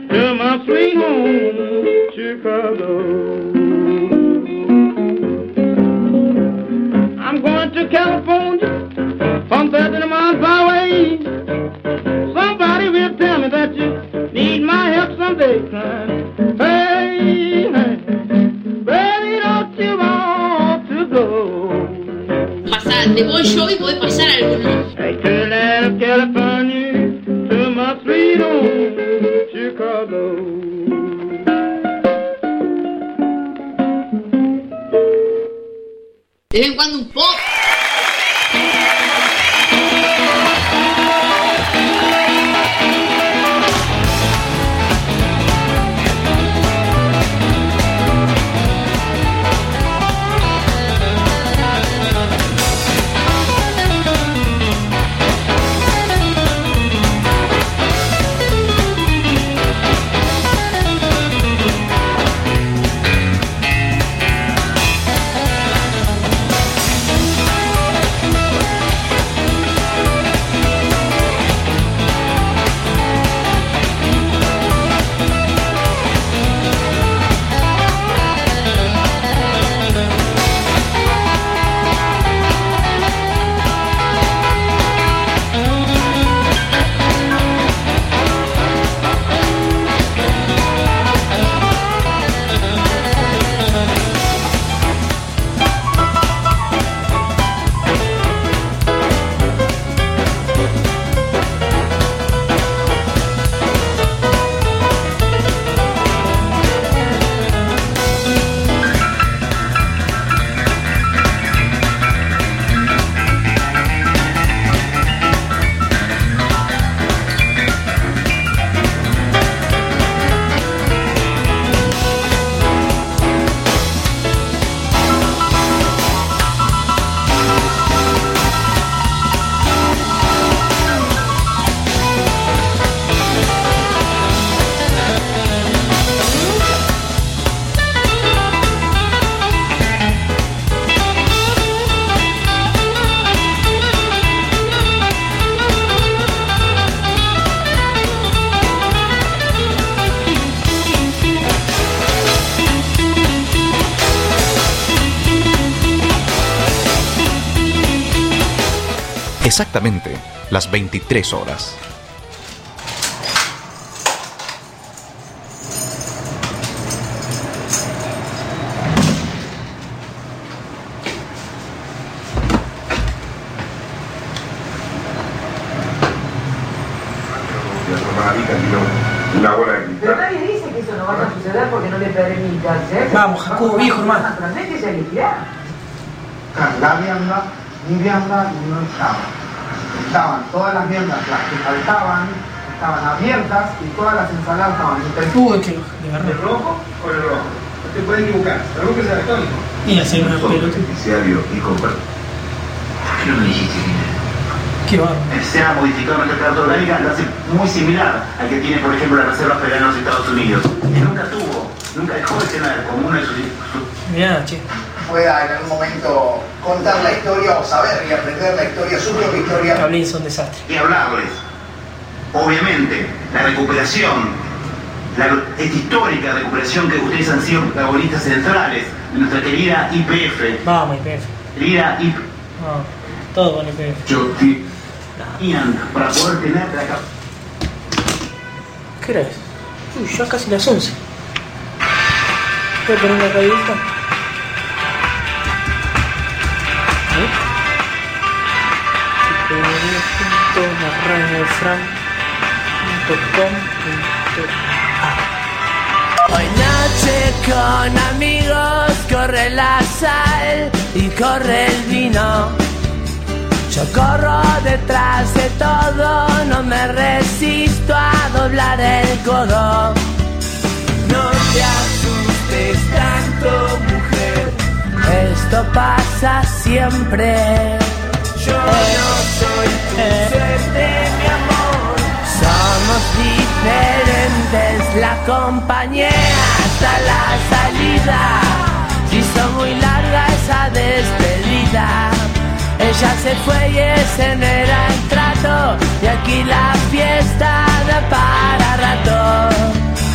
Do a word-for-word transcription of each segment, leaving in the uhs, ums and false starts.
to my sweet home, Chicago. I'm going to California on thirty miles away. Somebody will tell me that you need my help someday, son. Hey, hey, baby, don't you want to go? Pasar de Bon Jovi, podés pasar alguno. Hey, to land California, to my sweet home, Chicago. De vez en cuando un pop. Exactamente las veintitrés horas. Una bola de cristal. Pero nadie dice que eso no vaya a suceder porque no le permitas, ¿eh? Vamos, Jacobo, viejo hermano. Naturalmente se elegirá. La vianda, mi vianda no estaba. Estaban todas las viandas, las que faltaban, estaban abiertas y todas las ensaladas estaban entre Uy, que ¿El rojo o el rojo? No te puedes equivocar. El rojo es el atónico. y hacer una pelota. Beneficiario y comprar. ¿Por qué no me dijiste que Qué bárbaro. se ha modificado nuestra carta orgánica? Lo hace muy similar al que tiene, por ejemplo, la Reserva Federal de los Estados Unidos. Que nunca tuvo, nunca dejó de tener como una de sus... Mirá, che. pueda en algún momento contar la historia o saber y aprender la historia, su propia historia. Cablín son desastres. Y hablarles. Obviamente, la recuperación, la, esta histórica recuperación que ustedes han sido protagonistas centrales de nuestra querida I P F. Vamos, I P F. Querida I P F. No, todo con I P F. Yo sí. Para poder tener la capacidad. ¿Qué hora es? Uy, ya casi las once. ¿Puedo poner una caída? Hoy noche con amigos corre la sal y corre el vino. Yo corro detrás de todo, no me resisto a doblar el codo. No te asustes tanto, mujer, esto pasa siempre. Yo no soy tu suerte, mi amor. Somos diferentes, la acompañé hasta la salida. Hizo muy larga esa despedida. Ella se fue y ese no era el trato. Y aquí la fiesta da para rato.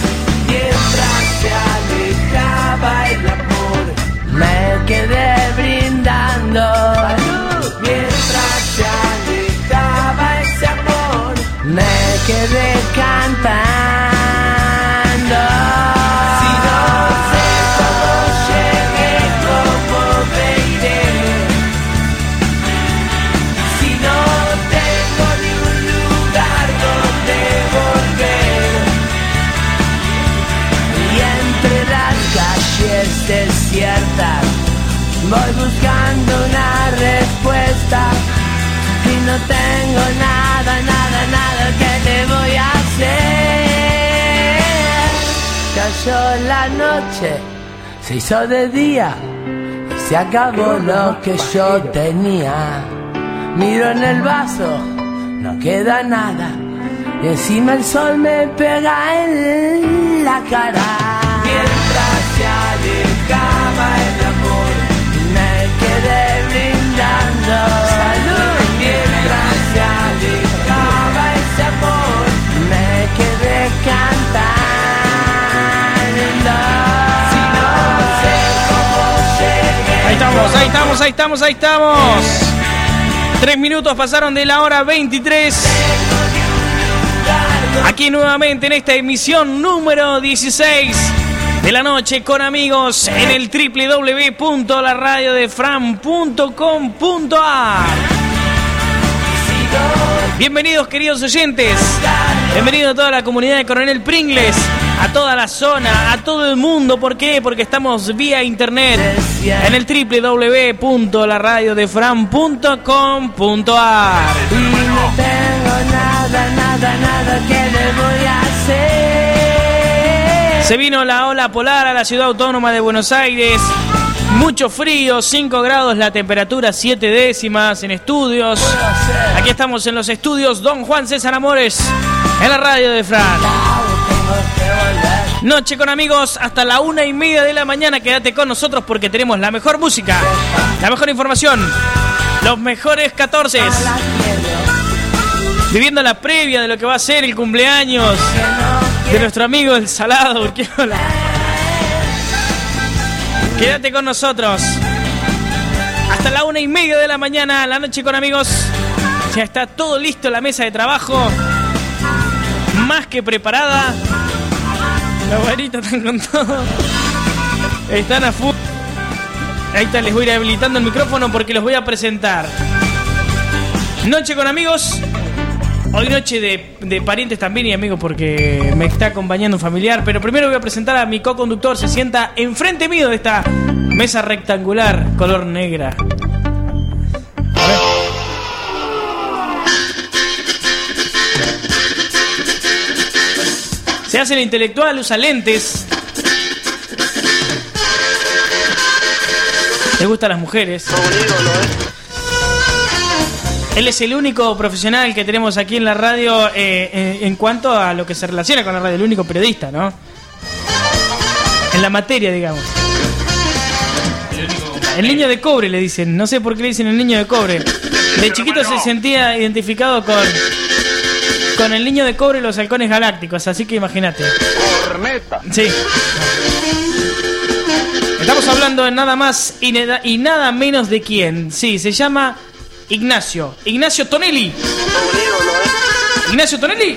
despiertas. Voy buscando una respuesta y no tengo nada, nada, nada que le voy a hacer. Cayó la noche, se hizo de día y se acabó lo que yo tenía. Miro en el vaso, no queda nada y encima el sol me pega en la cara. Mientras se alejaba el amor, me quedé brindando salud. Mientras se alejaba ese amor, me quedé cantando. Si no sé cómo llegué. Ahí estamos, ahí estamos, ahí estamos, ahí estamos. Tres minutos pasaron de la hora veintitrés. Aquí nuevamente en esta emisión número dieciséis de la noche con amigos en el doble u doble u doble u punto la radio de fran punto com punto a r. Bienvenidos, queridos oyentes. Bienvenido a toda la comunidad de Coronel Pringles, a toda la zona, a todo el mundo. ¿Por qué? Porque estamos vía internet en el doble u doble u doble u punto la radio de fran punto com punto a r. Y no tengo nada, nada, nada que le voy a hacer. Se vino la ola polar a la ciudad autónoma de Buenos Aires. Mucho frío, cinco grados la temperatura, siete décimas en estudios. Aquí estamos en los estudios Don Juan César Amores, en la radio de Fran. Noche con amigos hasta la una y media de la mañana. Quédate con nosotros porque tenemos la mejor música, la mejor información, los mejores catorce. Viviendo la previa de lo que va a ser el cumpleaños de nuestro amigo el Salado Urquiola. Quédate con nosotros hasta la una y media de la mañana. La noche con amigos. Ya está todo listo, la mesa de trabajo más que preparada. Los guaritos están con todo. Están a full. Ahí está, les voy a ir habilitando el micrófono porque los voy a presentar. Noche con amigos. Hoy noche de, de parientes también y amigos porque me está acompañando un familiar. Pero primero voy a presentar a mi co-conductor. Se sienta enfrente mío de esta mesa rectangular color negra. A ver. Se hace el intelectual, usa lentes. Le gustan las mujeres. Él es el único profesional que tenemos aquí en la radio eh, en, en cuanto a lo que se relaciona con la radio, el único periodista, ¿no? En la materia, digamos. El, único el niño de cobre le dicen, no sé por qué le dicen el niño de cobre. De chiquito se sentía identificado con con el niño de cobre y los halcones galácticos, así que imagínate. Corneta. Sí. Estamos hablando de nada más y, nada, y nada menos de quién. Sí, se llama Ignacio, Ignacio Tonelli. Ignacio Tonelli.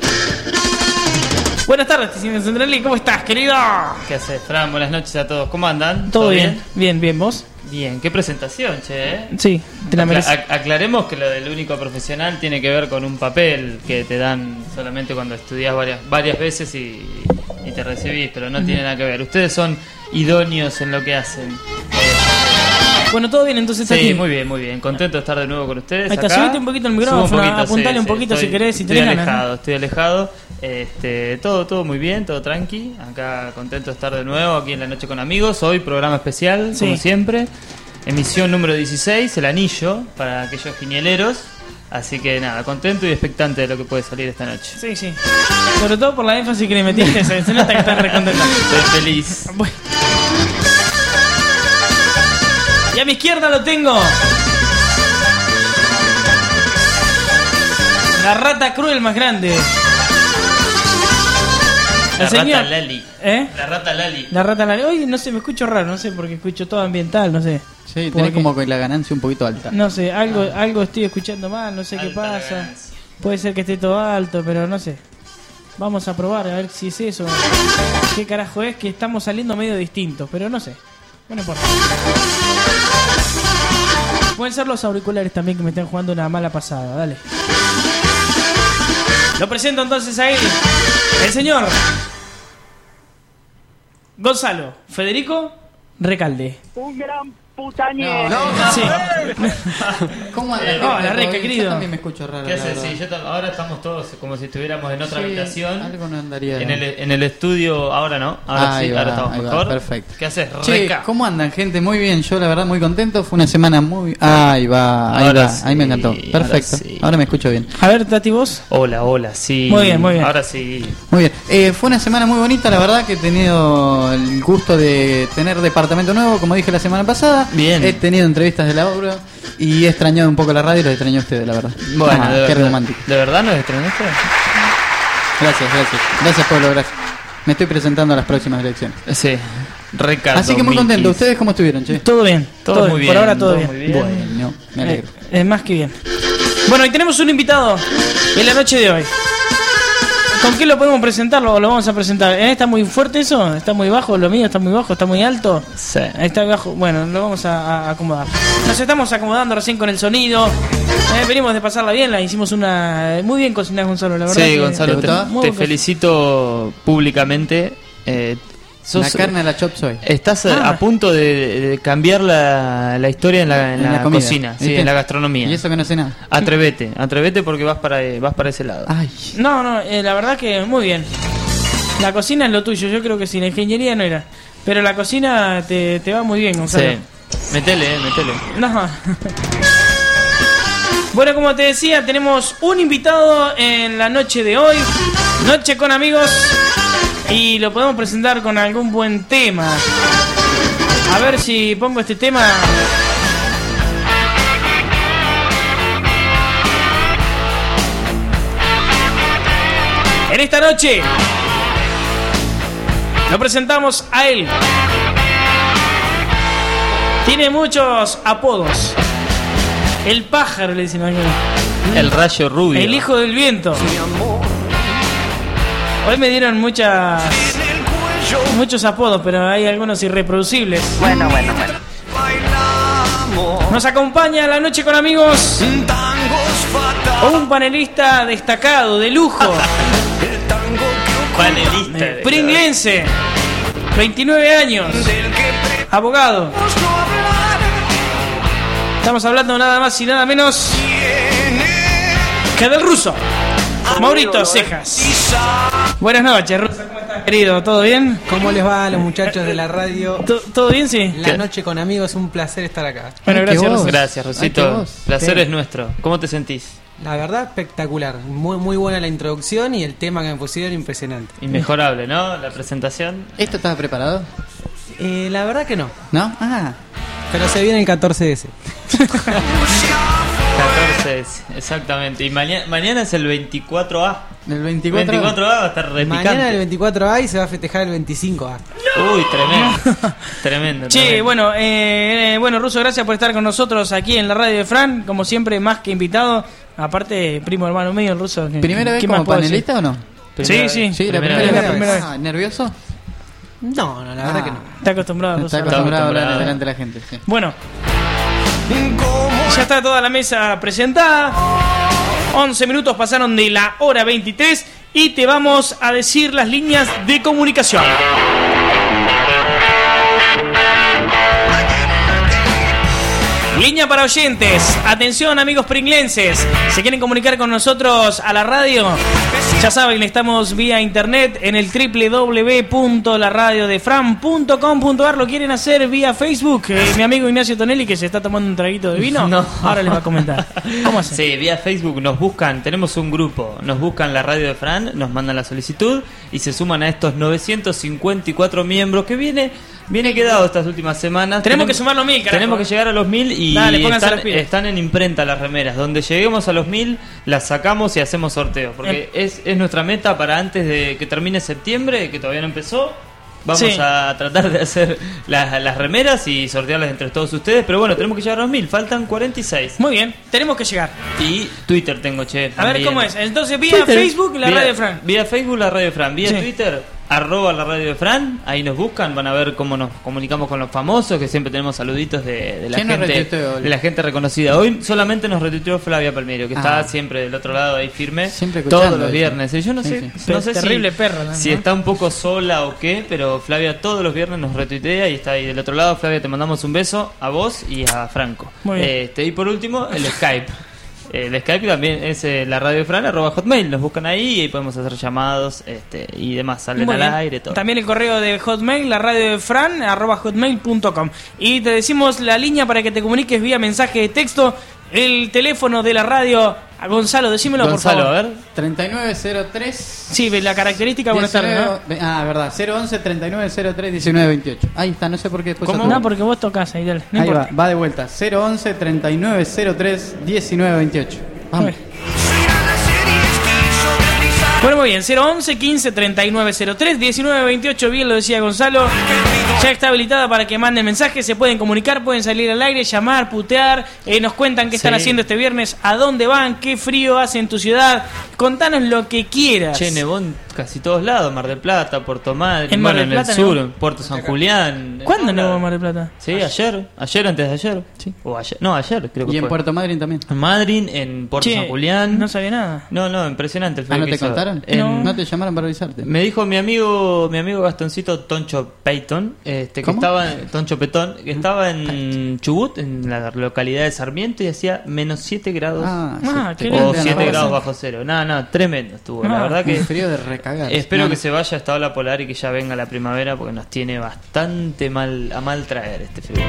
Buenas tardes, señor Tonelli, ¿cómo estás, querido? ¿Qué haces, Fran? Buenas noches a todos. ¿Cómo andan? ¿Todo, ¿Todo bien? bien? Bien, bien, ¿vos? Bien, qué presentación, che, ¿eh? Sí, te la mereces. Acla- aclaremos que lo del único profesional tiene que ver con un papel que te dan solamente cuando estudias varias, varias veces y, y te recibís, pero no uh-huh. tiene nada que ver. Ustedes son idóneos en lo que hacen. Bueno, todo bien, entonces sí, aquí. muy bien, muy bien. Contento de estar de nuevo con ustedes. Ahí está, acá. subite un poquito el micrófono, un poquito, apuntale sí, un poquito estoy, si querés, si estoy tenés alejado, ganas, ¿no? Estoy alejado, este, todo, todo muy bien, todo tranqui. Acá contento de estar de nuevo aquí en La Noche con Amigos. Hoy programa especial, sí. como siempre. Emisión número dieciséis, El Anillo, para aquellos ginieleros. Así que nada, contento y expectante de lo que puede salir esta noche. Sí, sí. Sobre todo por la énfasis que le metiste, se, se nota que estás recontento. Estoy feliz. Bueno. Y a mi izquierda lo tengo. La rata cruel más grande. La señor... rata Lali. ¿Eh? La rata Lali. La rata Lali. Hoy no sé, me escucho raro, no sé, porque escucho todo ambiental, no sé. Sí, tenés como con la ganancia un poquito alta. No sé, algo, ah. algo estoy escuchando mal, no sé alta qué pasa. Puede ser que esté todo alto, pero no sé. Vamos a probar a ver si es eso. ¿Qué carajo es? Que estamos saliendo medio distintos, pero no sé. No importa. Pueden ser los auriculares también que me están jugando una mala pasada, dale. Lo presento entonces a él, el señor Gonzalo Federico Recalde. Un gran putañero. No, no, Sí. ¿Cómo anda? Eh, no, la reca, Porque querido. Yo también me escucho raro. ¿Qué la haces? verdad. Sí, yo tam- ahora estamos todos como si estuviéramos en otra Sí, habitación. algo no andaría. En el, en el estudio, ahora no. Ahora Ahí sí, va, ahora estamos ahí va, mejor. perfecto. ¿Qué haces, Che, Reca? ¿cómo andan, gente? Muy bien, yo la verdad muy contento. Fue una semana muy... Ahí va, ahí Ahora va, sí, ahí me encantó. ahora Perfecto, sí. ahora me escucho bien. A ver, Tati, vos. Hola, hola, sí. Muy bien, muy bien. Ahora sí. Muy bien, eh, fue una semana muy bonita, la verdad que he tenido el gusto de tener departamento nuevo, como dije la semana pasada. Bien. He tenido entrevistas de la obra y he extrañado un poco la radio y lo extrañé a ustedes, la verdad. Bueno, Ah, de, qué verdad, romántico. ¿De verdad nos extrañaste? Gracias, gracias. Gracias, pueblo, gracias. Me estoy presentando a las próximas elecciones. Sí. Ricardo. Así que muy Miquis. contento. ¿Ustedes cómo estuvieron, che? Todo bien. Todo muy bien, Por ahora todo, todo bien. muy bien. Bueno, me alegro. Eh, es más que bien. Bueno, y tenemos un invitado en la noche de hoy. ¿Con qué lo podemos presentar? Lo, lo vamos a presentar. ¿Eh? ¿Está muy fuerte eso? ¿Está muy bajo? ¿Lo mío está muy bajo? ¿Está muy alto? Sí. Está bajo. Bueno, lo vamos a, a acomodar. Nos estamos acomodando recién con el sonido. Eh, venimos de pasarla bien. La hicimos una... Muy bien cocinada, Gonzalo, la verdad. Sí, que- Gonzalo, ¿te te, gustó? Muy te bien felicito públicamente. Eh, sos- La carne de la chop soy. Estás Ah. a punto de, de cambiar la, la historia en la, en En la la comida, cocina, sí, ¿viste? en la gastronomía. Y eso que no sé nada. Atrevete, atrevete porque vas para vas para ese lado. Ay, No, no, eh, la verdad que muy bien. La cocina es lo tuyo, yo creo que sí, la ingeniería no era. Pero la cocina te, te va muy bien, Gonzalo. Sí. Metele, eh, metele. No. Bueno, como te decía, tenemos un invitado en la noche de hoy. Noche con amigos. Y lo podemos presentar con algún buen tema. A ver si pongo este tema. En esta noche lo presentamos a él. Tiene muchos apodos. El pájaro, le dicen algunos. El rayo rubio. El hijo del viento. Hoy me dieron muchas muchos apodos, pero hay algunos irreproducibles. Bueno, bueno, bueno. Nos acompaña la noche con amigos un panelista destacado, de lujo, Panelista. eh, pringlense, veintinueve años, abogado. Estamos hablando nada más y nada menos que del ruso, Maurito Cejas. Buenas noches, Ruso, ¿cómo estás, querido? ¿Todo bien? ¿Cómo les va a los muchachos de la radio? ¿Todo, todo bien, sí? La noche con amigos, un placer estar acá. Bueno, Ay, qué gracias, voz. Ruso. Gracias, Ay, qué Rosito. voz. Placer Sí. es nuestro. ¿Cómo te sentís? La verdad, espectacular. Muy muy buena la introducción y el tema que me pusieron, impresionante. Inmejorable, ¿no? La presentación. ¿esto estaba preparado? Eh, la verdad que no, ¿No? Ah, pero se viene el catorce de ese. catorce, es- exactamente. Y mañana, mañana es el veinticuatro A. el veinticuatro. veinticuatro A va a estar repicante. Mañana el veinticuatro A y se va a festejar el veinticinco A. Uy, tremendo. Tremendo. Che, tremendo. bueno, eh, eh, bueno, Ruso, gracias por estar con nosotros aquí en la radio de Fran, como siempre, más que invitado. Aparte, primo hermano mío, el Ruso. que- ¿Primera vez ¿qué como más puedo panelista decir? o no? Primera Sí, vez. sí. Sí, la Primera primera, vez. vez. Primera vez. Ah, ¿nervioso? No, no, la verdad Ah, que no. Está acostumbrado, Ruso. Está a hablar. acostumbrado a hablar acostumbrado. delante de la gente. Sí. Bueno, ya está toda la mesa presentada. once minutos pasaron de la hora veintitrés y te vamos a decir las líneas de comunicación. Línea para oyentes. Atención, amigos pringlenses. ¿Se quieren comunicar con nosotros a la radio? Ya saben, estamos vía internet en el doble u doble u doble u punto la radio de fran punto com punto a r. ¿Lo quieren hacer vía Facebook? Eh, mi amigo Ignacio Tonelli, que se está tomando un traguito de vino, No. ahora les va a comentar. ¿Cómo hacen? Sí, vía Facebook nos buscan, tenemos un grupo, nos buscan la radio de Fran, nos mandan la solicitud y se suman a estos novecientos cincuenta y cuatro miembros que viene viene quedado estas últimas semanas. Tenemos que sumar los mil, carajo. Tenemos que llegar a los mil y Dale, pónganse están, las pilas. están en imprenta las remeras. Donde lleguemos a los mil, las sacamos y hacemos sorteos. Porque es, es nuestra meta para antes de que termine septiembre, que todavía no empezó. Vamos Sí. a tratar de hacer las, las remeras y sortearlas entre todos ustedes. Pero bueno, tenemos que llegar a los mil, faltan cuarenta y seis. Muy bien, tenemos que llegar. Y Twitter tengo, che. A ver también. cómo es. Entonces, vía Twitter. Facebook, la Vía- radio de Fran. Vía Facebook, la radio de Fran. Vía Sí. Twitter, arroba la radio de Fran, ahí nos buscan, van a ver cómo nos comunicamos con los famosos, que siempre tenemos saluditos de, de la ¿Quién nos gente retuiteó hoy? de la gente reconocida. Hoy solamente nos retuiteó Flavia Palmerio, que Ah. está siempre del otro lado ahí firme, Siempre escuchando todos los eso. viernes. Y yo no Sí, sé, sí. no sé Terrible si, perro, ¿no? si está un poco sola o qué, pero Flavia todos los viernes nos retuitea y está ahí del otro lado. Flavia, te mandamos un beso a vos y a Franco. Muy bien. Este, y por último, el Skype. El Skype también es eh, la radio de Fran, arroba hotmail. Nos buscan ahí y ahí podemos hacer llamados este, y demás. Salen Muy al bien. aire, todo. También el correo de Hotmail, la radio de Fran, arroba hotmail punto com. Y te decimos la línea para que te comuniques vía mensaje de texto. El teléfono de la radio. A Gonzalo, decímelo Gonzalo, por favor. a ver. treinta y nueve cero tres. Sí, la característica, buenas tardes, ¿no? Ah, verdad, cero once treinta y nueve cero tres diecinueve veintiocho. Ahí está, no sé por qué después. ¿Cómo? No, porque vos tocás ahí, dale. No Ahí importa. va, va de vuelta. cero once treinta y nueve cero tres diecinueve veintiocho. Vamos. Bueno, muy bien, cero once quince treinta y nueve cero tres diecinueve veintiocho, bien lo decía Gonzalo. Ya está habilitada para que manden mensajes, se pueden comunicar, pueden salir al aire, llamar, putear, eh, nos cuentan qué están Sí. haciendo este viernes, a dónde van, qué frío hace en tu ciudad, contanos lo que quieras. Che, nevó en casi todos lados, Mar del Plata, Puerto Madryn, En Mar bueno, del en Plata el sur, nevó. en Puerto San Julián. en ¿Cuándo todos nevó lados. en Mar del Plata? Sí, ayer, ayer antes de ayer. Sí. O ayer, no, ayer creo que Y en fue. Puerto Madryn también. En Madryn, en Puerto Che, San Julián. no sabía nada. No, no, impresionante el Ah, frío ¿no que te hizo. contaron? En- No. ¿No te llamaron para avisarte? Me dijo mi amigo, mi amigo Gastoncito Toncho Peyton, este, que ¿Cómo? estaba Toncho Petón, que estaba en Chubut, en la localidad de Sarmiento, y hacía menos siete grados. Ah, sí. Ah, qué o lindo. siete grados bajo cero. No, no, tremendo estuvo. La Ah, verdad que Un frío de recagar. espero No, que no. se vaya esta ola polar y que ya venga la primavera, porque nos tiene bastante mal a mal traer este frío.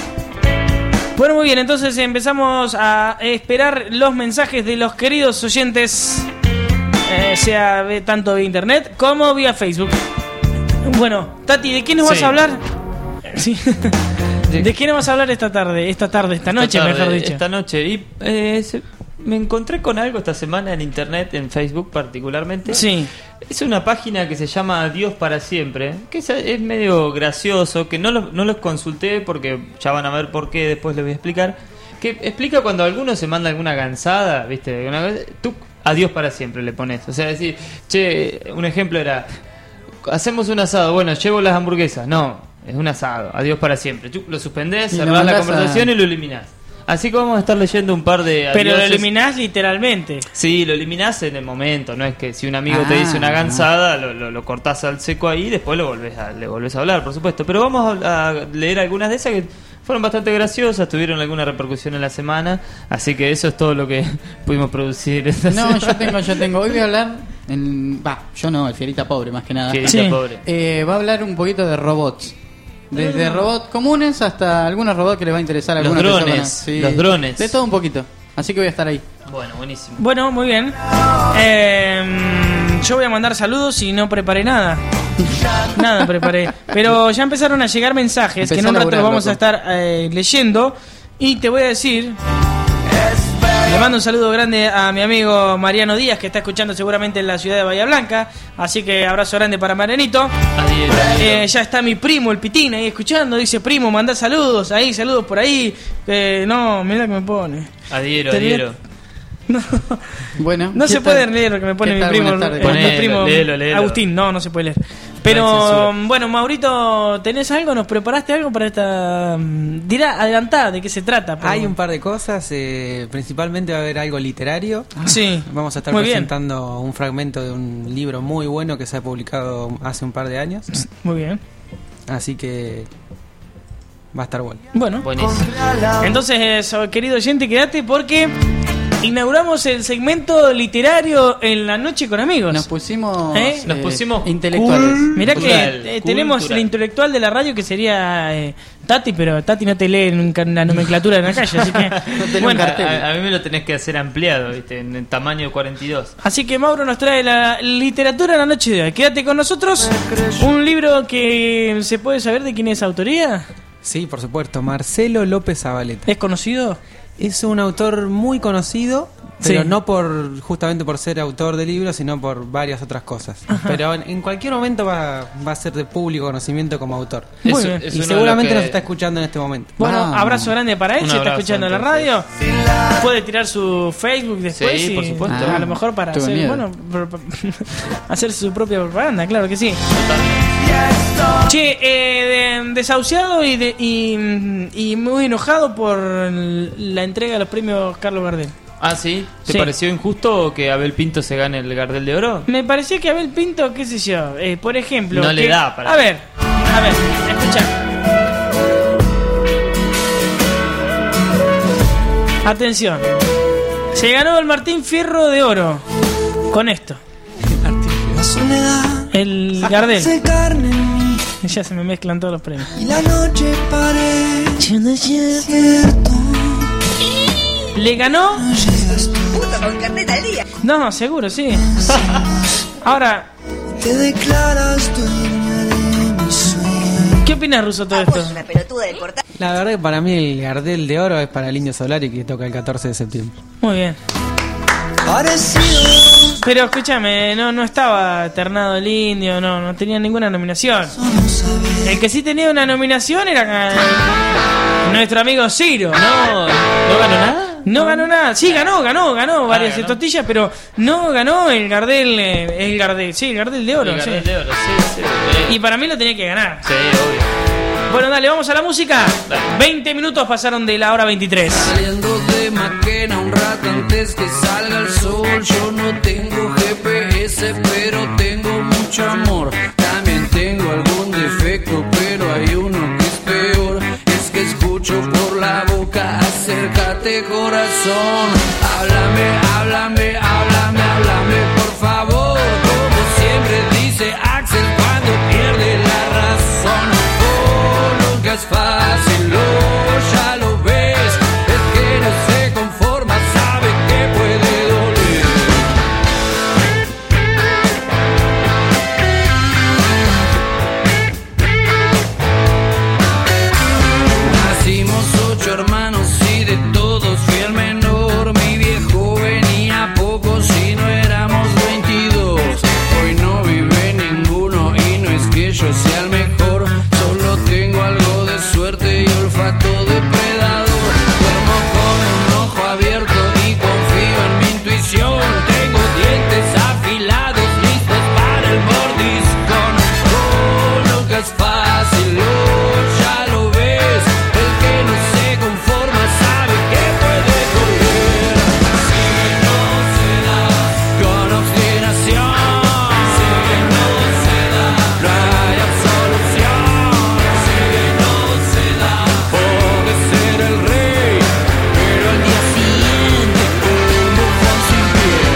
Bueno, muy bien, entonces empezamos a esperar los mensajes de los queridos oyentes, eh, sea de- tanto vía internet como vía Facebook. Bueno, Tati, ¿de qué nos vas Sí. a hablar? Sí. ¿De qué nos vas a hablar esta tarde? Esta tarde, esta noche, Esta tarde, mejor dicho. Esta noche. Y eh, se- me encontré con algo esta semana en internet, en Facebook particularmente. Sí. Es una página que se llama Adiós para siempre, que es, es medio gracioso, que no lo, no los consulté porque ya van a ver por qué, después les voy a explicar. Que explica cuando alguno se manda alguna gansada, ¿viste? Una vez, tú, adiós para siempre le pones. O sea, decir, che, un ejemplo era, hacemos un asado, bueno, llevo las hamburguesas. No, es un asado, adiós para siempre. Tú lo suspendés, Y lo cerrás la mandás conversación a- y lo eliminás. Así que vamos a estar leyendo un par de Pero lo adioses. eliminás literalmente. Sí, lo eliminás en el momento, no es que si un amigo te Ah, dice una gansada, lo, lo, lo cortás al seco ahí y después lo volvés a, le volvés a hablar, por supuesto. Pero vamos a, a leer algunas de esas que fueron bastante graciosas, tuvieron alguna repercusión en la semana, así que eso es todo lo que pudimos producir esta No, semana. yo tengo, yo tengo. Hoy voy a hablar. En, va, yo no, el Fierita Pobre, más que nada. Fierita Sí. pobre. Eh, va a hablar un poquito de robots. Desde robots comunes hasta algunos robots que les va a interesar a Los algunas drones, personas. Sí. los drones. De todo un poquito. Así que voy a estar ahí. Bueno, buenísimo. Bueno, muy bien. Eh, yo voy a mandar saludos y no preparé nada. Nada preparé. Pero ya empezaron a llegar mensajes Empezá que en un a rato laburar, los vamos loco. a estar eh, leyendo. Y te voy a decir... Le mando un saludo grande a mi amigo Mariano Díaz, que está escuchando seguramente en la ciudad de Bahía Blanca. Así que abrazo grande para Marianito. Adiós. Eh, ya está mi primo, el Pitín, ahí escuchando. Dice, primo, mandá saludos ahí, saludos por ahí. Eh, no, mira que me pone. Adhiero, Te adhiero. No, Bueno. no ¿qué se tal? puede leer lo que me pone ¿Qué mi tal? primo, Buenas tardes. eh, mi Ponelo, primo léelo, léelo. Agustín. No, no se puede leer. No hay Pero censura. bueno, Maurito, ¿tenés algo? ¿Nos preparaste algo para esta... mm, dirá, adelantada, ¿de qué se trata? por Hay favor? un par de cosas, eh, principalmente va a haber algo literario. Sí. Vamos a estar Muy bien. presentando un fragmento de un libro muy bueno que se ha publicado hace un par de años. Muy bien. Así que va a estar bueno. Bueno. Buenísimo. Entonces, eh, querido oyente, quédate porque inauguramos el segmento literario en la noche con amigos. Nos pusimos. ¿Eh? Nos pusimos intelectuales. Mirá que Cultural, eh, tenemos cultural. el intelectual de la radio que sería eh, Tati, pero Tati no te lee nunca la nomenclatura de la calle, así que tenés bueno, un cartel. A, a mí me lo tenés que hacer ampliado, ¿viste? En el tamaño cuarenta y dos. así que Mauro nos trae la literatura en la noche de hoy. Quédate con nosotros. Un libro que se puede saber de quién es autoría. Sí, por supuesto. Marcelo López Zabaleta. ¿Es conocido? Es un autor muy conocido, Pero Sí. no por justamente por ser autor de libros, sino por varias otras cosas. Ajá. Pero en, en cualquier momento va, va a ser de público conocimiento como autor. Muy Es- bien. es Y uno de seguramente los que- nos está escuchando en este momento. Bueno, Vamos. abrazo grande para él. Un Si está abrazo, escuchando la entonces. radio, puede tirar su Facebook después. Sí, y por supuesto. A Ah, lo mejor para tuve hacer, miedo. bueno, pro- pro- hacer su propia propaganda, claro que sí. Che, eh, de- desahuciado y, de- y, y muy enojado por la entrega de los premios Carlos Gardel. Ah, ¿sí? ¿Te Sí. pareció injusto que Abel Pinto se gane el Gardel de Oro? Me pareció que Abel Pinto, qué sé yo, eh, por ejemplo... No le que- da para- A ver, a ver, escucha. Atención. Se ganó el Martín Fierro de Oro con esto. El Gardel. Ya se me mezclan todos los premios. Y la noche parece Le ganó... puta con carnet al día. No, seguro, sí. Ahora, Te declaras dueña de mi sueño. ¿qué opinas, Russo, todo esto? Una pelotuda del portal. La verdad que para mí el Gardel de Oro es para el Indio Solari, que toca el catorce de septiembre. Muy bien. Parecido. Pero escúchame, no, no estaba ternado el Indio, no, no tenía ninguna nominación. El que sí tenía una nominación era eh, nuestro amigo Ciro. No, ¿no ganó nada? No ganó nada. Sí, ganó, ganó, ganó varias ganó. tortillas, pero no ganó el Gardel, eh, el Gardel, sí, el Gardel de Oro. El Gardel sí. de Oro, sí, sí. Sí, Y para mí lo tenía que ganar. sí, obvio. Bueno, dale, vamos a la música. Dale. veinte minutos pasaron de la hora veintitrés. Saliendo de Maquena un rato antes que salga el sol. Yo no tengo G P S, pero tengo mucho amor. También tengo algún defecto, pero hay uno que es peor. Es que escucho por la boca, acércate corazón. Háblame, háblame, háblame, háblame, por favor. Como siempre dice Axel cuando pierde la razón. Oh, nunca es fácil, oh, ya lo ves. Es que no se conforma, sabe que puede doler. Nacimos ocho hermanos y de todos fui el menor. Mi viejo venía poco si no éramos veintidós. Hoy no vive ninguno y no es que yo sea el mejor. Solo tengo algo de suerte y olfato depredador. Duermo con un ojo abierto y confío en mi intuición. Tengo dientes afilados listos para el mordiscón. Oh, nunca es fácil, oh, ya lo ves. El que no se conforma sabe que puede doler. Si no se da con obstinación, si no se da, no hay absolución. Si no se da, puede ser el rey, pero al día siguiente un bufón sin piel.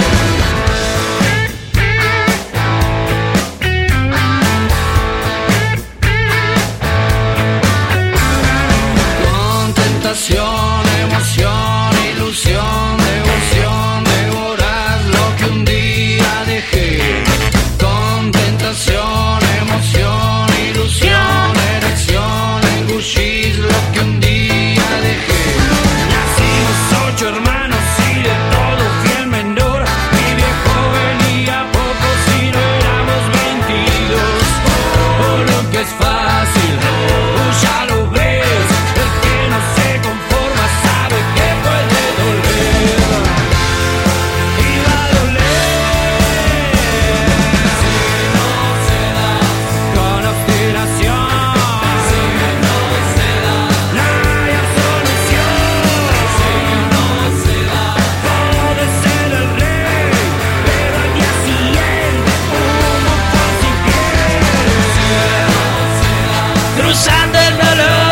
Con tentación, emoción, ilusión, devoción, devorar lo que un día dejé. Con tentación, emoción, ilusión, erección, engullís lo que un día dejé. Nacimos ocho hermanos y de todos fui el menor. Mi viejo venía poco si no éramos veintidós. Oh, lo que es fácil, oh, ya lo ves. El que no se conforma sabe que puede doler. Y va a doler. Si no se da con obstinación, si no se da, no hay absolución. Si no se da, puede ser el rey, pero al día siguiente un bufón sin piel. Si no se da, Cruzando el dolor.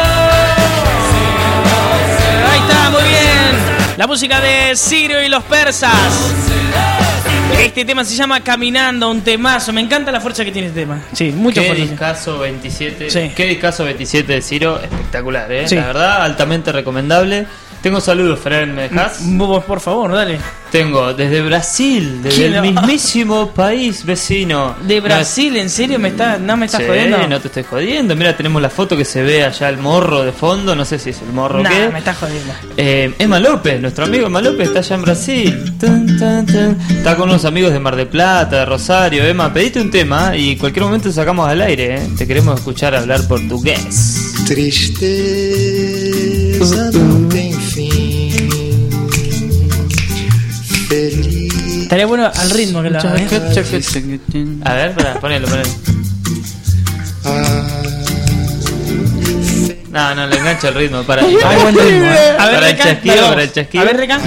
Ahí está, muy bien. La música de Ciro y los persas. Este tema se llama Caminando, un temazo. Me encanta la fuerza que tiene este tema. Sí, mucho Qué fuerza. discazo veintisiete. Sí. Qué discazo veintisiete de Ciro, espectacular, ¿eh? Sí. La verdad, altamente recomendable. Tengo saludos, Fren, ¿me dejás? Vos, por favor, dale. Tengo desde Brasil, desde el no? mismísimo país vecino. ¿De Brasil? ¿En serio? me está, ¿No me estás sí, jodiendo? no te estoy jodiendo. Mira, tenemos la foto que se ve allá el morro de fondo. No sé si es el morro o nah, qué. me estás jodiendo. Eh, Emma López, nuestro amigo Emma López está allá en Brasil. Tun, tun, tun. Está con unos amigos de Mar del Plata, de Rosario. Emma, pedite un tema y en cualquier momento te sacamos al aire. ¿eh? Te queremos escuchar hablar portugués. Tristeza não tem fim. Feliz. Estaría bueno al ritmo que lo haga, ¿eh? A ver, pará, ponelo, ponelo. No, no, le engancha el ritmo. Para, Ay, para, buen ritmo, ¿eh? A ver, para el Recan, chasquido, dale, para el chasquido. A ver, Recan.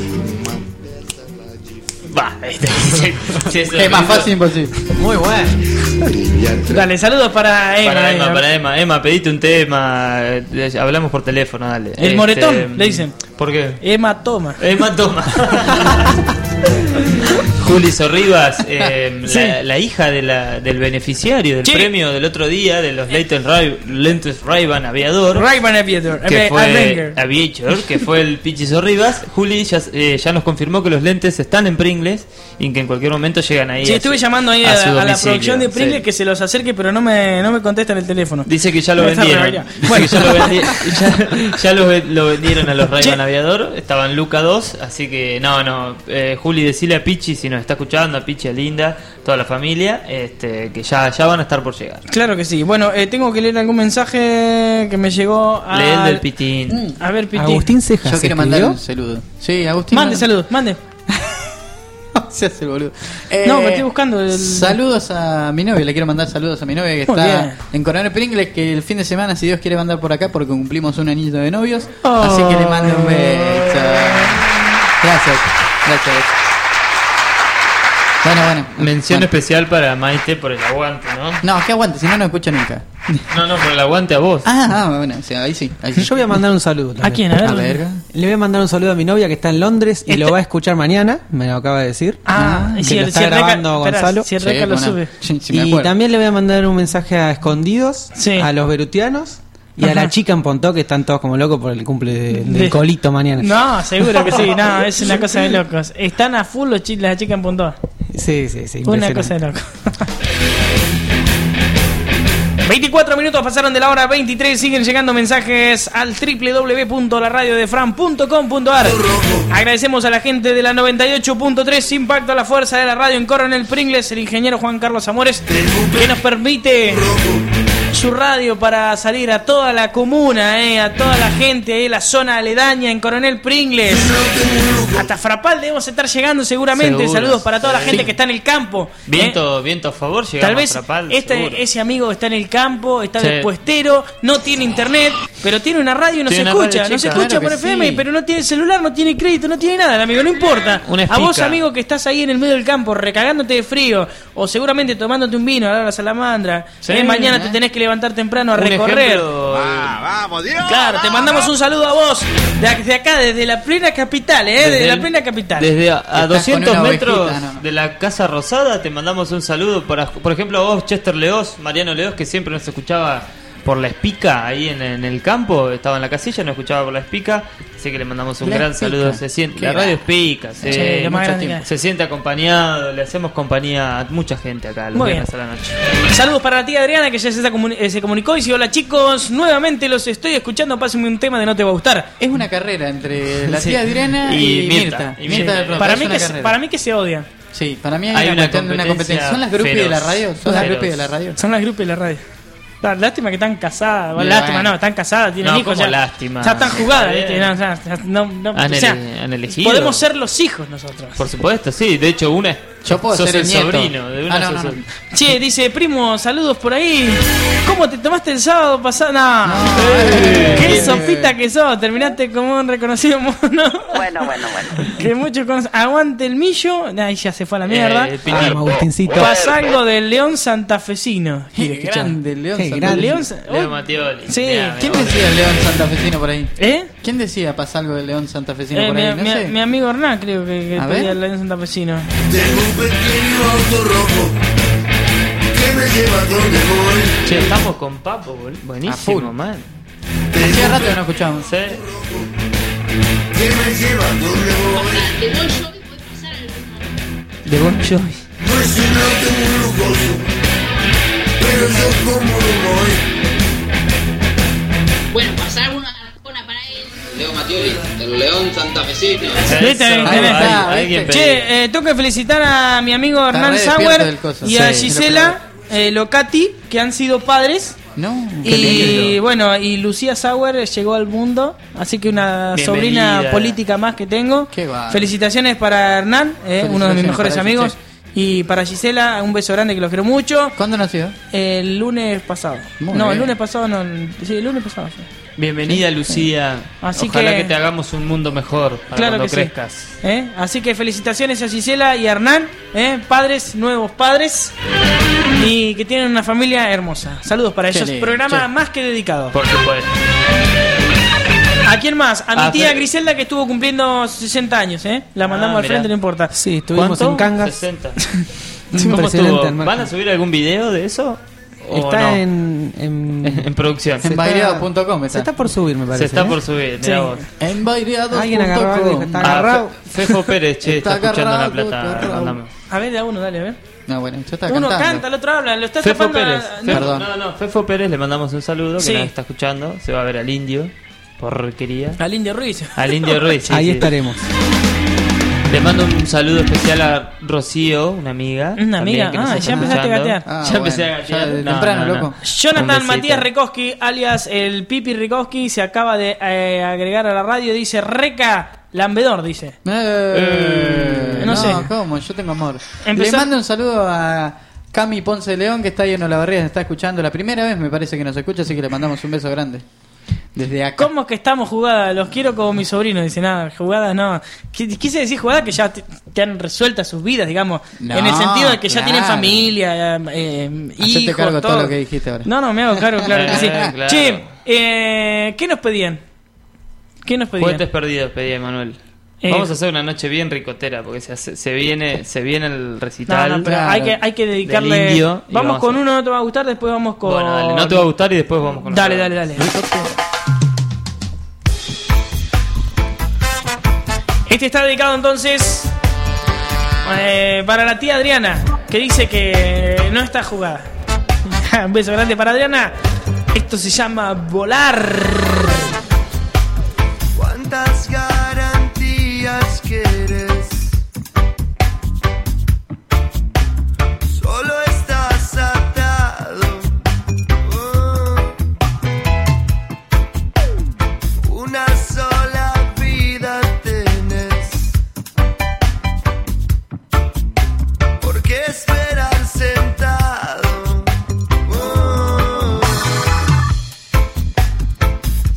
Va, este, sí, sí, es Es más fácil imposible. Muy bueno. Dale, saludos para Emma. Para eh, Emma, para Emma. Emma, pedite un tema. eh, Hablamos por teléfono, dale. El Este, moretón, le dicen. ¿Por qué? Emma toma. Emma toma. Juli Sorribas, eh, Sí. la, la hija de la, del beneficiario del Sí. premio del otro día de los Lentes Ray- Lentes Ray-Ban Aviador. Ray-Ban Aviator. Que Ave- fue Avenger. Aviator, que fue el Pichi Sorribas. Juli ya, eh, ya nos confirmó que los lentes están en Pringles y que en cualquier momento llegan ahí. Sí, a estuve su- llamando ahí a, su a la domicilio. producción de Pringles Sí. que se los acerque, pero no me, no me contestan el teléfono. Dice que ya lo Está vendieron. revelado. Dice Bueno. que ya lo, vendi- ya, ya lo, ve- lo vendieron a los Ray-Ban Che. Aviador. Estaban Luca dos. Así que no, no. Eh, Juli, decile a Pichi si nos está escuchando, a Pichi, a Linda, toda la familia, este, que ya, ya van a estar por llegar. Claro que sí. Bueno, eh, tengo que leer algún mensaje que me llegó a... Lee el del Pitín. A ver, Pitín. Agustín Cejas. Yo quiero escribió. mandar un saludo. Sí, Agustín. Mande manda- saludos, mande. Se hace el boludo. No, me estoy buscando el- Saludos a mi novia, le quiero mandar saludos a mi novia que Muy está bien. en Coronel Pringles, que el fin de semana, si Dios quiere, mandar por acá porque cumplimos un anillo de novios. Oh. Así que le mando un beso. Gracias, gracias. Bueno, bueno. Mención Bueno. especial para Maite por el aguante, ¿no? No, que aguante, si no, no escucho nunca. No, no, por el aguante a vos. Ah, ah, bueno, o sea, ahí sí. Ahí sí. Yo voy a mandar un saludo. ¿A quién? A ver. A ver. Le voy a mandar un saludo a mi novia que está en Londres y Este- lo va a escuchar mañana, me lo acaba de decir. Ah, y que si lo el, está si el Reca, grabando espera, Gonzalo. si el Reca Sí, lo bueno. sube. Sí, sí, me Y acuerdo. también le voy a mandar un mensaje a Escondidos, Sí. a los berutianos y Ajá. a la chica en Pontó, que están todos como locos por el cumple de- del De- colito mañana. No, seguro que sí. No, es una cosa de locos. Están a full los chi- las chicas en punto. Sí, sí, sí. Una impresionante. cosa de loco. veinticuatro minutos pasaron de la hora veintitrés. Siguen llegando mensajes al doble u doble u doble u punto la radio de fran punto com punto a r. Agradecemos a la gente de la noventa y ocho punto tres Impacto a la fuerza de la radio en Coronel Pringles, el ingeniero Juan Carlos Amores, que nos permite su radio para salir a toda la comuna, eh, a toda la gente de la zona aledaña en Coronel Pringles. Hasta Frapal debemos estar llegando seguramente. Seguro. Saludos para toda la Sí. gente que está en el campo. eh. Viento, viento a favor, llegamos Tal vez a Frapal, este, seguro. ese amigo está en el campo, está Sí. de puestero, no tiene internet, pero tiene una radio y no Tiene se una escucha. radio No se chica. escucha Claro por que F M, sí. pero no tiene celular, no tiene crédito, no tiene nada, el amigo, no importa. Una A vos, espica. amigo, que estás ahí en el medio del campo, recagándote de frío, o seguramente tomándote un vino a la salamandra, Sí, eh, mañana ¿eh? te tenés que levantar temprano a Un recorrer. ejemplo, Claro, te mandamos un saludo a vos, desde acá, desde la plena capital, eh, desde, Desde la el- plena capital. Desde a, a Estás con doscientos una metros ovejita, no, no. de la Casa Rosada te mandamos un saludo. Por, por ejemplo, a vos, Chester Leos, Mariano Leos, que siempre nos escuchaba por la espica ahí en, en el campo. Estaba en la casilla, nos escuchaba por la espica. Así que le mandamos un La gran Espica. saludo. Se siente, Qué la radio grande. Espica. Se, Sí, lo más mucho grande tiempo. que Se siente acompañado, le hacemos compañía a mucha gente acá los Muy viernes bien. a la noche. Saludos para la tía Adriana, que ya se, está comuni- eh, se comunicó y dice: hola chicos, nuevamente los estoy escuchando, pásenme un tema de No Te Va a Gustar. Es una carrera entre la Sí. tía Adriana Y y, Mirta. Mirta. Y Mirta Mirta. de pronto, Para es mí, una que se, carrera. para mí que se odian. Sí, para mí hay, Hay una, una cuestión de una competencia competencia. ¿Son las groupies de la feroz. radio? ¿Son las Feroz. groupies de la radio? Son las grupos de la radio. La- Lástima que están casadas. Bueno, Bueno. lástima, no, están casadas, tienen No, hijos. ¿cómo Ya, lástima? ya están jugadas, Está ¿viste? bien. No, ya- ya- no, no, Han o sea, ele- han elegido. podemos ser los hijos nosotros. Por supuesto, sí. De hecho, una es. Yo puedo sos ser el nieto. sobrino de una Ah, no, sos- no, no. Che, dice, primo, saludos por ahí. ¿Cómo te tomaste el sábado pasado? No. Eh, Qué eh, sopita que sos. Terminaste como un reconocido mono. Bueno, bueno, bueno. Que muchos conocen. Aguante el millo. Ahí ya se fue a la mierda. Eh, Piti. Vamos, Agustincito. Pasa algo del León santafesino. Qué Quiere escuchar. grande, León Qué Santa- grande. León. Leo Uy, Mattioli. Sí. Mirá, ¿Quién mirá. decía León Santafesino por ahí? ¿Eh? ¿Quién decía pasa algo de León Santafesino Eh, por mi, ahí? No mi- sé. mi amigo Hernán creo que, que A pedía ver. el León santafesino. Tengo un pequeño auto rojo que me lleva donde voy. Che, estamos con Papo, bol- A full. buenísimo, man. Hacía rato que no escuchábamos. Sí. que me lleva donde voy. De Bon Jovi puede pasar alguno. De Bon Jovi. No es un auto muy lujoso, pero yo como voy. Bueno, pasar alguna arjona para él. Leo Mattioli, del León santafesino. ¿Viste? Ahí está. Che, eh, tengo que felicitar a mi amigo Hernán Sauer y a Sí, Gisela eh, Locati, que han sido padres. No, y bueno, y Lucía Sauer llegó al mundo, así que una Bienvenida. sobrina política más que tengo. Qué guay. Felicitaciones para Hernán, eh, uno de mis mejores para amigos. ella, Y para Gisela, un beso grande que los quiero mucho. ¿Cuándo nació? El lunes pasado. Muy no, bien. el lunes pasado no. Sí, el lunes pasado. Sí. Bienvenida, Lucía. Así Ojalá que... que- te hagamos un mundo mejor para Claro cuando que sí. crezcas. ¿Eh? Así que felicitaciones a Gisela y a Hernán, ¿eh? Padres, nuevos padres, y que tienen una familia hermosa. Saludos para Qué ellos. lindo. Programa Sí. más que dedicado. Por supuesto. ¿A quién más? A mi Ah, tía Fe- Griselda, que estuvo cumpliendo sesenta años, ¿eh? La mandamos Ah, al mirá. frente, no importa. Sí, estuvimos ¿Cuánto? en Cangas. sesenta. Es ¿Cómo impresionante, estuvo? hermano. ¿Van a subir algún video de eso? ¿O Está no? en, en, En producción. se En está- baireado punto com Se está. está por subir, me Se parece. está ¿eh? por subir, Sí. mirá vos. En baireado Alguien agarró algo y dijo, está Ah, agarrado. Fe- Fefo Pérez, che, está, Está escuchando la agarrado, plata. agarrado. Mandame. A ver, de a uno, dale, a ver. No, bueno, yo estaba Uno cantando. canta, el otro habla. Lo está Fefo tapando a- Pérez. no. Fefo- Perdón. No, no, Fefo Pérez le mandamos un saludo, que Sí. nos está escuchando. Se va a ver al indio, porquería. Al Indio Ruiz. Al indio Ruiz, sí, Ahí sí. estaremos. Le mando un saludo especial a Rocío, una amiga. Una amiga. también, que nos Ah, está ya empezaste a escuchando. gatear. Ah, ya empecé bueno, a gatear. ya de No, temprano, no, no. loco. Un Jonathan besito. Matías Rikoski, alias el Pipi Rikoski, se acaba de eh, agregar a la radio. Dice Reca Lambedor, dice. Eh, no no, sé. ¿cómo? Yo tengo amor. Empezó- Le mando un saludo a Cami Ponce de León, que está ahí en Olavarría, nos está escuchando. La primera vez me parece que nos escucha, así que le mandamos un beso grande. Desde acá. ¿Cómo que estamos jugadas? Los quiero como mi sobrino. Dice, nada, jugadas no. Qu- Quise decir jugadas que ya te, te han resueltas sus vidas, digamos. No, en el sentido de que ya claro. tienen familia, eh, Hacete hijos, cargo de todo todo. lo que dijiste ahora. No, no, me hago cargo, claro que sí. Eh, claro. Che, eh, ¿qué nos pedían? ¿Qué nos pedían? Juguetes perdidos, pedía Emanuel. Eh, Vamos a hacer una noche bien ricotera, porque se, hace- se viene se viene el No, recital. no, pero Claro. hay que, hay que dedicarle. Del indio, y vamos vamos con a- uno, no te va a gustar, después vamos con. Bueno, dale, no te va a gustar y después vamos con Dale, otro. dale, dale. Este está dedicado entonces eh, para la tía Adriana, que dice que no está jugada. Un beso grande para Adriana. Esto se llama Volar. ¿Cuántas garantías quieres? Solo estás atado. Oh. Una sola vida tenés. ¿Por qué esperar sentado? Oh.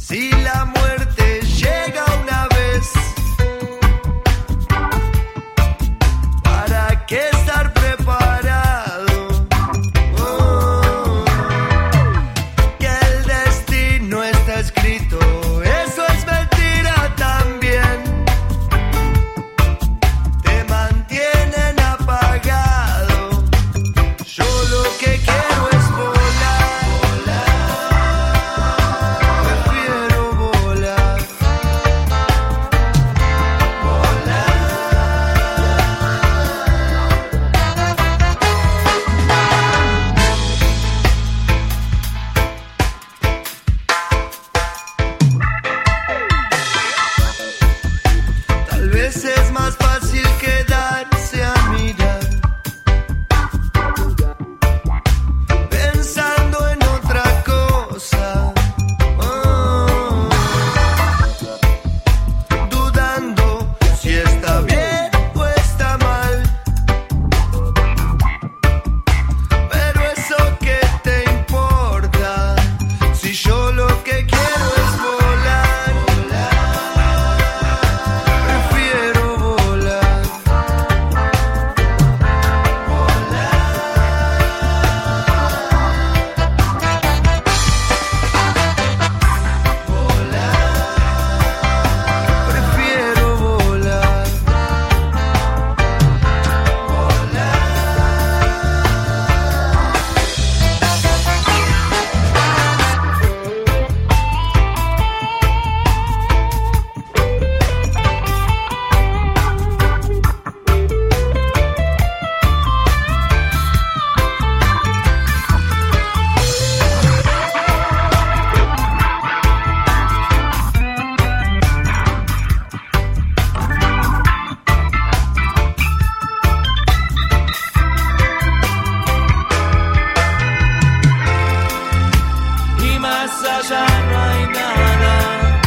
casa ya no hay nada.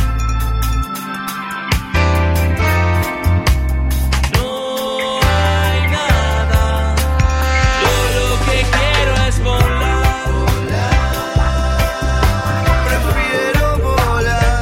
No hay nada. Yo lo que quiero es volar. Prefiero volar.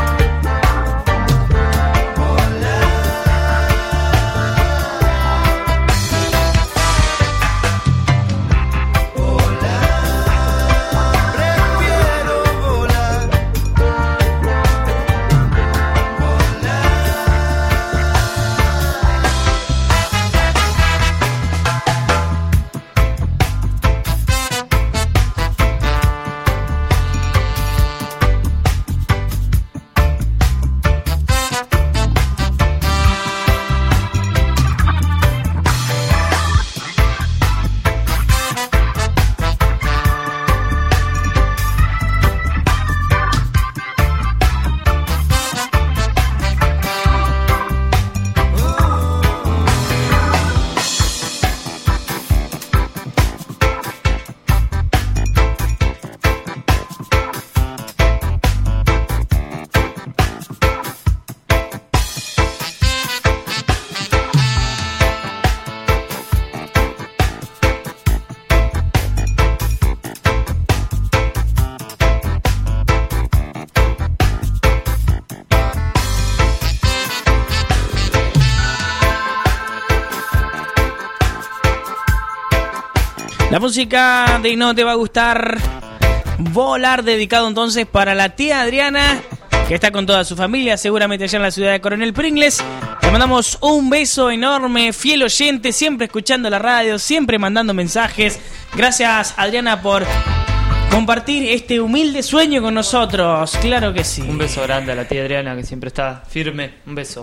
La música de No Te Va a Gustar, Volar, dedicado entonces para la tía Adriana, que está con toda su familia, seguramente allá en la ciudad de Coronel Pringles. Le mandamos un beso enorme, fiel oyente, siempre escuchando la radio, siempre mandando mensajes. Gracias, Adriana, por compartir este humilde sueño con nosotros. Claro que sí. Un beso grande a la tía Adriana, que siempre está firme. Un beso.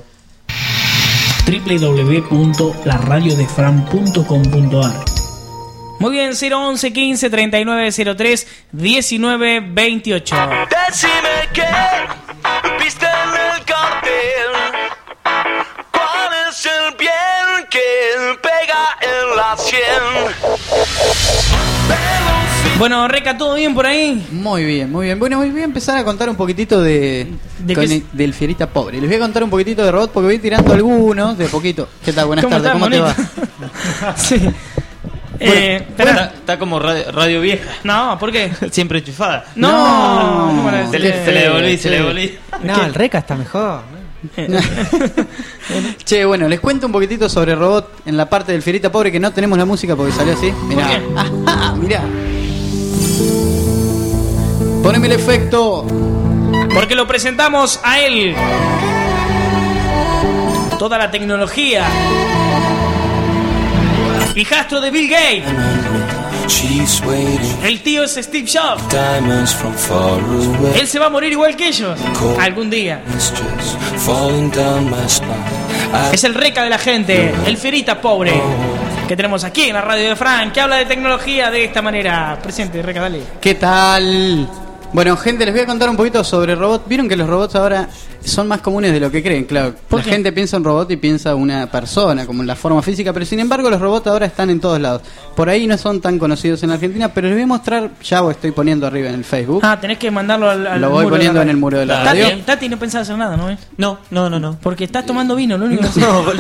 doble u doble u doble u punto la radio de fran punto com punto a r. Muy bien, cero once quince treinta y nueve cero tres diecinueve veintiocho. Decime que viste en el cartel. ¿Cuál es el bien que pega en la sien? Bueno, Reca, ¿todo bien por ahí? Muy bien, muy bien. Bueno, voy a empezar a contar un poquitito de, ¿De con qué? el- del Fierita Pobre. Les voy a contar un poquitito de robot porque voy tirando algunos de poquito. ¿Qué tal? Buenas ¿Cómo tardes, estás, ¿cómo te va? monito? Sí. Bueno, Eh, espera. está, está como radio, radio vieja. No, ¿por qué? Siempre enchufada. No, no, no, se, le, se le devolví, se le devolví. No, el Reca está mejor. Che, bueno, les cuento un poquitito sobre robot en la parte del Fierita Pobre que no tenemos la música porque salió así. Mirá. ¿Por qué? Ah, mirá. Poneme el efecto. Porque lo presentamos a él. Toda la tecnología. Hijastro de Bill Gates. El tío es Steve Jobs. Él se va a morir igual que ellos. Algún día. Es el Reca de la gente. El Fierita Pobre. Que tenemos aquí en la radio de Fran. Que habla de tecnología de esta manera. Presente, Reca, dale. ¿Qué tal? Bueno, gente, les voy a contar un poquito sobre robots. Vieron que los robots ahora son más comunes de lo que creen, claro. La qué? gente piensa en robot y piensa una persona, como en la forma física, pero sin embargo los robots ahora están en todos lados. Por ahí no son tan conocidos en Argentina, pero les voy a mostrar, ya lo estoy poniendo arriba en el Facebook. Ah, tenés que mandarlo al, al Lo voy muro de poniendo la en el radio. muro de la Tati, radio. Tati no pensaba hacer nada, ¿no? ¿Eh? No, no, no, no. Porque estás tomando vino, lo único que haces. No, boludo.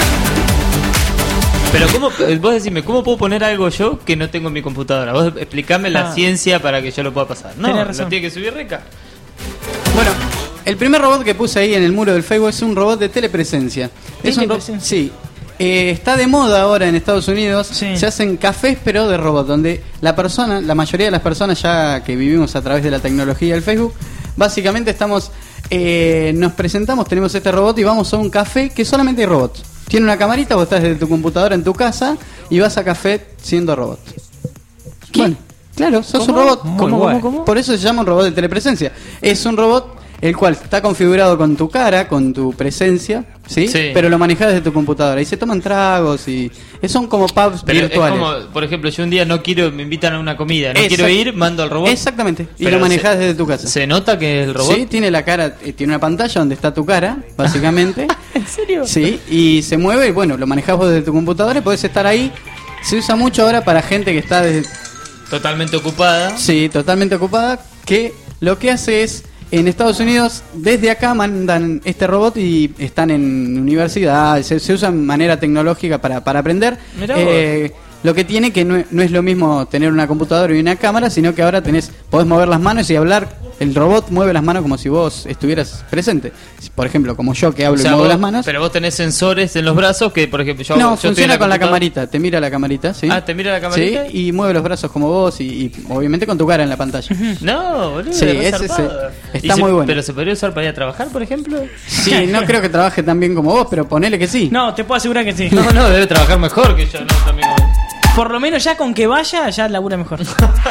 Pero cómo, vos decime, ¿cómo puedo poner algo yo que no tengo en mi computadora? Vos explicame la Ah. ciencia para que yo lo pueda pasar. No, Tenés lo razón. tiene que subir Reca. Bueno, el primer robot que puse ahí en el muro del Facebook es un robot de telepresencia. Es un ro- Telepresencia. sí. Eh, está de moda ahora en Estados Unidos. Sí. Se hacen cafés pero de robot, donde la persona, la mayoría de las personas ya que vivimos a través de la tecnología del Facebook, básicamente estamos, eh, nos presentamos, tenemos este robot y vamos a un café que solamente hay robots. Tiene una camarita, vos estás desde tu computadora en tu casa y vas a café siendo robot. Bueno, claro, sos ¿Cómo? un robot. Muy ¿Cómo, bueno. cómo, cómo? Por eso se llama un robot de telepresencia. Es un robot el cual está configurado con tu cara, con tu presencia, ¿sí? Sí. Pero lo manejas desde tu computadora y se toman tragos y son como pubs Pero virtuales. es como, por ejemplo, yo un día no quiero, me invitan a una comida, no Exact- quiero ir, mando al robot. Exactamente. Y Pero lo manejas se- desde tu casa. ¿Se nota que es el robot? Sí, tiene la cara, eh, tiene una pantalla donde está tu cara, básicamente. ¿En serio? Sí, y se mueve y bueno, lo manejas vos desde tu computadora y podés estar ahí. Se usa mucho ahora para gente que está desde, Totalmente ocupada. sí, totalmente ocupada, que lo que hace es, en Estados Unidos, desde acá mandan este robot y están en universidad, se, se usa de manera tecnológica para, para aprender. Eh, lo que tiene que no, no es lo mismo tener una computadora y una cámara, sino que ahora tenés, podés mover las manos y hablar. El robot mueve las manos como si vos estuvieras presente. Por ejemplo, como yo que hablo O sea, y muevo vos- las manos. Pero vos tenés sensores en los brazos que, por ejemplo, yo No, yo estoy en funciona con la computadora- camarita, te mira la camarita, ¿sí? Ah, ¿te mira la camarita? Sí, y mueve los brazos como vos y, y obviamente con tu cara en la pantalla. No, boludo, Sí, re ese, zarpado. ese- ¿Y está se- muy bueno. ¿Pero se podría usar para ir a trabajar, por ejemplo? Sí, no creo que trabaje tan bien como vos, pero ponele que sí. No, te puedo asegurar que sí. No, no, debe trabajar mejor que yo, no, también. Por lo menos ya con que vaya, ya labura mejor.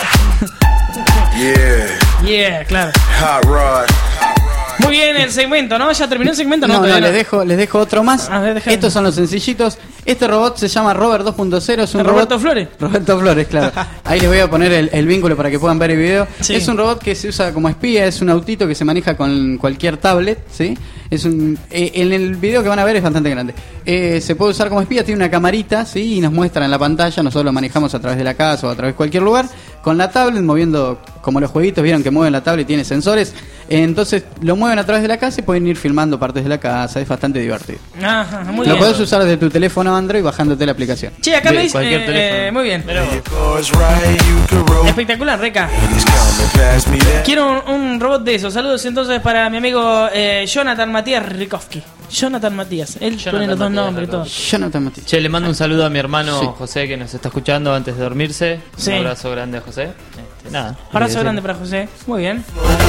Yeah, Yeah, claro. hot rod. Muy bien el segmento, ¿no? ¿Ya terminó el segmento? No, no, todavía les dejo, les dejo otro más. A ver, déjame. Estos son los sencillitos. Este robot se llama Robert dos punto cero. Es un ¿Roberto robot... Flores? Roberto Flores, claro. Ahí les voy a poner el, el vínculo para que puedan ver el video. Sí. Es un robot que se usa como espía, es un autito que se maneja con cualquier tablet, ¿sí? Es un, eh, en el video que van a ver es bastante grande. Eh, se puede usar como espía, tiene una camarita, ¿sí? Y nos muestra en la pantalla, nosotros lo manejamos a través de la casa o a través de cualquier lugar, con la tablet moviendo, como los jueguitos, vieron que mueven la tablet y tiene sensores. Eh, entonces lo mueven a través de la casa y pueden ir filmando partes de la casa, es bastante divertido. Ajá, muy Lo bien. podés usar desde tu teléfono Android bajándote la aplicación. Che, acá De me dice. cualquier eh, teléfono. eh, muy bien. Espectacular, Reca. Quiero un, un robot de esos. Saludos entonces para mi amigo eh, Jonathan Matías Rikovsky. Jonathan Matías. Él pone los dos nombres y todo. Jonathan Matías. Che, le mando un saludo a mi hermano Sí. José que nos está escuchando antes de dormirse. Sí. Un abrazo grande a José. Este, nada. Abrazo quería grande decir. para José. Muy bien.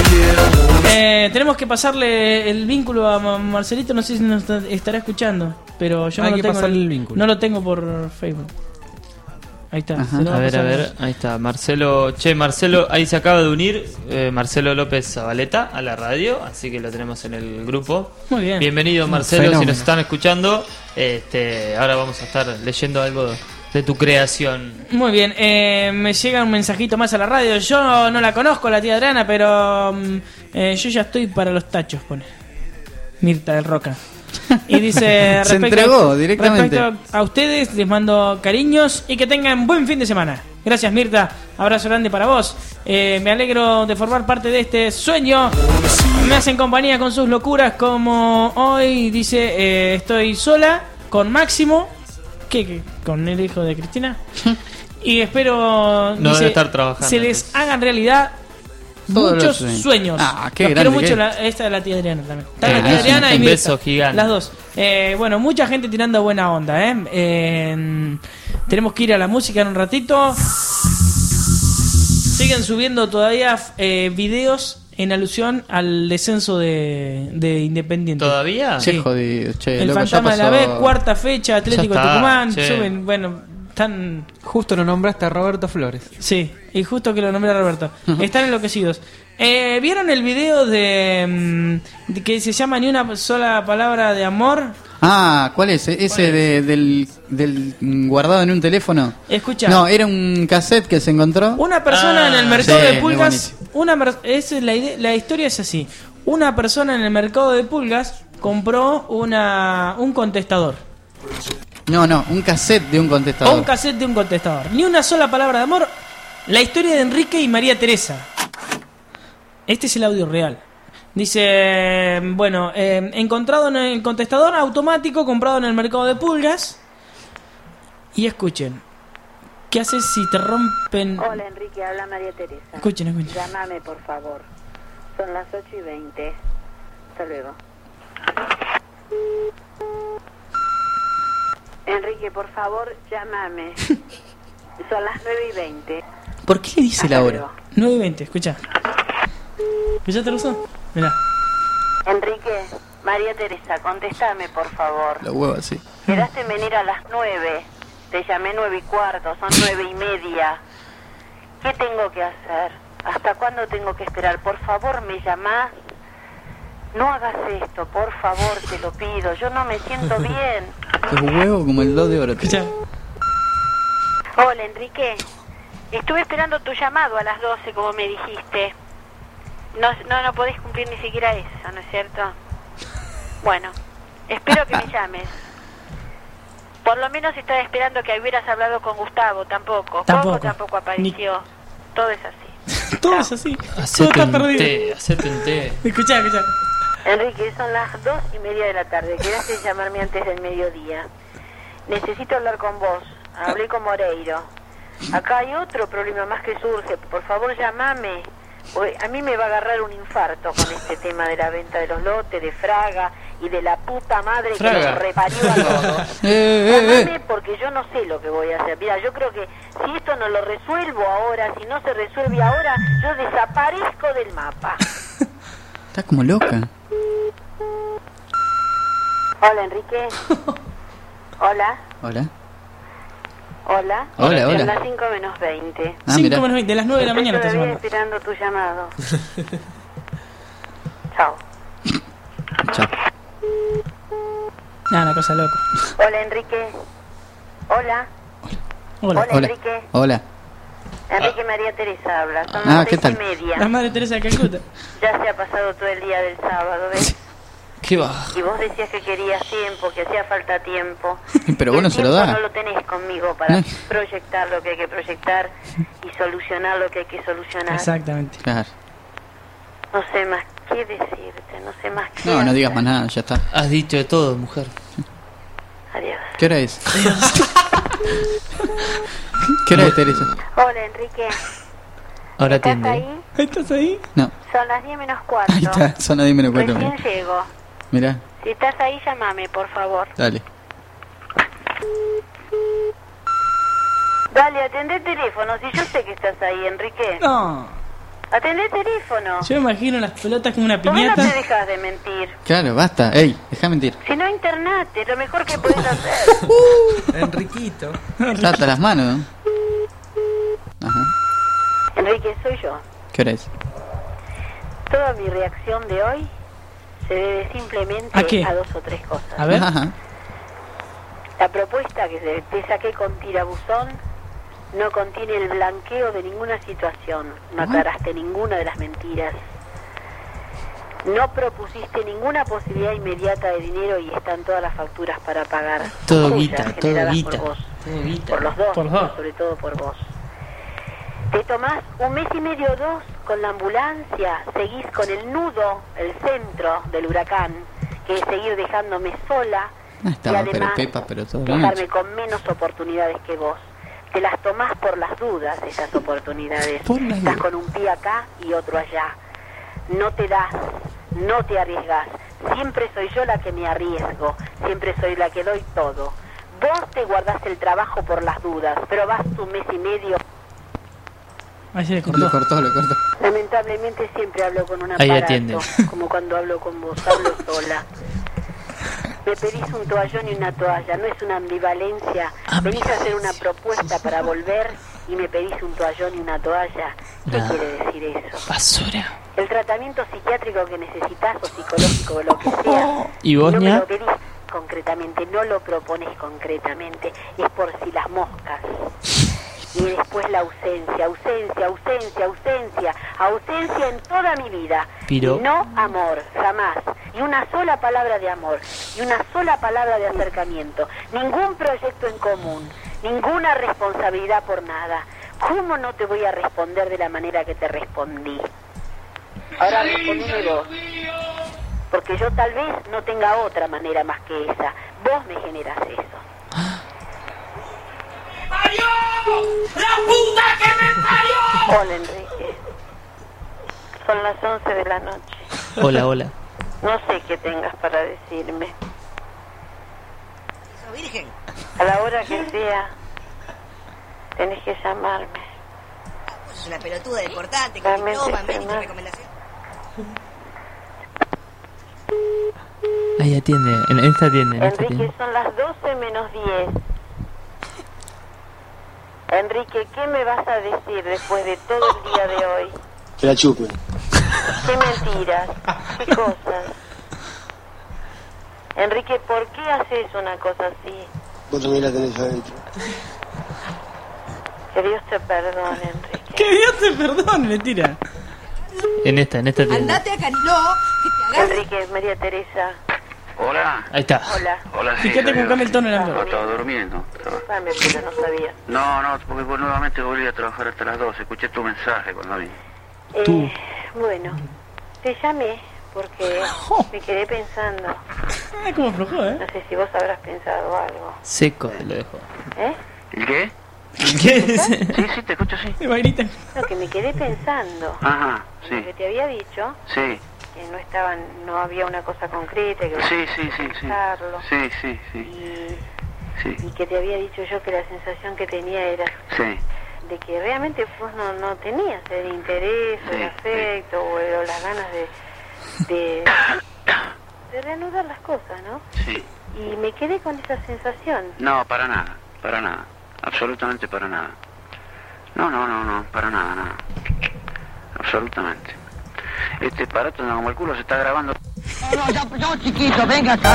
Eh, tenemos que pasarle el vínculo a Ma- Marcelito. No sé si nos está- estará escuchando. Pero yo Hay no lo que tengo. pasarle en- el vínculo. No lo tengo por Facebook. Ahí está. Ajá. se lo A va ver, a pasar. ver, ahí está. Marcelo, che, Marcelo, ahí se acaba de unir eh, Marcelo López Zabaleta a la radio, así que lo tenemos en el grupo. Muy bien. Bienvenido, Un Marcelo, si fenómeno. nos están escuchando. Este, ahora vamos a estar leyendo algo de tu creación. Muy bien, eh, me llega un mensajito más a la radio. Yo no la conozco, la tía Adriana, pero mm, eh, yo ya estoy para los tachos, pone Mirta del Roca. Y dice: Se respecto- entregó directamente. Respecto a ustedes, les mando cariños y que tengan buen fin de semana. Gracias, Mirta. Abrazo grande para vos. Eh, me alegro de formar parte de este sueño. Me hacen compañía con sus locuras, como hoy dice: eh, estoy sola con Máximo. ¿Qué, qué? ¿Con el hijo de Cristina? Y espero No dice, debe estar trabajando, se les hagan realidad Todos muchos los sueños. sueños. Ah, qué Los grande quiero mucho. que La, esta es la tía Adriana también. Está Qué la tía grande. Adriana y Un Mirta. beso gigante. Las dos. Eh, bueno, mucha gente tirando buena onda. ¿eh? Eh, tenemos que ir a la música en un ratito. Siguen subiendo todavía eh, videos en alusión al descenso de, de Independiente. ¿Todavía? Che, Sí. jodido, che, El loco, ya Fantasma de la pasó. B, cuarta fecha, Atlético Ya de está, Tucumán. che. Suben, bueno, están. Justo lo nombraste a Roberto Flores. Sí, y justo que lo nombré a Roberto. Están enloquecidos. Eh, ¿Vieron el video de, mm, de que se llama Ni una sola palabra de amor? Ah, ¿cuál es? ¿Ese de- del, del mm, guardado en un teléfono? Escucha. No, era un cassette que se encontró. Una persona Ah, en el mercado sí, de muy pulgas. bonito. Una mer- esa es la, ide- la historia es así. Una persona en el mercado de pulgas compró una un contestador. No, no, un cassette de un O contestador. un cassette de un contestador. Ni una sola palabra de amor. La historia de Enrique y María Teresa. Este es el audio real. Dice, bueno, eh, encontrado en el contestador automático comprado en el mercado de pulgas. Y escuchen. ¿Qué haces si te rompen? Hola Enrique, habla María Teresa. Escuchen, escuchen. Llámame por favor. Son las ocho y veinte. Hasta luego. Enrique, por favor, llámame. Son las nueve y veinte. ¿Por qué le dice la hora? nueve y veinte, escucha. ¿Escuchaste, Ruso? Mirá. Enrique, María Teresa, contéstame por favor. La hueva, sí. Quedaste en venir a las nueve. Te llamé nueve y cuarto, son nueve y media. ¿Qué tengo que hacer? ¿Hasta cuándo tengo que esperar? Por favor, me llamás. No hagas esto, por favor, te lo pido. Yo no me siento bien. Los huevos como el dos de oro. Escucha. Hola, Enrique. Estuve esperando tu llamado a las doce, como me dijiste. No, no, no podés cumplir ni siquiera eso, ¿no es cierto? Bueno, espero que me llames. Por lo menos estaba esperando que hubieras hablado con Gustavo, tampoco. Tampoco. Coco tampoco apareció. Todo es así. Todo es así. Todo Hacete está un perdido. té, hacete un té. Escuchá, escuchá. Enrique, son las dos y media de la tarde. Quedaste en llamarme antes del mediodía. Necesito hablar con vos. Hablé con Moreiro. Acá hay otro problema más que surge. Por favor, llamame. Porque a mí me va a agarrar un infarto con este tema de la venta de los lotes, de Fraga y de la puta madre Fraga. que los reparió a todos. Eh, eh, Llamame porque yo no sé lo que voy a hacer. Mira, yo creo que si esto no lo resuelvo ahora, si no se resuelve ahora, yo desaparezco del mapa. Está como loca. Hola, Enrique. Hola. Hola. Hola. Hola, hola. Son las cinco menos veinte. Ah, mirá. cinco menos veinte, de las nueve de la mañana Estoy estás todavía llamando. esperando tu llamado. Chao. Chao. Ah, una cosa loca. Hola, Enrique. Hola. Hola. Hola. Enrique. Hola. Enrique María Teresa habla. Son Ah, las ¿qué seis tal? y media. La madre Teresa de Calcuta. Ya se ha pasado todo el día del sábado, ¿ves? ¿Qué va? Y vos decías que querías tiempo, que hacía falta tiempo. Pero vos no El se lo tiempo da. no lo tenés conmigo para No. proyectar lo que hay que proyectar y solucionar lo que hay que solucionar. Exactamente. Claro. No sé más qué decirte, no sé más qué No, no hacer. digas más nada, ya está. Has dicho de todo, mujer. Adiós. ¿Qué hora es? ¿Qué hora es, Teresa? Hola, Enrique. Ahora ¿Estás atiende. ahí? ¿Estás ahí? No. Son las diez menos cuarto. Ahí está, son las diez menos cuatro. Recién Mirá. llego. Mirá, Si estás ahí, llámame, por favor. dale. Dale, atendé el teléfono. Si yo sé que estás ahí, Enrique. No. Atendé el teléfono. Yo me imagino las pelotas como una ¿Por qué no piñata. te dejas de mentir? Claro, basta. Ey, deja mentir. Si no, internate. Lo mejor que podés hacer. Enriquito. Trata las manos. ¿no? Ajá. Enrique, soy yo. ¿Qué hora es? Toda mi reacción de hoy se debe simplemente ¿A qué? dos o tres cosas. A ver. Ajá. La propuesta que se- te saqué con tirabuzón no contiene el blanqueo de ninguna situación. No aclaraste ninguna de las mentiras. No propusiste ninguna posibilidad inmediata de dinero y están todas las facturas para pagar. Todo Tuyas, guita, todo generadas guita. Por vos. Todo guita. Por los dos, Por los dos. pero sobre todo por vos. Te tomás un mes y medio o dos con la ambulancia, seguís con el nudo, el centro del huracán, que es seguir dejándome sola No y estaba, pero además Pepa, pero todo bien. dejarme con menos oportunidades que vos. Te las tomás por las dudas, esas oportunidades. Por las Estás dudas. con un pie acá y otro allá. No te das, no te arriesgas. Siempre soy yo la que me arriesgo, siempre soy la que doy todo. Vos te guardás el trabajo por las dudas, pero vas un mes y medio. Ahí se le Le cortó. cortó, le cortó. Lamentablemente siempre hablo con un Ahí aparato, atiende. como cuando hablo con vos, hablo sola. Me pedís un toallón y una toalla, no es una ambivalencia. Venís a hacer una propuesta para volver y me pedís un toallón y una toalla. ¿Qué No. quiere decir eso? Basura. El tratamiento psiquiátrico que necesitas o psicológico o lo que sea. ¿Y vos, no me ña? lo pedís concretamente, no lo propones concretamente, es por si las moscas. Y después la ausencia, ausencia, ausencia, ausencia, ausencia en toda mi vida. Piro. Y no amor, jamás. Y una sola palabra de amor, y una sola palabra de acercamiento. Ningún proyecto en común, ninguna responsabilidad por nada. ¿Cómo no te voy a responder de la manera que te respondí? Ahora respondeme vos. Porque yo tal vez no tenga otra manera más que esa. Vos me generas eso. ¡La puta que me parió! Hola, Enrique. Son las once de la noche. Hola, hola. No sé qué tengas para decirme. ¿Sos virgen? A la hora que sea, tenés que llamarme. Vos sos una pelotuda de portante, que Realmente no, ven y estoy tu mal. recomendación. Ahí atiende. En esta atiende. En esta Enrique, atiende. son las doce menos diez. Enrique, ¿qué me vas a decir después de todo el día de hoy? Que la chupe. ¿Qué mentiras? ¿Qué cosas? Enrique, ¿por qué haces una cosa así? Vos también la tenés adentro. Que Dios te perdone, Enrique. Que Dios te perdone, mentira. En esta, en esta atiende. Andate a Cariló, que te agarre. Enrique, María Teresa. Hola. Ahí está. Hola. Hola, sí. Fíjate soy cómo yo. cambia el tono de la No, voz. estaba durmiendo. Estaba- Dame, pero no sabía. No, no, porque vos nuevamente volví a trabajar hasta las doce. Escuché tu mensaje cuando vine. Eh, Tú. Bueno, te llamé porque me quedé pensando. Ay, cómo aflojó, ¿eh? No sé si vos habrás pensado algo. Seco lo dejo. ¿Eh? ¿El qué? ¿Qué? Sí, sí, te escucho, sí. No, que me quedé pensando. Ajá, sí. Lo que te había dicho, Sí, que no estaban, no había una cosa concreta, que sí, sí, sí, sí. pensarlo. Sí, sí, sí. Y, Sí, y que te había dicho yo que la sensación que tenía era sí. de que realmente vos no, no tenías el interés o el afecto o, o las ganas de, de, de reanudar las cosas, ¿no? Sí. Y me quedé con esa sensación. No, para nada, para nada. Absolutamente para nada. No, no, no, no, para nada, nada. Absolutamente. Este aparato como el culo se está grabando. No, no, ya, ya, chiquito, venga acá.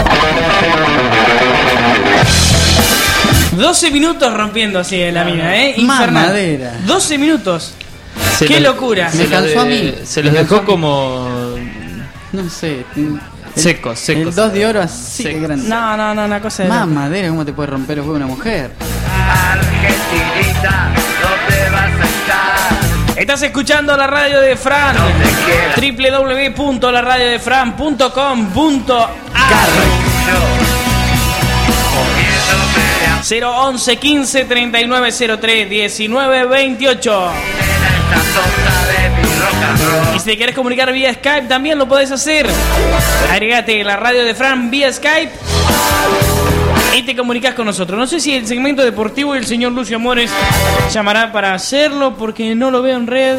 doce minutos rompiendo así en la mina, ¿eh? Infernal. Mamadera. doce minutos. Se ¡Qué lo- locura! Se, los de- se los dejó como No sé. secos, secos. El dos de oro así de grande. No, no, no, una cosa de... Más madera, ¿cómo te puede romper el huevo una mujer? Argentinita, no te vas a estar. Estás escuchando la radio de Fran. doble u doble u doble u punto la radio de fran punto com punto a r cero once quince treinta y nueve cero tres diecinueve veintiocho. Y si te quieres comunicar vía Skype también lo podés hacer. Agregate la radio de Fran vía Skype y te comunicas con nosotros. No sé si el segmento deportivo y el señor Lucio Amores llamará para hacerlo porque no lo veo en red.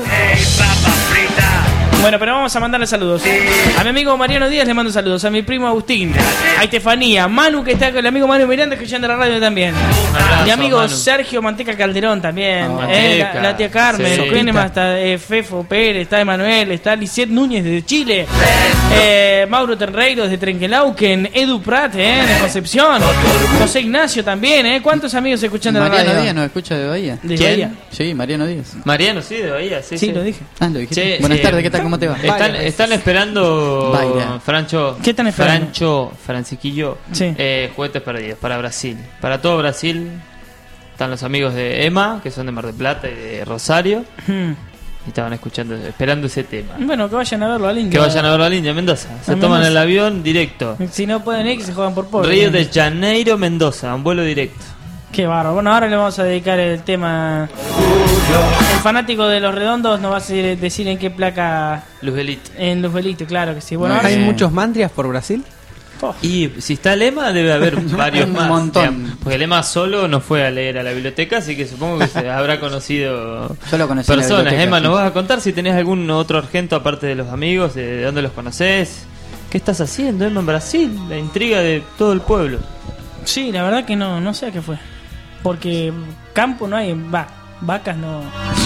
Bueno, pero vamos a mandarle saludos. A mi amigo Mariano Díaz le mando saludos. A mi primo Agustín. A Estefanía. Manu, que está con el amigo Manu Miranda, escuchando la radio también. abrazo, Mi amigo Manu. Sergio Manteca Calderón también. Oh, Eh, Manteca. la, la tía Carmen. Sí. ¿Quién más? Está eh, Fefo Pérez, está Emanuel, está Lisette Núñez de Chile. Eh, Mauro Terreiros de Trenquelauquen. Edu Prat, eh, de Concepción. José Ignacio también, ¿eh? ¿Cuántos amigos escuchando la Mariano radio? Díaz nos escucha de Bahía. ¿De ¿Quién? Bahía? Sí, Mariano Díaz. Mariano, sí, de Bahía, sí, Sí, sí. lo dije. Ah, lo dijiste. Che, Buenas eh, tardes, ¿qué tal? ¿Cómo te va? Están, están esperando, Baila. Francho, ¿Qué están esperando? Francho, Franciquillo, Sí. eh, juguetes perdidos para Brasil. Para todo Brasil están los amigos de Emma, que son de Mar del Plata y de Rosario, Hmm. y estaban escuchando, esperando ese tema. Bueno, que vayan a verlo al India. Que vayan a ver la línea Mendoza. Se A toman Mendoza. el avión directo. Si no pueden ir, que se juegan por pobre. Río de Janeiro, Mendoza, un vuelo directo. Qué bárbaro. Bueno, ahora le vamos a dedicar el tema. El fanático de los redondos nos va a decir, decir en qué placa. Luzbelito. En Luzbelito, claro que sí. Bueno, ahora ¿Hay sí. muchos mandrias por Brasil? Y si está Lema, debe haber varios Un más. montón. digamos, porque Lema solo no fue a leer a la biblioteca, así que supongo que se habrá conocido Yo lo conocí en la personas. biblioteca, Emma, sí. ¿nos vas a contar si tenés algún otro argento aparte de los amigos? ¿De, de dónde los conoces? ¿Qué estás haciendo, Emma, en Brasil? La intriga de todo el pueblo. Sí, la verdad que no, no sé a qué fue. Porque campo no hay, va, vacas no.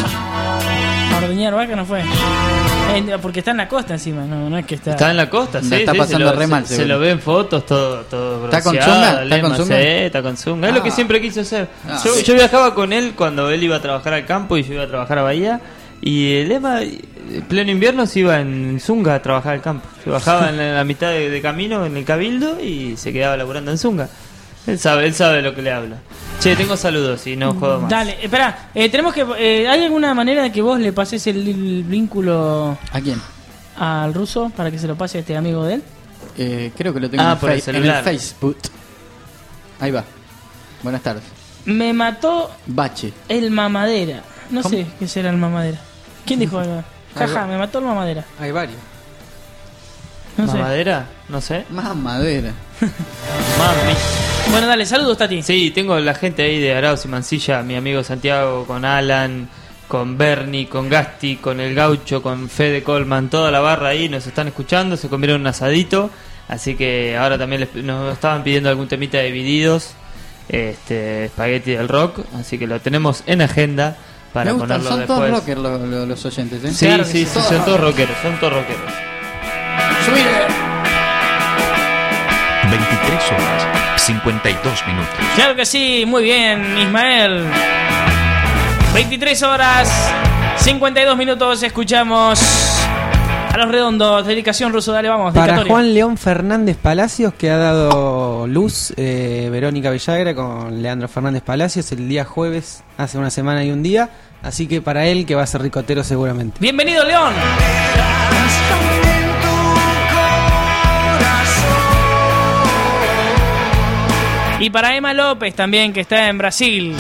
Ordeñar vacas no fue. Eh, Porque está en la costa encima, no, no es que está. Está en la costa, La sí. está sí, pasando se lo, re mal, se, se seguro. lo ve en fotos, todo, todo ¿Está con bronceado, zunga? ¿Está Lema, con zunga? sí, está con zunga. Es lo que Ah. siempre quiso hacer. Ah, yo, sí. yo viajaba con él cuando él iba a trabajar al campo y yo iba a trabajar a Bahía. Y el Lema, en pleno invierno, se iba en zunga a trabajar al campo. Se bajaba en la, la mitad de, de camino en el cabildo y se quedaba laburando en zunga. Él sabe, él sabe de lo que le habla. Che, tengo saludos y no jodo más. Dale, espera, eh, tenemos que. Eh, ¿Hay alguna manera de que vos le pases el, el vínculo ¿A quién? al ruso para que se lo pase a este amigo de él? Eh, creo que lo tengo Ah, en, por el fe- en el celular. Facebook. Ahí va. Buenas tardes. Me mató Bache. el mamadera. No ¿Cómo? sé qué será el mamadera. ¿Quién dijo algo? Jaja, Algo. me mató el mamadera. Hay varios. No sé. ¿Mamadera? No sé. Más madera. Mami. Bueno, dale, saludos, Tati. Sí, tengo la gente ahí de Arauz y Mansilla, mi amigo Santiago, con Alan, con Bernie, con Gasti, con el Gaucho, con Fede Colman, toda la barra ahí nos están escuchando, se comieron un asadito, así que ahora también les- nos estaban pidiendo algún temita de Divididos, este, Spaghetti del Rock, así que lo tenemos en agenda para Me gustan, ponerlo son después. todos rockers los, los- los oyentes, ¿eh? Sí, Claro que sí, sí. sí, son todos rockeros, son todos rockeros. veintitrés horas, cincuenta y dos minutos. Claro que sí, muy bien, Ismael. veintitrés horas, cincuenta y dos minutos, escuchamos a los redondos. Dedicación ruso, dale, vamos. Para dedicatoria. Juan León Fernández Palacios, que ha dado luz eh, Verónica Villagra con Leandro Fernández Palacios el día jueves, hace una semana y un día, Así que para él, que va a ser ricotero seguramente. Bienvenido, León. Y para Emma López también, que está en Brasil.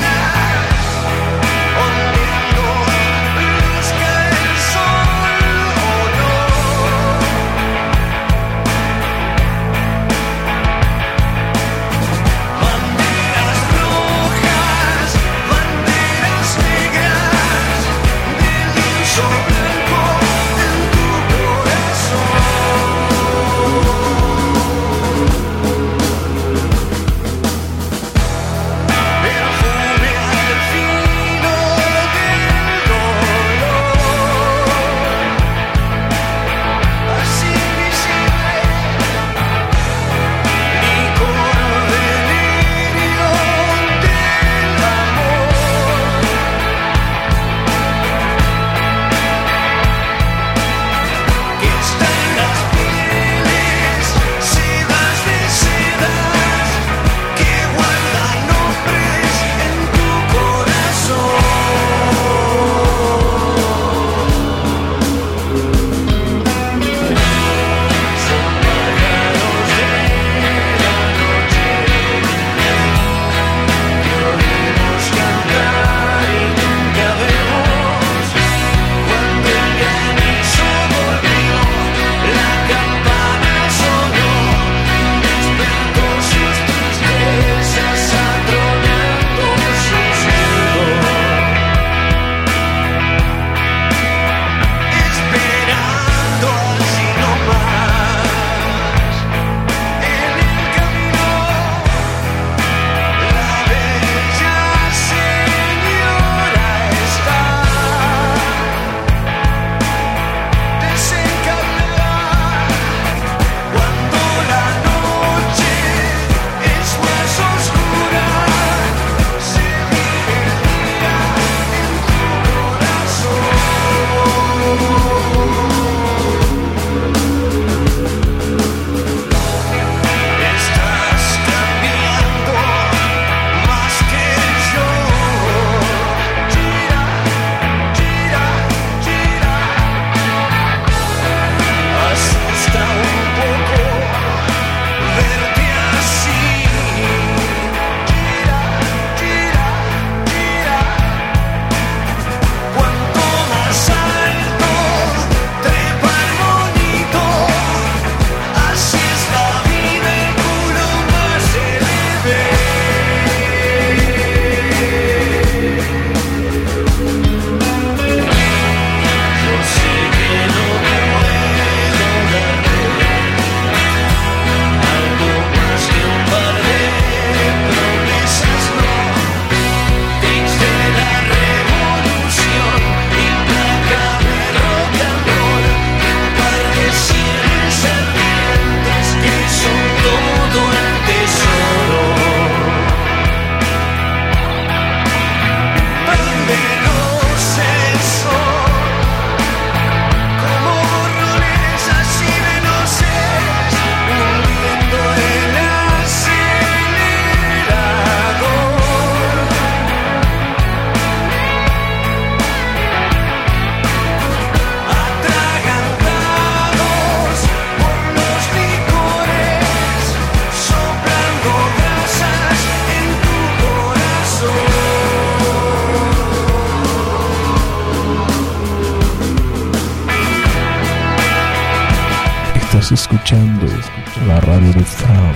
Estás escuchando la radio de Fran.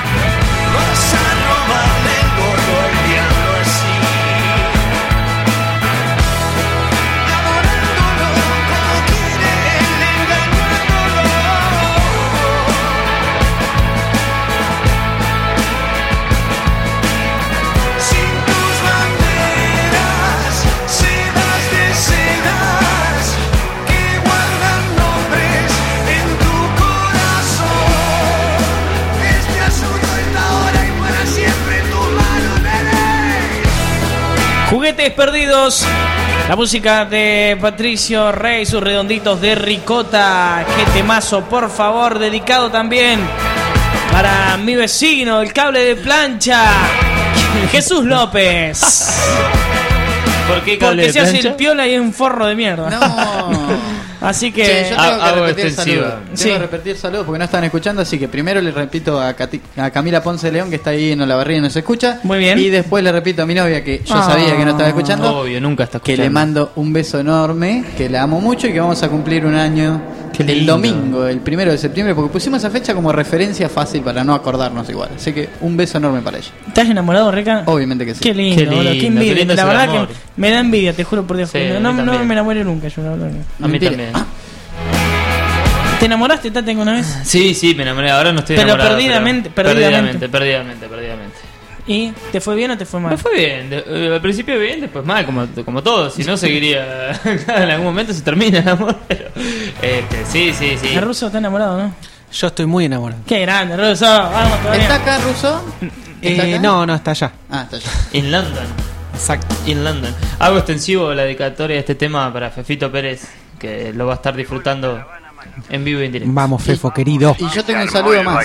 Juguetes perdidos. La música de Patricio Rey, sus redonditos de ricota. Qué temazo, por favor. Dedicado también para mi vecino, el cable de plancha, Jesús López. ¿Por qué cable Porque de se hace plancha? el piola y es un forro de mierda. No. Así que... Che, yo tengo que Hago repetir extensiva. saludos. Tengo Sí. que repetir saludos porque no están escuchando, así que primero le repito a, Cati- a Camila Ponce León, que está ahí en Olavarría y no se escucha. Muy bien. Y después le repito a mi novia, que yo Ah. sabía que no estaba escuchando, Obvio, nunca está que escuchando. le mando un beso enorme, que la amo mucho y que vamos a cumplir un año Qué el lindo. domingo, el primero de septiembre, porque pusimos esa fecha como referencia fácil para no acordarnos igual. Así que un beso enorme para ella. ¿Estás enamorado, Reca? Obviamente que sí. Qué lindo, Qué boludo, qué lindo, envidia. qué lindo La es el verdad amor. que me da envidia, te juro por Dios. Sí, no, a mí no también. me enamoré nunca yo. No, no. A mí Mentira. también. Ah. ¿Te enamoraste, Tati, alguna vez? Sí, sí, me enamoré. Ahora no estoy Pero enamorado. perdidamente, pero perdidamente. perdidamente, perdidamente, perdidamente. ¿Y te fue bien o te fue mal? Me fue bien, de- eh, al principio bien, después mal, como, como todo, si no seguiría, claro, en algún momento se termina el amor, pero este, sí, sí, sí. El ruso está enamorado, ¿no? Yo estoy muy enamorado. Qué grande, ruso. Vamos todavía. ¿Está acá, Russo? ¿Está Eh, acá? no, no, está allá. Ah, está allá. En London, Exacto. en London. Hago extensivo la dedicatoria de este tema para Fefito Pérez, que lo va a estar disfrutando en vivo y en directo. Vamos, Fefo, querido. Y yo tengo un saludo más.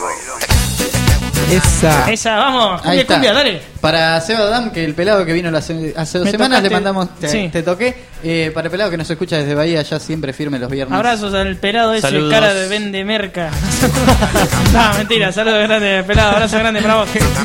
Esa. Esa, vamos. Ahí Cumbia, está. cumbia, dale. Para Seba Dam, que el pelado que vino la se- hace dos Me semanas, tocaste. le mandamos, te, Sí. te toqué. Eh, para el pelado que nos escucha desde Bahía, ya siempre firme los viernes. Abrazos al pelado ese, Saludos. cara de vende merca. No, mentira, saludos grandes, pelado, abrazo grande para vos.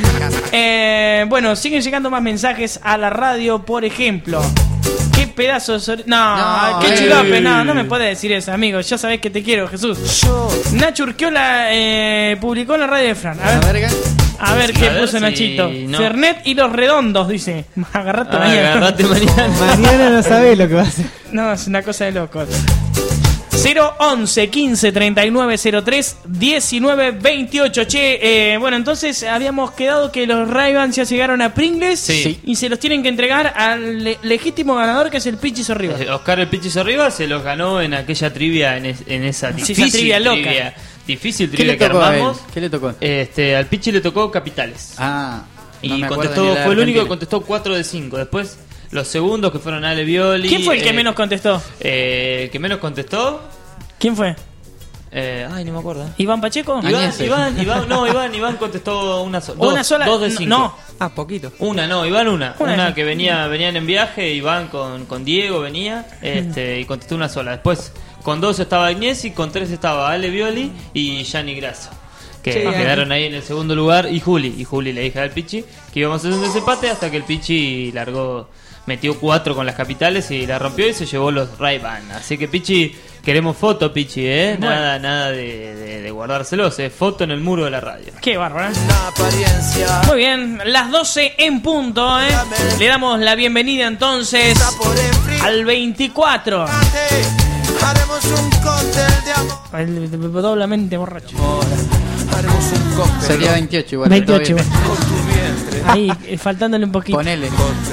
Eh, bueno, siguen llegando más mensajes a la radio, por ejemplo. Qué pedazo de sor- No, No, qué eh. chilope, no, no me puedes decir eso, amigo. Ya sabés que te quiero, Jesús. Nacho Urquiola eh, publicó en la radio de Fran. A ver, La verga. a ver qué A ver puso si Nachito. no. Fernet y los redondos, dice. Agarrate Ah, mañana. agarrate mañana. Mañana no sabés lo que va a hacer. No, es una cosa de locos. cero once quince treinta y nueve cero tres diecinueve veintiocho. Che, eh, bueno, entonces habíamos quedado que los Ray-Bans ya llegaron a Pringles Sí. y se los tienen que entregar al le- legítimo ganador, que es el Pichis Arriba. Eh, Oscar el Pichis Arriba se los ganó en aquella trivia, en, es- en esa Sí, difícil esa trivia loca. trivia, difícil ¿Qué trivia le que tocó a él? armamos. ¿Qué le tocó? Este, al Pichi le tocó Capitales. Ah, Y no me acuerdo contestó, ni la de fue el único que Argentina. contestó cuatro de cinco. Después, los segundos que fueron Ale Violi. ¿Quién fue el que eh, menos contestó? eh, el que menos contestó. ¿Quién fue? Eh, ay, no me acuerdo. ¿Iván Pacheco? Iván, Añese. Iván, Iván, no, Iván, Iván contestó una, so- dos, ¿Una sola? dos de cinco. No. Ah, poquito. Una, no, Iván una. Una. Una, que venía, venían en viaje, Iván con, con Diego venía, este, y contestó una sola. Después, con dos estaba Agnesi, con tres estaba Ale Violi y Gianni Grasso. Que Sí, quedaron ahí en el segundo lugar, y Juli. Y Juli le dije al Pichi que íbamos a hacer un desempate hasta que el Pichi largó, metió cuatro con las capitales y la rompió y se llevó los Ray-Ban. Así que Pichi, queremos foto, Pichi, ¿eh? Bueno. Nada, nada de, de, de guardárselos, es foto en el muro de la radio. Qué bárbaro, ¿eh? Muy bien, las doce en punto, ¿eh? Le damos la bienvenida entonces al veinticuatro. Haremos un cóctel de amor. El doblamente borracho. Haremos un cóctel. Sería veintiocho igual. veintiocho pero igual. todo bien. Ahí, eh, faltándole un poquito. Ponele.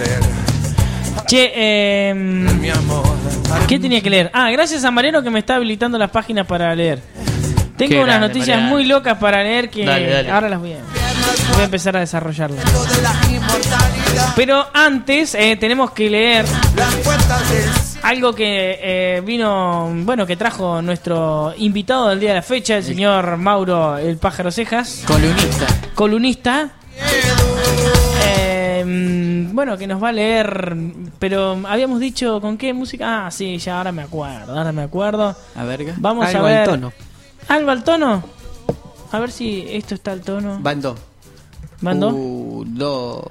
Che, eh, Mi amor. ¿qué tenía que leer? Ah, gracias a Mariano que me está habilitando las páginas para leer. Tengo Qué unas grande, noticias Mariano. muy locas para leer que Dale, dale. ahora las voy a, voy a empezar a desarrollarlas. Pero antes eh, tenemos que leer algo que eh, vino, bueno, que trajo nuestro invitado del día de la fecha, el señor Mauro el Pájaro Cejas, Columnista. columnista. Eh, mm, bueno, que nos va a leer, pero habíamos dicho con qué música. Ah, sí, ya ahora me acuerdo, ahora me acuerdo. A verga. Vamos Algo a ver. al tono. ¿Algo al tono? A ver si esto está al tono. Van dos. ¿Mando? Uh, dos.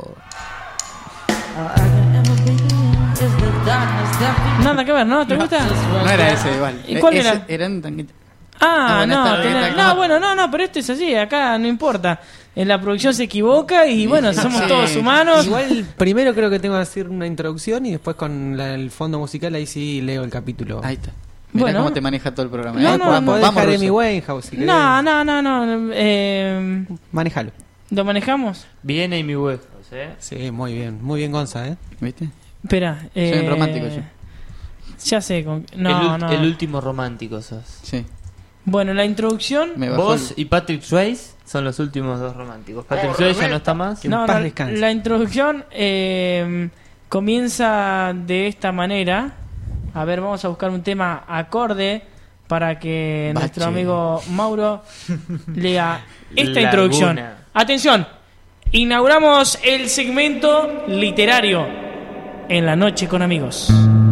Nada que ver, ¿no? ¿Te gusta? No era ese igual. ¿Y cuál Ese- era? Era un tanguito. Ah, Ah, bueno, no, está bien, tenés- está no, como- bueno, no, no, pero esto es así, acá no importa. En la producción se equivoca y bueno, somos Sí. todos humanos. Igual primero creo que tengo que hacer una introducción y después con la- el fondo musical ahí sí leo el capítulo. Ahí está. Mirá Bueno. cómo te maneja todo el programa. No, ¿eh? no, vamos, Podés vamos, dejar Russo. Amy Winehouse si querés. No, no, no, no. Eh, Manejalo. ¿Lo manejamos? Bien Amy Winehouse, ¿eh? Sí, muy bien. Muy bien, Gonza, ¿eh? ¿Viste? Espera. Eh, Soy un romántico yo. Ya sé. Con... el, No, ul- no. el último romántico sos. Sí. Bueno, la introducción. Me bajó Vos el- y Patrick Swayze son los últimos dos románticos. Patrick Swayze ya no está más. Que en No, paz no, descanse. la introducción eh, comienza de esta manera. A ver, vamos a buscar un tema acorde para que Bache. nuestro amigo Mauro lea esta Laguna. introducción. Atención, inauguramos el segmento literario. en La Noche con Amigos.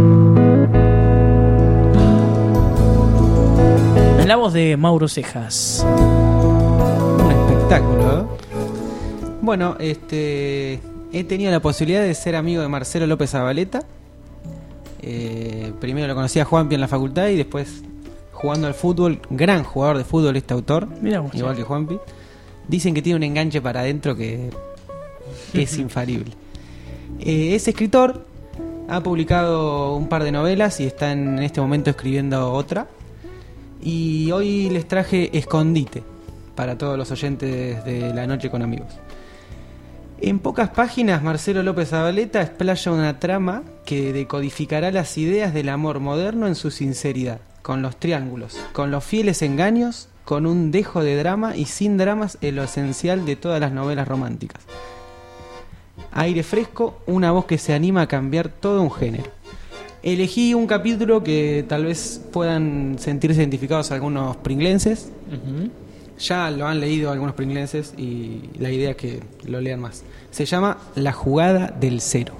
En la voz de Mauro Cejas. Un espectáculo, ¿eh? Bueno, este, he tenido la posibilidad de ser amigo de Marcelo López Zabaleta. Eh, primero lo conocí a Juanpi en la facultad y después jugando al fútbol. Gran jugador de fútbol este autor, Miramos, igual sí. que Juanpi. Dicen que tiene un enganche para adentro que es infalible. Eh, es escritor, ha publicado un par de novelas y está en este momento escribiendo otra. Y hoy les traje Escondite para todos los oyentes de La Noche con Amigos. En pocas páginas, Marcelo López Zabaleta explaya una trama que decodificará las ideas del amor moderno en su sinceridad, con los triángulos, con los fieles engaños, con un dejo de drama y sin dramas en lo esencial de todas las novelas románticas. Aire fresco, una voz que se anima a cambiar todo un género. Elegí un capítulo que tal vez puedan sentirse identificados algunos pringlenses. Uh-huh. Ya lo han leído algunos pringlenses y la idea es que lo lean más. Se llama La jugada del cero.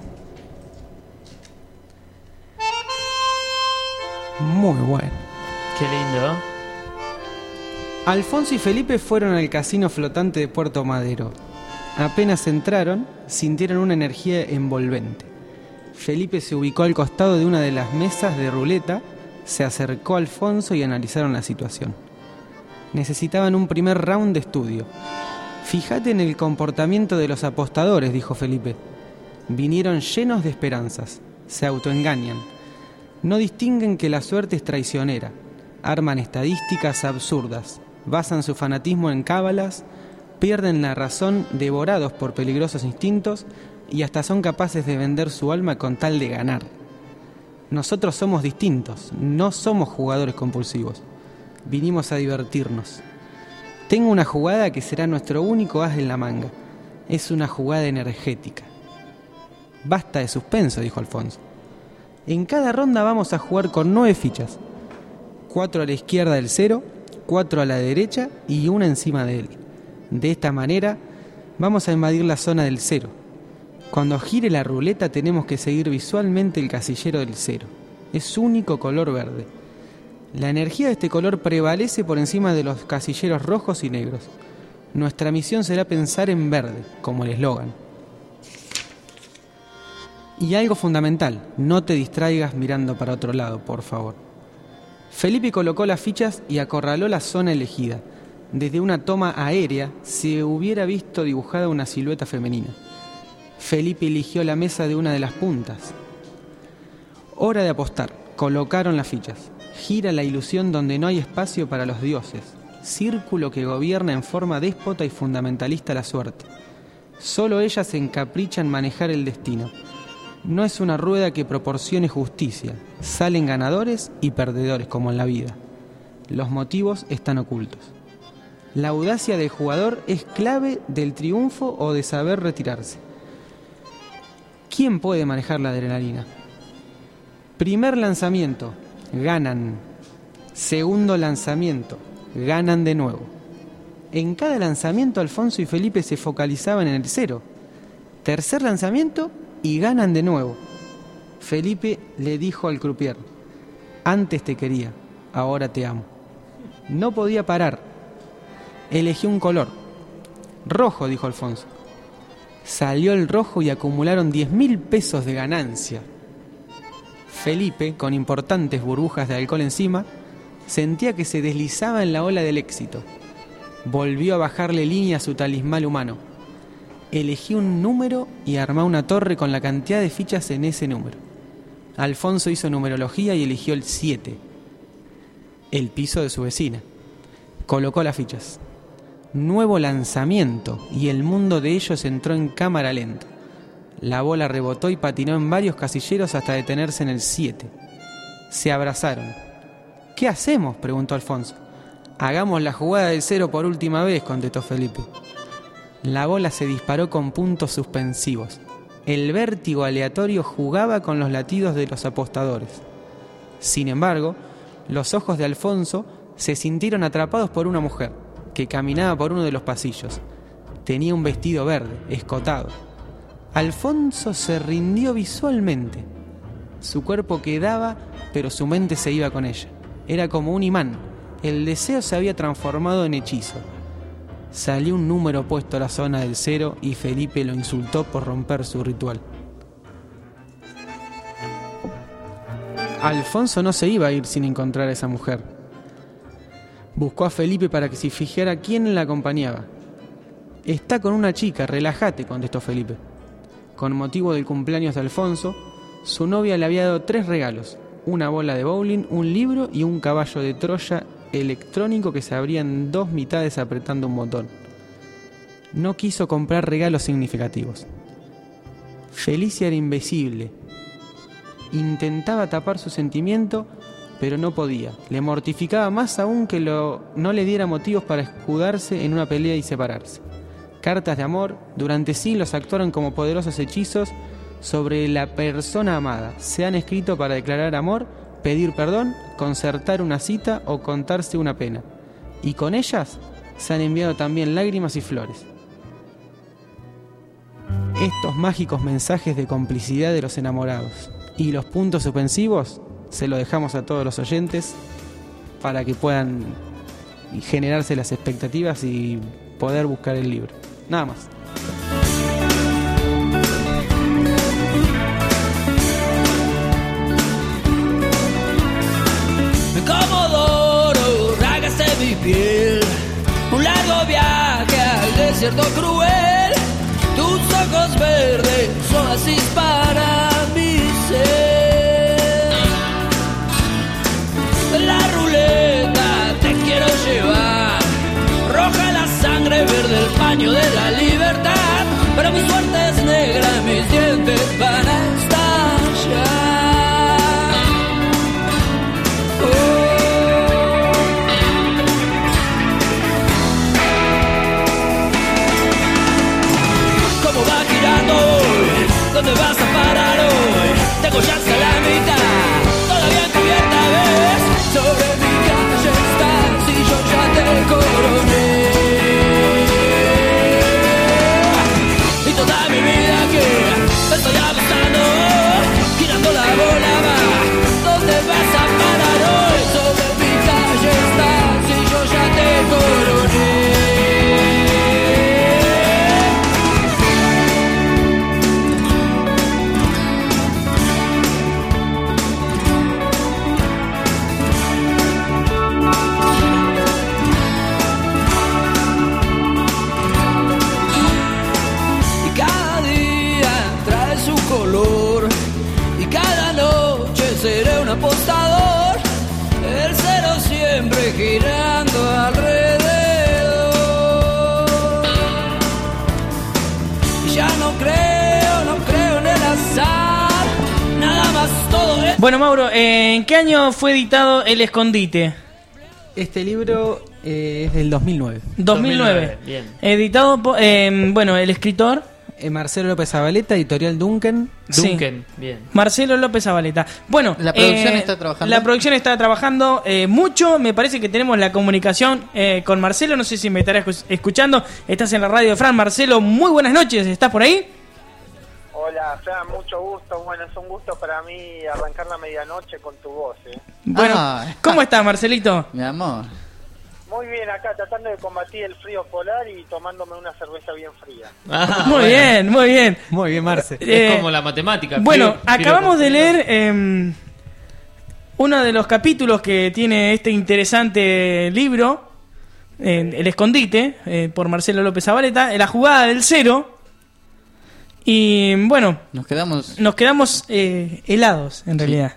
Muy bueno. Qué lindo. Alfonso y Felipe fueron al casino flotante de Puerto Madero. Apenas entraron, sintieron una energía envolvente. Felipe se ubicó al costado de una de las mesas de ruleta, se acercó a Alfonso y analizaron la situación. Necesitaban un primer round de estudio. Fíjate en el comportamiento de los apostadores, dijo Felipe. Vinieron llenos de esperanzas, se autoengañan. No distinguen que la suerte es traicionera. Arman estadísticas absurdas, basan su fanatismo en cábalas, pierden la razón devorados por peligrosos instintos y hasta son capaces de vender su alma con tal de ganar. Nosotros somos distintos, no somos jugadores compulsivos. Vinimos a divertirnos. Tengo una jugada que será nuestro único as en la manga. Es una jugada energética. Basta de suspenso, dijo Alfonso. En cada ronda vamos a jugar con nueve fichas. Cuatro a la izquierda del cero, cuatro a la derecha y una encima de él. De esta manera vamos a invadir la zona del cero. Cuando gire la ruleta tenemos que seguir visualmente el casillero del cero. Es único color verde. La energía de este color prevalece por encima de los casilleros rojos y negros. Nuestra misión será pensar en verde, como el eslogan. Y algo fundamental, no te distraigas mirando para otro lado, por favor. Felipe colocó las fichas y acorraló la zona elegida. Desde una toma aérea se hubiera visto dibujada una silueta femenina. Felipe eligió la mesa de una de las puntas. Hora de apostar. Colocaron las fichas. Gira la ilusión donde no hay espacio para los dioses. Círculo que gobierna en forma déspota y fundamentalista la suerte. Solo ellas se encaprichan manejar el destino. No es una rueda que proporcione justicia. Salen ganadores y perdedores como en la vida. Los motivos están ocultos. La audacia del jugador es clave del triunfo o de saber retirarse. ¿Quién puede manejar la adrenalina? Primer lanzamiento, ganan. Segundo lanzamiento, ganan de nuevo. En cada lanzamiento Alfonso y Felipe se focalizaban en el cero. Tercer lanzamiento y ganan de nuevo. Felipe le dijo al croupier: antes te quería, ahora te amo. No podía parar. Elegí un color. Rojo, dijo Alfonso. Salió el rojo y acumularon diez mil pesos de ganancia. Felipe, con importantes burbujas de alcohol encima, sentía que se deslizaba en la ola del éxito. Volvió a bajarle línea a su talismán humano. Elegí un número y armó una torre con la cantidad de fichas en ese número. Alfonso hizo numerología y eligió el siete, el piso de su vecina. Colocó las fichas. Nuevo lanzamiento y el mundo de ellos entró en cámara lenta. La bola rebotó y patinó en varios casilleros hasta detenerse en el siete. Se abrazaron. ¿Qué hacemos?, preguntó Alfonso. Hagamos la jugada del cero por última vez, contestó Felipe. La bola se disparó con puntos suspensivos. El vértigo aleatorio jugaba con los latidos de los apostadores. Sin embargo, los ojos de Alfonso se sintieron atrapados por una mujer que caminaba por uno de los pasillos. Tenía un vestido verde, escotado. Alfonso se rindió visualmente. Su cuerpo quedaba, pero su mente se iba con ella. Era como un imán. El deseo se había transformado en hechizo. Salió un número opuesto a la zona del cero y Felipe lo insultó por romper su ritual. Alfonso no se iba a ir sin encontrar a esa mujer. Buscó a Felipe para que se fijara quién la acompañaba. Está con una chica, relájate, contestó Felipe. Con motivo del cumpleaños de Alfonso, su novia le había dado tres regalos: una bola de bowling, un libro y un caballo de Troya electrónico que se abría en dos mitades apretando un botón. No quiso comprar regalos significativos. Felicia era invisible. Intentaba tapar su sentimiento, pero no podía. Le mortificaba más aún que lo, no le diera motivos para escudarse en una pelea y separarse. Cartas de amor durante siglos actuaron como poderosos hechizos sobre la persona amada. Se han escrito para declarar amor, pedir perdón, concertar una cita o contarse una pena. Y con ellas se han enviado también lágrimas y flores. Estos mágicos mensajes de complicidad de los enamorados y los puntos suspensivos se los dejamos a todos los oyentes para que puedan generarse las expectativas y poder buscar el libro. Nada más. Comodoro, rágase mi piel. Un largo viaje al desierto cruel. Tus ojos verdes son así para mi ser. La ruleta te quiero llevar. Roja la sangre, verde el paño de la libertad. Pero mi suerte es negra, mis dientes van a estallar. ¿Dónde vas a parar hoy? Tengo ya hasta la mitad, todavía encubierta ves. Sobre mi calle estás y yo ya te coroné. Y toda mi vida que me estoy apostando, girando la bola va. ¿Dónde vas a parar hoy? Sobre mi calle estás y yo ya te coroné. Seré un apostador, el cero siempre girando alrededor. Y ya no creo, no creo en el azar, nada más todo es... Bueno, Mauro, ¿en qué año fue editado El Escondite? Este libro eh, es del dos mil nueve. dos mil nueve. Bien. Editado por, eh, bueno, el escritor... Eh, Marcelo López Zabaleta, editorial Duncan. Duncan, sí. Bien. Marcelo López Zabaleta. Bueno, la producción eh, está trabajando. La producción está trabajando eh, mucho. Me parece que tenemos la comunicación eh, con Marcelo. No sé si me estarás escuchando. Estás en la radio de Fran. Marcelo, muy buenas noches. ¿Estás por ahí? Hola, Fran, mucho gusto. Bueno, es un gusto para mí arrancar la medianoche con tu voz, ¿eh? Bueno, Ah. ¿cómo estás, Marcelito? Mi amor. Muy bien, acá tratando de combatir el frío polar y tomándome una cerveza bien fría. Ah, Muy bueno. bien, muy bien. Muy bien, Marce. Es Eh, como la matemática. Bueno, frío- acabamos frío- de leer eh, uno de los capítulos que tiene este interesante libro, eh, El Escondite, eh, por Marcelo López Zabaleta, La Jugada del Cero. Y bueno, Nos quedamos. nos quedamos eh, helados, en realidad.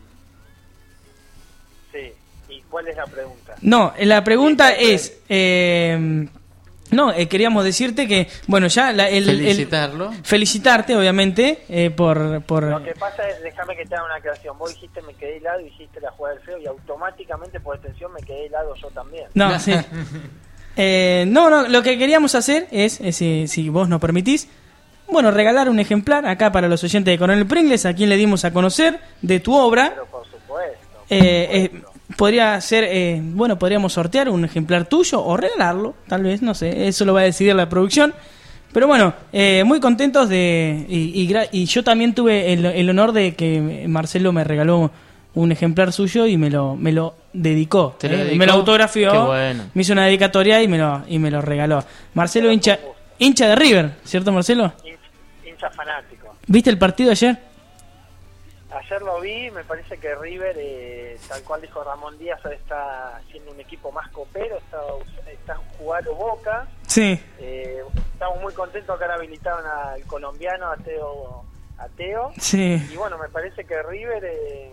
Sí, ¿y cuál es la pregunta? No, la pregunta es... Eh, no, eh, queríamos decirte que, bueno, ya... La, el, el- Felicitarlo. felicitarte, obviamente, eh, por... por Lo que pasa es, déjame que te haga una aclaración. Vos dijiste me quedé helado, hiciste la jugada del frío y automáticamente por extensión me quedé helado yo también. No, sí. Eh, no, no, lo que queríamos hacer es, es, si, si vos nos permitís, bueno, regalar un ejemplar acá para los oyentes de Coronel Pringles, a quien le dimos a conocer de tu obra. Pero por supuesto. Eh, eh, podría ser, eh, bueno, podríamos sortear un ejemplar tuyo o regalarlo, tal vez, no sé, eso lo va a decidir la producción. Pero bueno, eh, muy contentos de... Y, y, gra- y yo también tuve el, el honor de que Marcelo me regaló un ejemplar suyo y me lo me lo dedicó. ¿Te lo eh, dedicó? Me lo autografió. Qué bueno. Me hizo una dedicatoria y me lo, y me lo regaló. Marcelo, hincha, hincha de River, ¿cierto, Marcelo? Hincha fanático. ¿Viste el partido ayer? Ayer lo vi, me parece que River, eh, tal cual dijo Ramón Díaz, ahora está siendo un equipo más copero, está, está jugando Boca. Sí. Eh, estamos muy contentos que ahora habilitaron al colombiano, a Teo. A Teo. Sí. Y bueno, me parece que River, eh,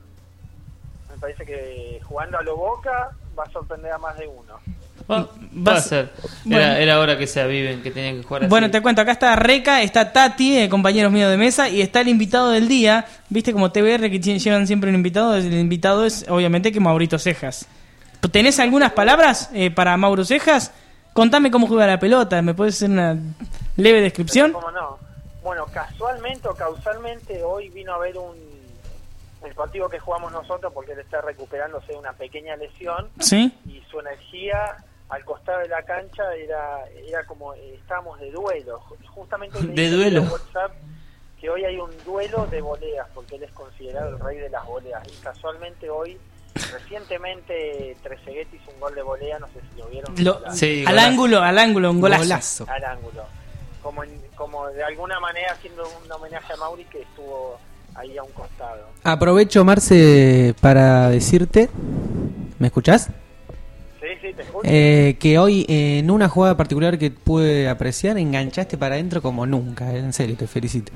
me parece que jugando a lo Boca va a sorprender a más de uno. Va, va a ser. Bueno. Era, era hora que se aviven, que tenían que jugar así. Bueno, te cuento, acá está Reca, está Tati, eh, compañeros míos de mesa, y está el invitado del día. Viste como T V R que t- llevan siempre un invitado. El invitado es obviamente que Maurito Cejas. ¿Tenés algunas palabras eh, para Mauro Cejas? Contame cómo juega la pelota, ¿me puedes hacer una leve descripción? ¿Cómo no? Bueno, casualmente o causalmente hoy vino a ver un el partido que jugamos nosotros porque él está recuperándose de una pequeña lesión. Sí. Y su energía al costado de la cancha era era como eh, estábamos de duelo. Justamente hoy le De dije duelo. por WhatsApp que hoy hay un duelo de voleas porque él es considerado el rey de las voleas. Y casualmente hoy, recientemente, Trezeguet hizo un gol de volea, no sé si lo vieron. Lo- La- sí, al ángulo, al ángulo, un golazo. Golazo. Al ángulo. Como, en- como de alguna manera haciendo un homenaje a Mauri que estuvo ahí a un costado. Aprovecho, Marce, para decirte, ¿me escuchás? Sí, sí, te escucho. Eh, que hoy eh, en una jugada particular que pude apreciar enganchaste para adentro como nunca, eh, en serio, te felicito.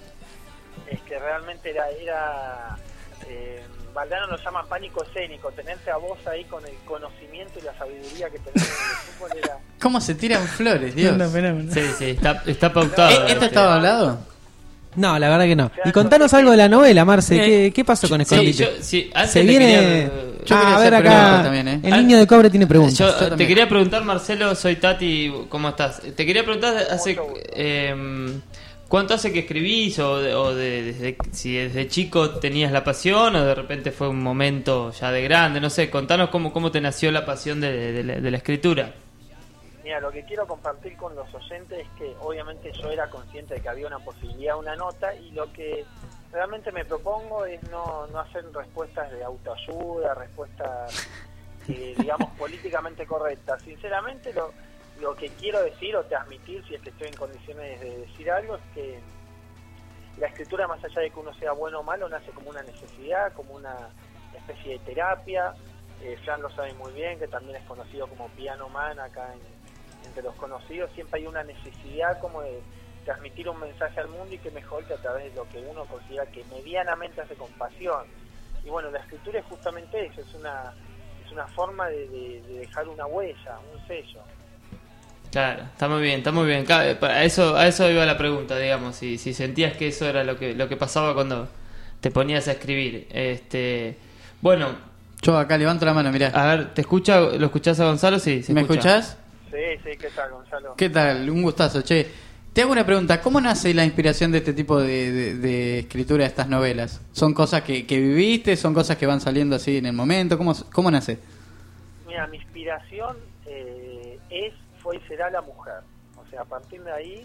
Es que realmente era... era eh, Valdano lo llama pánico escénico, tenerte a vos ahí con el conocimiento y la sabiduría que tenés en el fútbol era... ¿Cómo se tiran flores, Dios? No, no, no. Sí, sí, está, está pautado. ¿Eh, ¿Esto estaba hablado? No, la verdad que no. Y contanos algo de la novela, Marce, ¿qué, qué pasó con Sí, Escondite? yo- sí, antes Se te viene... quería- yo Ah, quería a ver hacer acá, preguntas también, ¿eh? el niño de cobre tiene preguntas. Yo, Yo eh, te también. quería preguntar, Marcelo, soy Tati, ¿cómo estás? Te quería preguntar, hace eh, ¿cuánto hace que escribís o, de- o de- desde, si desde chico tenías la pasión o de repente fue un momento ya de grande? No sé, contanos cómo, cómo te nació la pasión de, de la, de la escritura. Mira, lo que quiero compartir con los oyentes es que obviamente yo era consciente de que había una posibilidad, una nota, y lo que realmente me propongo es no, no hacer respuestas de autoayuda, respuestas, eh, digamos, políticamente correctas. Sinceramente, lo, lo que quiero decir o transmitir, si es que estoy en condiciones de decir algo, es que la escritura, más allá de que uno sea bueno o malo, nace como una necesidad, como una especie de terapia. Eh, Fran lo sabe muy bien, que también es conocido como Piano Man acá en entre los conocidos. Siempre hay una necesidad como de transmitir un mensaje al mundo, y que mejor que a través de lo que uno considera que medianamente hace con pasión. Y bueno, la escritura es justamente eso, es una es una forma de, de, de dejar una huella, un sello. Claro, está muy bien, está muy bien. Ca- A eso, a eso iba la pregunta, digamos, si, si sentías que eso era lo que, lo que pasaba cuando te ponías a escribir. Este, bueno, yo acá levanto la mano, mirá. A ver, ¿te escucha? ¿Lo escuchás a Gonzalo? Sí, se ¿Me escucha. escuchás? Sí, sí, ¿qué tal, Gonzalo? ¿Qué tal? Un gustazo, che. Te hago una pregunta, ¿cómo nace la inspiración de este tipo de, de, de escritura de estas novelas? ¿Son cosas que, que viviste? ¿Son cosas que van saliendo así en el momento? ¿Cómo, cómo nace? Mira, mi inspiración eh, es, fue y será la mujer. O sea, a partir de ahí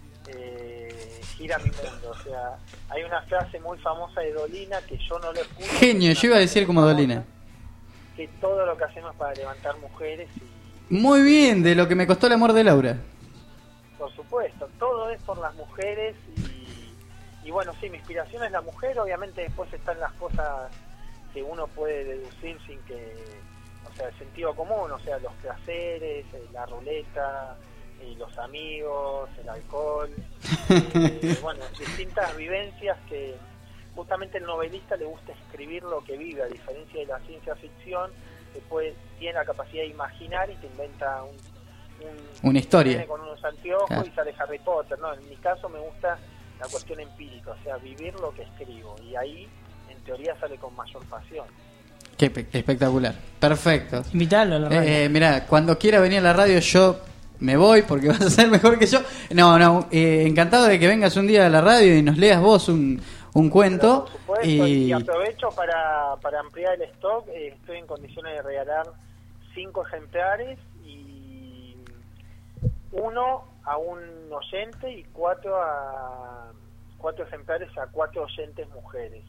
eh, gira mi mundo. O sea, hay una frase muy famosa de Dolina que yo no lo escucho. Genio, yo iba a decir como Dolina. Que todo lo que hacemos es para levantar mujeres y, Muy bien, de lo que me costó el amor de Laura. por supuesto, todo es por las mujeres y, y bueno, sí, mi inspiración es la mujer. Obviamente después están las cosas que uno puede deducir sin que, o sea, el sentido común, o sea, los placeres, eh, la ruleta, eh, los amigos, el alcohol, eh, bueno, distintas vivencias que justamente el novelista le gusta escribir lo que vive, a diferencia de la ciencia ficción, que puede, tiene la capacidad de imaginar y te inventa un, un Una historia. viene con unos anteojos Claro. y sale Harry Potter. No, en mi caso me gusta la cuestión empírica, o sea, vivir lo que escribo, y ahí en teoría sale con mayor pasión. Qué pe- espectacular. Perfecto. Invítalo a la radio. Eh, mirá, cuando quiera venir a la radio yo me voy porque vas a ser mejor que yo. No, no, eh, encantado de que vengas un día a la radio y nos leas vos un, un cuento. Por supuesto, y, Y aprovecho para, para ampliar el stock. Eh, estoy en condiciones de regalar cinco ejemplares y uno a un oyente y cuatro a cuatro ejemplares a cuatro oyentes mujeres.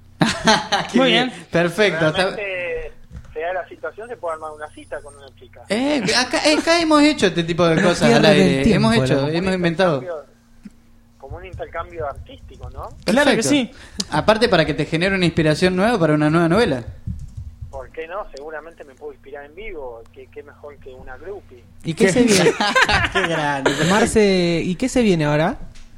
Y Muy bien. Perfecto. realmente se da la situación, se puede armar una cita con una chica. Eh, acá, acá hemos hecho este tipo de cosas al aire. Hemos hecho, hemos inventado. Como un intercambio artístico, ¿no? Claro que sí. Aparte para que te genere una inspiración nueva para una nueva novela. ¿Por qué no? Seguramente me puedo inspirar en vivo. ¿Qué, qué mejor que una groupie? ¿Y qué, se viene? Qué grande. Marce, ¿y qué se viene ahora?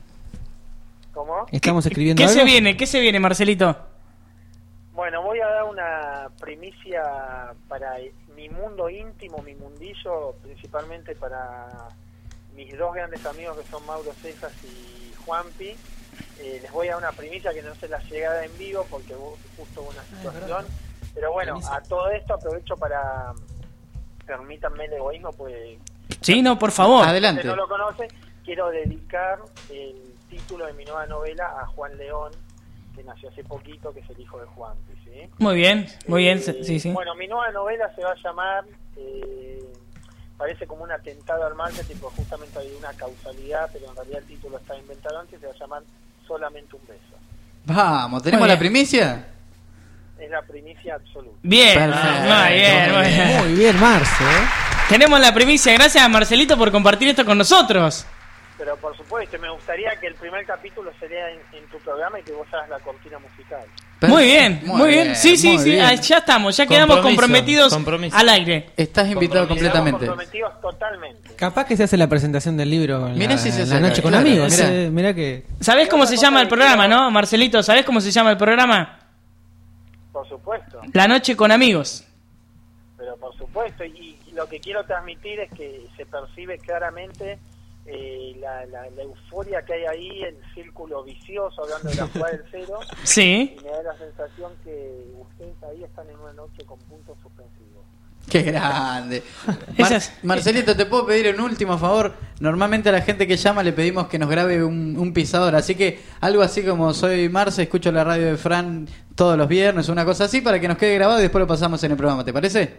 ¿Cómo? ¿Estamos escribiendo ¿Qué algo? se viene? ¿Qué se viene, Marcelito? Bueno, voy a dar una primicia para mi mundo íntimo, mi mundillo, principalmente para mis dos grandes amigos que son Mauro Cejas y Juanpi. Eh, les voy a dar una primicia que no se las llegada en vivo porque justo hubo una situación. Pero bueno, a todo esto aprovecho para, permítanme el egoísmo, pues... Sí, no, por favor. Adelante. Si no lo conoce, quiero dedicar el título de mi nueva novela a Juan León, que nació hace poquito, que es el hijo de Juanpi, ¿sí? Muy bien, muy bien, Eh, sí, sí. Bueno, mi nueva novela se va a llamar... Eh, parece como un atentado al marketing, porque justamente hay una causalidad, pero en realidad el título está inventado antes, se va a llamar Solamente un beso. Vamos, ¿tenemos Muy la bien. primicia? Es la primicia absoluta. Bien, Perfecto. muy bien, muy bien. Muy bien, Marce. ¿eh? Tenemos la primicia. Gracias a Marcelito por compartir esto con nosotros. Pero por supuesto, me gustaría que el primer capítulo sería en, en tu programa y que vos hagas la cortina musical. Muy bien, muy, bien. Sí, sí, muy sí. bien. Ah, ya estamos, ya quedamos Compromiso, comprometidos compromiso. al aire. Estás invitado completamente. Comprometidos totalmente. Capaz que se hace la presentación del libro en Mirá la, si se en la saca, noche con claro, amigos. mirá. Eh, mirá que... ¿Sabés cómo se llama el programa, no, Marcelito? ¿Sabés cómo se llama el programa? Por supuesto. La noche con amigos. Pero por supuesto, y, y lo que quiero transmitir es que se percibe claramente eh, la, la, la euforia que hay ahí, el círculo vicioso, hablando de la jugada del cero. Sí. Y me da la sensación que ustedes ahí están en una noche con puntos suspensivos. Qué grande. Mar- Esas- Marcelito, ¿te puedo pedir un último favor? Normalmente a la gente que llama le pedimos que nos grabe un, un pisador, así que algo así como soy Marce, escucho la radio de Fran todos los viernes, una cosa así, para que nos quede grabado y después lo pasamos en el programa, ¿te parece?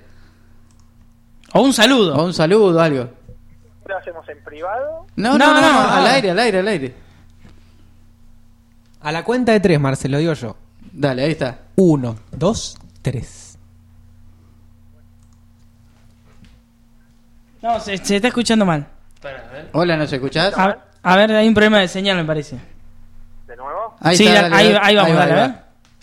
O un saludo. O un saludo, algo. ¿Lo hacemos en privado? No, no, No, no, no, no, no. al aire, al aire, al aire. A la cuenta de tres, Marce, lo digo yo. Dale, ahí está. Uno, dos, tres. No, se, se está escuchando mal. Hola, ¿nos escuchás? A, a ver, hay un problema de señal, me parece. ¿De nuevo? Ahí Sí, está, da- dale, ahí, dale. ahí vamos, Ahí va, dale, ahí a va. ver.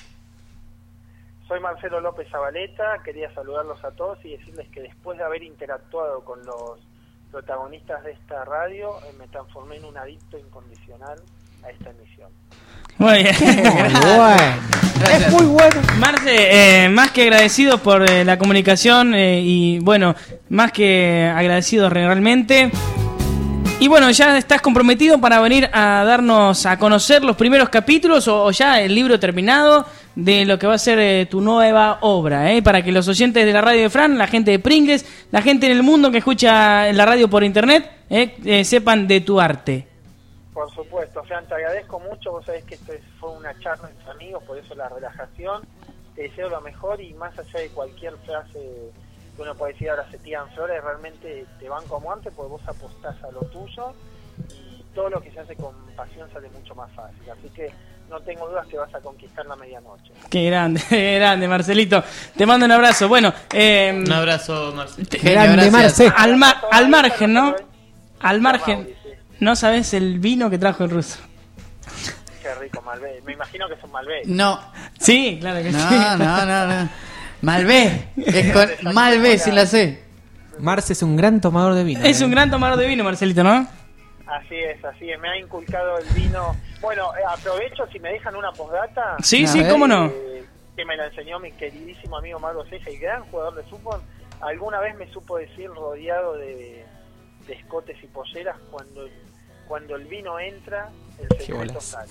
Soy Marcelo López Zabaleta, quería saludarlos a todos y decirles que después de haber interactuado con los protagonistas de esta radio, eh, me transformé en un adicto incondicional a esta emisión. Muy bien. Gracias. Es muy bueno. Marce, eh, más que agradecidos por eh, la comunicación eh, y bueno, más que agradecidos realmente. Y bueno, ¿ya estás comprometido para venir a darnos a conocer los primeros capítulos o, o ya el libro terminado de lo que va a ser eh, tu nueva obra? Eh? Para que los oyentes de la radio de Fran, la gente de Pringles, la gente en el mundo que escucha la radio por internet, eh, eh, sepan de tu arte. Por supuesto, Fran, te agradezco mucho, vos sabés que esto es- fue una charla entre amigos, por eso la relajación, te deseo lo mejor y más allá de cualquier frase que uno puede decir ahora se tiran flores, realmente te van como antes porque vos apostás a lo tuyo y todo lo que se hace con pasión sale mucho más fácil, así que no tengo dudas que vas a conquistar la medianoche. Qué grande, qué grande, Marcelito. Te mando un abrazo. Bueno, eh, Un abrazo, Marcelo. te- Grande, Marce. al, ma- al margen, ¿no? Al margen. No sabes el vino que trajo el ruso. Qué rico, Malbec, me imagino que es un Malbec. No, Sí, claro que sí. no, no, no, no. Malvé. Es con Malvé sin la C. Marce es un gran tomador de vino. Es eh. un gran tomador de vino, Marcelito, ¿no? Así es, así es, me ha inculcado el vino. Bueno, eh, aprovecho si me dejan una postdata. Sí, A sí, ver. cómo no. eh, que me la enseñó mi queridísimo amigo Mauro Ceja, y gran jugador de fútbol. Alguna vez me supo decir rodeado de, de escotes y polleras, cuando, cuando el vino entra, el secreto bolas. sale.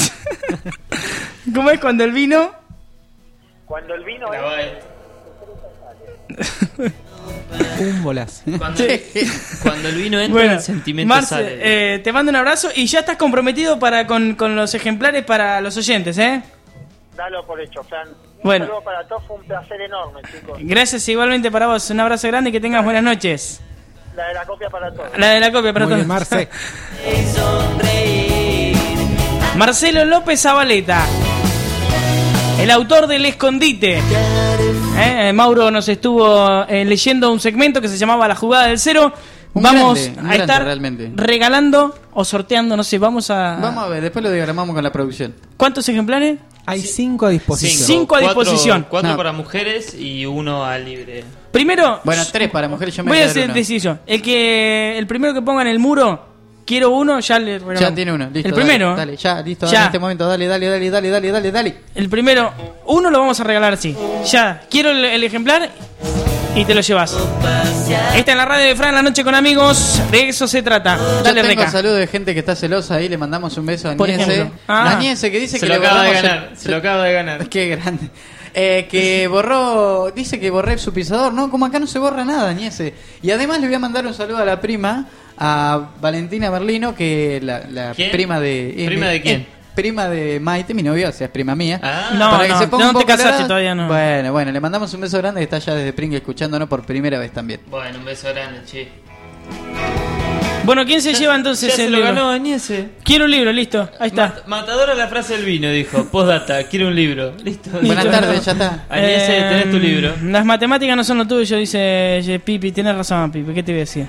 ¿Cómo es cuando el vino? Cuando el vino Grabá entra, esto. el secreto sale. Un bolazo. Cuando, cuando el vino entra, Bueno, el sentimiento Marce, sale. eh, te mando un abrazo y ya estás comprometido para con, con los ejemplares para los oyentes, ¿eh? Dalo por hecho, Fran. Un Bueno. saludo para todos, fue un placer enorme, chicos. Gracias igualmente para vos. Un abrazo grande y que tengas buenas noches. La de la copia para todos. La de la copia para todos. Marce. Marcelo López Zabaleta, el autor del Escondite. Eh, Mauro nos estuvo eh, leyendo un segmento que se llamaba La Jugada del Cero. Un vamos grande, un a grande, estar realmente. regalando o sorteando, no sé, vamos a... Vamos a ver, después lo diagramamos con la producción. ¿Cuántos ejemplares? Hay cinco a disposición. Cinco a disposición. Cuatro No. para mujeres y uno al libre. Primero, Bueno, tres para mujeres, yo me voy voy a a hacer uno. decision. El que el primero que ponga en el muro, quiero uno, ya le regalamos. Ya tiene uno, listo. El dale, primero. Dale, ya, listo, Ya. dale en este momento, dale, dale, dale, dale, dale, dale, dale. El primero, uno lo vamos a regalar así. Ya, quiero el, el ejemplar y te lo llevas. Esta es la radio de Fran, la noche con amigos. De eso se trata. Ya Dale, tengo Reca. saludos de gente que está celosa ahí, le mandamos un beso a Por Niese. ejemplo. Ah. A Niese que dice Se que lo le acaba de borramos ganar, el- se lo acaba de ganar. Qué grande. Eh, que borró, dice que borré su pisador, ¿no? Como acá no se borra nada, Niese. Y además le voy a mandar un saludo a la prima, a Valentina Merlino, que la, la ¿Quién? prima de... eh, ¿Prima mi- de quién? eh, prima de Maite, mi novia, o sea, es prima mía. Ah. No, Para que no, se ponga no un te poco casaste colorada. todavía, no. Bueno, bueno, le mandamos un beso grande que está allá desde Pringue escuchándonos por primera vez también. Bueno, un beso grande, che. Bueno, ¿quién se lleva entonces Ya se el lo libro? ganó Añese. Quiero un libro, listo. Ahí está. Mat- Matadora la frase del vino, dijo. Postdata, quiero un libro. Listo. Buenas tardes, ya está. Añese, Eh, tenés tu libro. Las matemáticas no son lo tuyo, dice ye, Pipi. Tienes razón, Pipi. ¿Qué te voy a decir?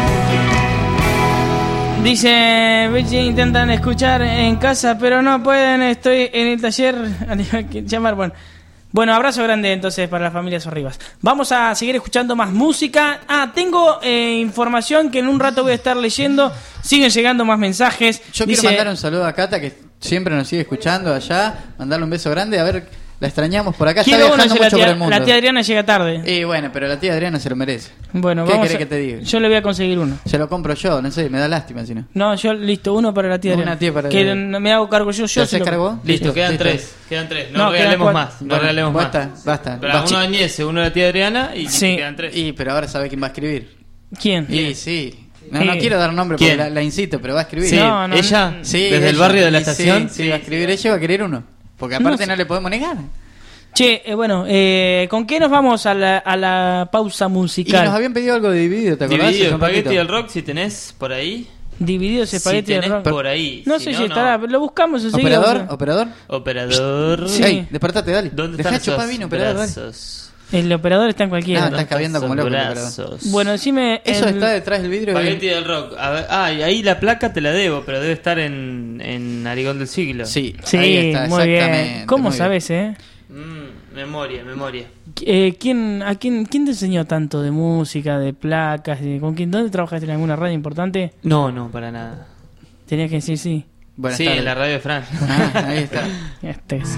Dice, Bechi, intentan escuchar en casa, pero no pueden. Estoy en el taller. Llamar, bueno. Bueno, abrazo grande entonces para las familias Arribas. Vamos a seguir escuchando más música. Ah, tengo eh, información que en un rato voy a estar leyendo. Siguen llegando más mensajes. Yo Dice, quiero mandar un saludo a Cata, que siempre nos sigue escuchando allá. Mandarle un beso grande. A ver, la extrañamos por acá. Está quiero uno, viajando dice la mucho por tía, el mundo. la tía Adriana llega tarde. Y bueno, pero la tía Adriana se lo merece. Bueno, ¿Qué vamos querés a- que te diga? Yo le voy a conseguir uno. Se lo compro yo, no sé, me da lástima si no. No, yo listo, uno para la tía Una Adriana. tía para que Adriana. no me hago cargo yo. ¿Te yo haces se lo- cargo? Listo, quedan listo. tres. Quedan tres. No, No, regalemos quedan más. cuatro. No Bueno, regalemos basta, más. basta. Pero Basta. uno de Añese, uno de la tía Adriana y Sí. quedan tres. Y pero ahora sabe quién va a escribir. ¿Quién? Y sí. No, no Sí. quiero dar nombre porque ¿Quién? la, la incito, pero va a escribir. Sí, No, no, ella, Sí, desde el ella. barrio de la Y sí, estación. Sí, va a escribir ella y va a querer uno. Porque aparte No no, sé. le podemos negar. Che, eh, bueno, eh, ¿con qué nos vamos a la, a la pausa Y musical? nos habían pedido algo de dividido, ¿te acordás? Dividido, Hace un espagueti ratito. del rock, si tenés por ahí. Divididos Si espagueti de tenés rock. por ahí. No si sé no, si no. estará, pero lo buscamos enseguida. ¿Operador? o sea. ¿Operador? Operador. Sí. Ey, despertate, dale. ¿Dónde Dejá están chupar esos vino, operador, dale. brazos? El operador está en cualquiera. Ah, ¿no? estás caviando como loco el operador. Brazos. Bueno, decime. Eso el- está detrás del vidrio. Espagueti del rock. A ver, ah, y ahí la placa te la debo, pero debe estar en, en Arigón del Siglo. Sí, Sí, ahí está, muy bien. exactamente, ¿Cómo muy bien. sabes, eh? Mm, memoria, memoria. Eh, ¿quién, a quién, ¿Quién te enseñó tanto de música, de placas? De, ¿Con quién? ¿Dónde trabajaste en alguna radio importante? No, no, para nada. Tenías que decir sí. Buenas sí, tardes. en la radio de Fran. Ah, ahí está. Este es.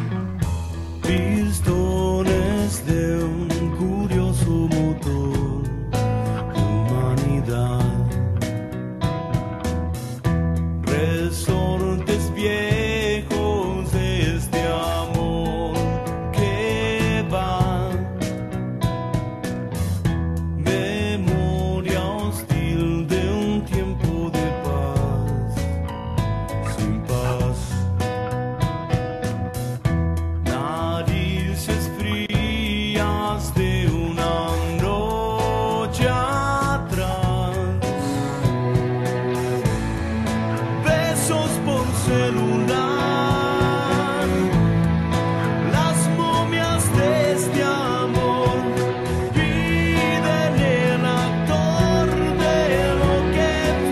Pistones de un curioso motor de humanidad, resortes viejos de este amor que va, memoria hostil de un tiempo de paz, sin paz. Narices frías de una noche atrás, besos por celular, las momias de este amor piden el actor de lo que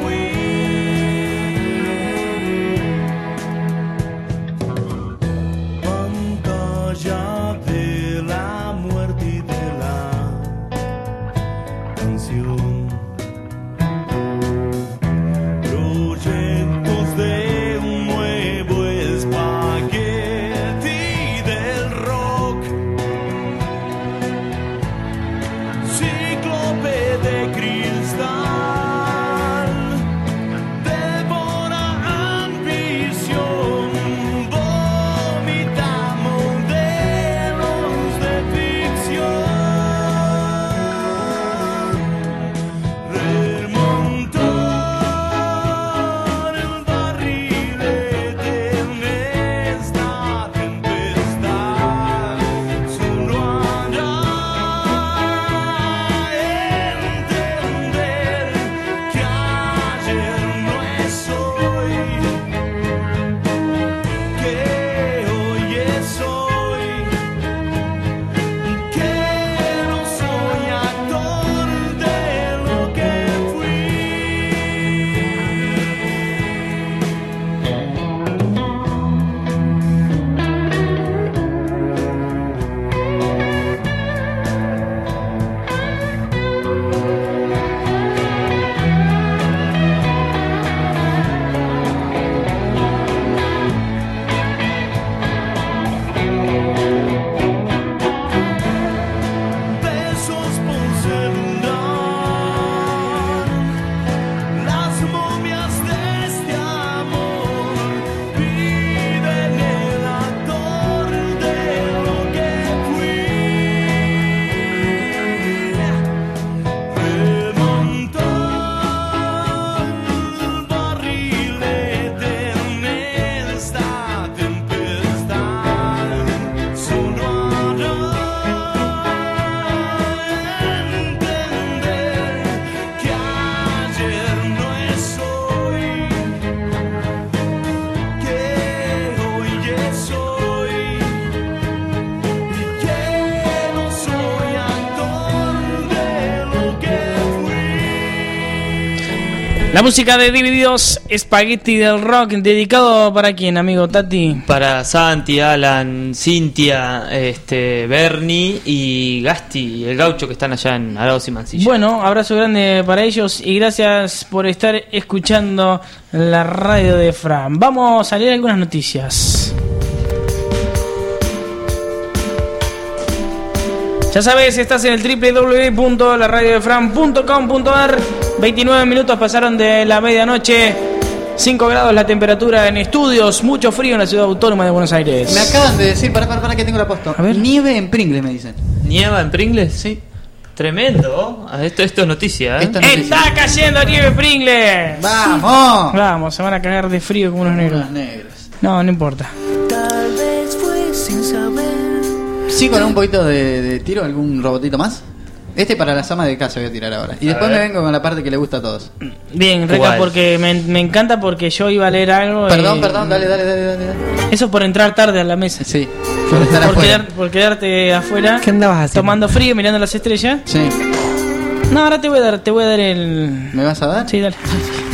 fui. Pantalla de la muerte y de la canción, proyectos de un nuevo espagueti del rock, cíclope de cristal, devora ambición, vomita modelos de ficción, remontar el barrilete en esta tempestad, solo hará entender La música de Divididos, Spaghetti del Rock, dedicado para quién, amigo Tati. Para Santi, Alan, Cintia, este, Bernie y Gasti, el gaucho que están allá en Arauz y Mansilla. Bueno, abrazo grande para ellos y gracias por estar escuchando la radio de Fran. Vamos a leer algunas noticias. Ya sabes, estás en el doble u doble u doble u punto la radio de fran punto com punto a r. veintinueve minutos pasaron de la medianoche. cinco grados la temperatura en estudios. Mucho frío en la ciudad autónoma de Buenos Aires. Me acaban de decir, para, para, para que tengo la posto. Nieve en Pringles, me dicen. ¿Nieva en Pringles? Sí. Tremendo. Esto, esto es noticia, ¿eh? Esto es noticia. ¡Está cayendo nieve en Pringles! ¡Vamos! Vamos, se van a cagar de frío como unos negros. Unos negros. No, no importa. Tal vez fue sin saber. Sí, con un poquito de, de tiro, algún robotito más. Este para las amas de casa voy a tirar ahora. Y A después ver. me vengo con la parte que le gusta a todos. Bien, Reca, ¿Cuál? porque me, me encanta porque yo iba a leer algo. Perdón, y- perdón, dale, dale, dale, dale. Eso por entrar tarde a la mesa. Sí, por estar por, afuera. quedar- por quedarte afuera. ¿Qué andabas haciendo? Tomando frío, mirando las estrellas. Sí. No, ahora te voy a dar, te voy a dar el. ¿Me vas a dar? Sí, dale.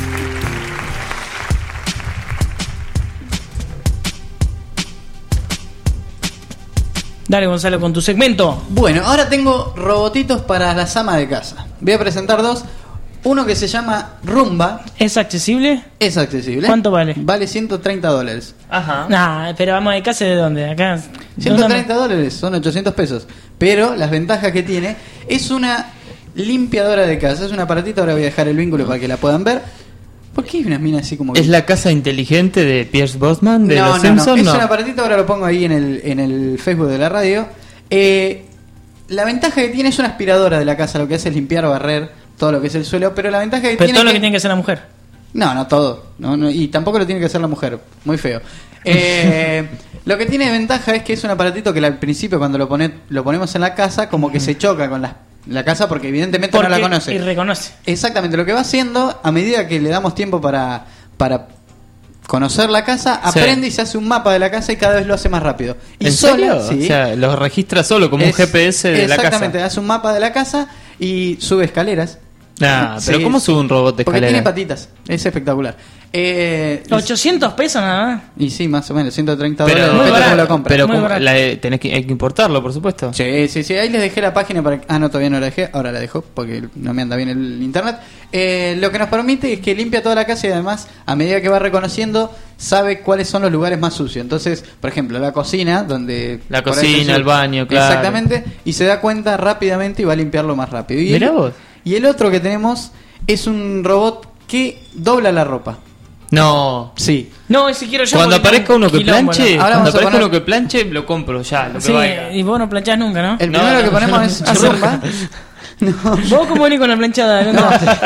Dale, Gonzalo, con tu segmento. Bueno, ahora tengo robotitos para las amas de casa. Voy a presentar dos. Uno que se llama Rumba. ¿Es accesible? Es accesible. ¿Cuánto vale? Vale ciento treinta dólares. Ajá. Nah, pero vamos de casa de dónde? Acá. ciento treinta dólares, son ochocientos pesos. Pero las ventajas que tiene es una limpiadora de casa. Es un aparatito, ahora voy a dejar el vínculo para que la puedan ver. ¿Por qué hay unas minas así como que... ¿Es la casa inteligente de Pierce Brosnan de no, los no, Simpsons? no, es No. un aparatito, ahora lo pongo ahí en el, en el Facebook de la radio. Eh, la ventaja que tiene es una aspiradora de la casa, lo que hace es limpiar, barrer todo lo que es el suelo, pero la ventaja que Pero tiene todo lo es que tiene que hacer la mujer. No, no todo, no, no, y tampoco lo tiene que hacer la mujer, muy feo. Eh, lo que tiene de ventaja es que es un aparatito que al principio cuando lo, pone, lo ponemos en la casa como que se choca con la, la casa porque evidentemente Porque no la conoce. Y reconoce. Exactamente, lo que va haciendo a medida que le damos tiempo para, para conocer la casa, Sí. aprende y se hace un mapa de la casa y cada vez lo hace más rápido. Y ¿En sola, serio? sí. O sea, lo registra solo como un Es- G P S de la casa. Exactamente, hace un mapa de la casa y sube escaleras. Ah, pero Sí, ¿cómo sube un robot de Porque escalera? tiene patitas, es espectacular. Eh, ochocientos pesos nada más. y sí, más o menos, ciento treinta Pero, dólares. depende de cómo lo compras. pero muy ¿cómo- barato. la de- tenés que, hay que importarlo, por supuesto. Sí, sí, sí, ahí les dejé la página para... Ah, no, todavía no la dejé, ahora la dejo porque no me anda bien el internet. Eh, lo que nos permite es que limpia toda la casa y además, a medida que va reconociendo, sabe cuáles son los lugares más sucios. Entonces, por ejemplo, la cocina, donde... La por ahí cocina, está el baño, claro. Exactamente, y se da cuenta rápidamente y va a limpiarlo más rápido. Y Mirá el, vos. y el otro que tenemos es un robot que dobla la ropa. No. Sí. No, ese quiero yo. Cuando porque aparezca tengo uno que quilombo, planche, ¿no? Ahora cuando vamos a aparezca poner- uno que planche, lo compro ya, lo que Sí, valga. y vos no planchás nunca, ¿no? El No, primero no, que ponemos es no. Rumba. Vos como venís con la planchada, ¿no?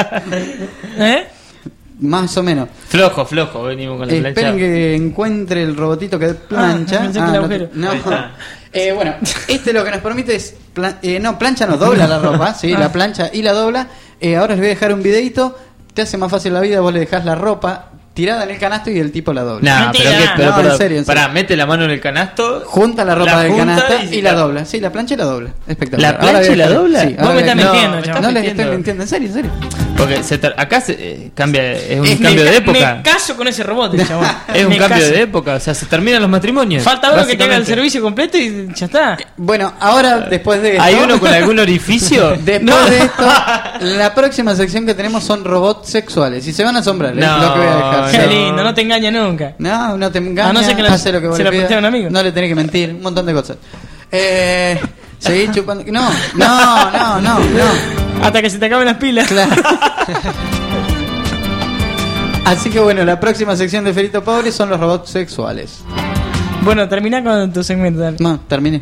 ¿Eh? Más o menos. Flojo, flojo, venimos con la plancha. Esperen que encuentre el robotito que plancha. Ah, pensé que el no, agujero. no. Ahí está. Eh, bueno, este lo que nos permite es... pla- eh, no, plancha no, dobla la ropa, sí, Ah. la plancha y la dobla. Eh, ahora les voy a dejar un videito. Te hace más fácil la vida, vos le dejás la ropa tirada en el canasto y el tipo la dobla. Nah, Mentira. pero, qué, pero, No, pero- en serio, en serio. pará, mete la mano en el canasto. Junta la ropa La del junta canasto y- y, la dobla. Sí, la plancha y la dobla. Espectacular. ¿La Ahora plancha voy a y la dejar- dobla? Sí, Vos ahora me voy a- estás No, mintiendo, me chaval. estás No les mintiendo. estoy mintiendo, en serio, en serio. Porque se ter- acá se, eh, cambia, es un Es- cambio me, de ca- época. Me caso con ese robot, chabón. Es un Me cambio caso. de época, o sea, se terminan los matrimonios. Falta uno que tenga el básicamente. servicio completo y ya está. Bueno, ahora después de esto... ¿Hay uno con algún orificio? Después No. de esto, la próxima sección que tenemos son robots sexuales. Y se van a asombrar, es No, lo que voy a dejar. Qué no. lindo, no te engaña nunca. No, no te engañas, A no ser que lo- hace lo que vos se le lo pidas. presté a un amigo. No le tenés que mentir, un montón de cosas. Eh, seguís chupando... No, no, no, no, no. Hasta que se te acaben las pilas. Claro. Así que bueno, la próxima sección de Ferito Pobre son los robots sexuales. Bueno, termina con tu segmento. dale. No, terminé.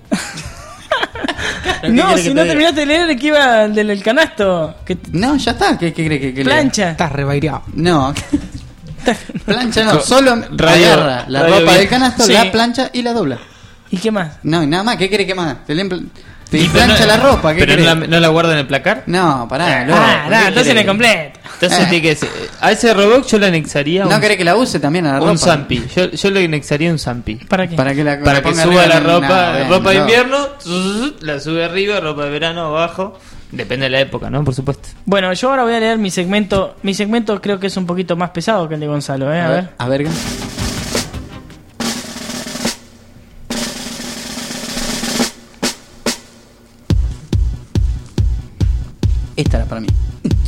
No, si no terminaste de leer el que iba del, del canasto. Que t- No, ya está. ¿Qué, qué crees que, que lea? plancha. Estás rebaireado. No. Plancha no, Co- solo radio- agarra la radio ropa bien. del canasto, Sí. la plancha y la dobla. ¿Y qué más? No, y nada más, ¿qué querés que más? Te, lem- te Y pero plancha no- la ropa, ¿qué ¿Pero no querés? la, no la guarda en el placar? No, pará, loco, Ah, ¿qué no, entonces querés? me completo. Entonces Eh. tiene que ser- a ese robot yo le anexaría ¿No un, querés que la use también a la ropa? un Zampi. Yo, yo le anexaría un Zampi. ¿Para qué? Para que la Para que ponga suba arriba la en- ropa, nah, bueno, ropa de no. invierno, zzzz, la sube arriba, ropa de verano abajo. Depende de la época, ¿no? Por supuesto. Bueno, yo ahora voy a leer mi segmento. Mi segmento creo que es un poquito más pesado que el de Gonzalo, ¿eh? A, A ver. ver, a ver. Esta era para mí.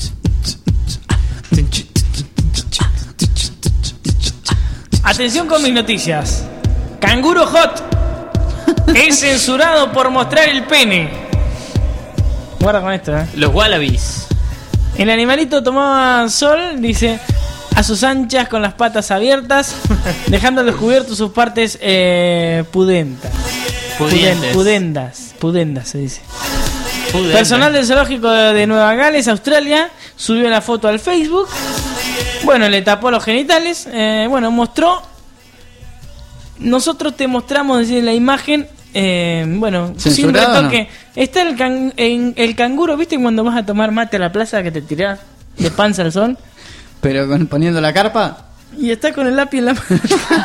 Atención con mis noticias. Canguro Hot es censurado por mostrar el pene. Guarda con esto, ¿eh? Los wallabies. El animalito tomaba sol, dice, a sus anchas con las patas abiertas, dejando al descubierto sus partes eh, pudentas. Pudientes. Pudendas. Pudendas se dice. Pudendas. Personal del zoológico de Nueva Gales, Australia, subió la foto al Facebook. Bueno, le tapó los genitales. Eh, bueno, mostró. Nosotros te mostramos decir, la imagen. Eh, bueno, sin retoque. No. Está el, can, en, el canguro, ¿viste cuando vas a tomar mate a la plaza que te tirás de panza al sol? Pero con, poniendo la carpa. Y está con el lápiz en la mano.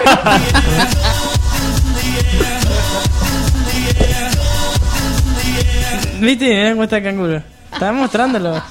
¿Viste? Mirá cómo está el canguro. Estaba mostrándolo.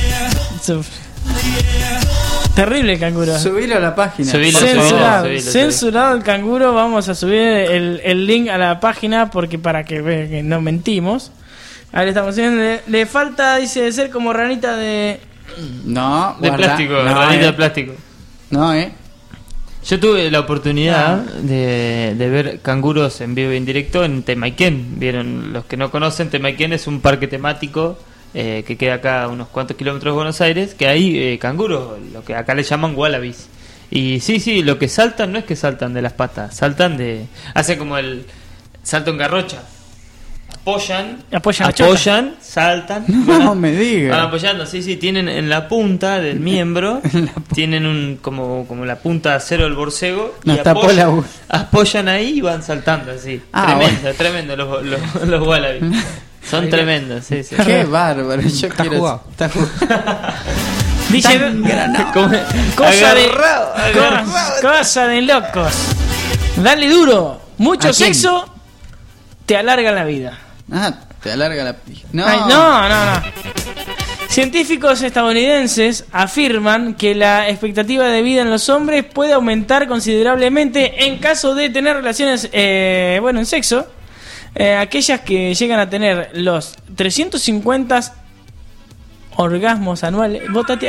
Terrible el canguro. Subilo a la página. Subilo, censurado, subilo, subilo, censurado el canguro. Vamos a subir el, el link a la página porque para que vean que no mentimos. Ahí le estamos haciendo. Le, le falta, dice, de ser como ranita de. No, de guarda. plástico, No, ranita eh. de plástico. No, eh. Yo tuve la oportunidad de, de ver canguros en vivo y en directo en Temaiken. Vieron, los que no conocen, Temaiken es un parque temático eh, que queda acá a unos cuantos kilómetros de Buenos Aires, que hay eh, canguros, lo que acá le llaman wallabies. Y sí, sí, lo que saltan no es que saltan de las patas, saltan de... Hace como el salto en garrocha. Apoyan, apoyan, apoyan saltan. No bueno, me digas. Van apoyando, sí, sí, tienen en la punta del miembro, tienen un como como la punta de acero del borcego y Nos tapó apoyan, la... apoyan ahí y van saltando así. Ah, tremendo, bueno. tremendo los, los, los wallabies. Son tremendos, sí, sí. Qué bárbaro. Yo Está quiero... jugado. Está jugado. Dice, Como- cosa de, agarrado, agarrado. cos- cosa de locos. Dale duro. Mucho ¿A quién? sexo te alarga la vida. Ah, te alarga la pija. No. Ay, no, no, no. Científicos estadounidenses afirman que la expectativa de vida en los hombres puede aumentar considerablemente en caso de tener relaciones, eh, bueno, en sexo. Eh, aquellas que llegan a tener los trescientos cincuenta orgasmos anuales. ¿Vos, Tati?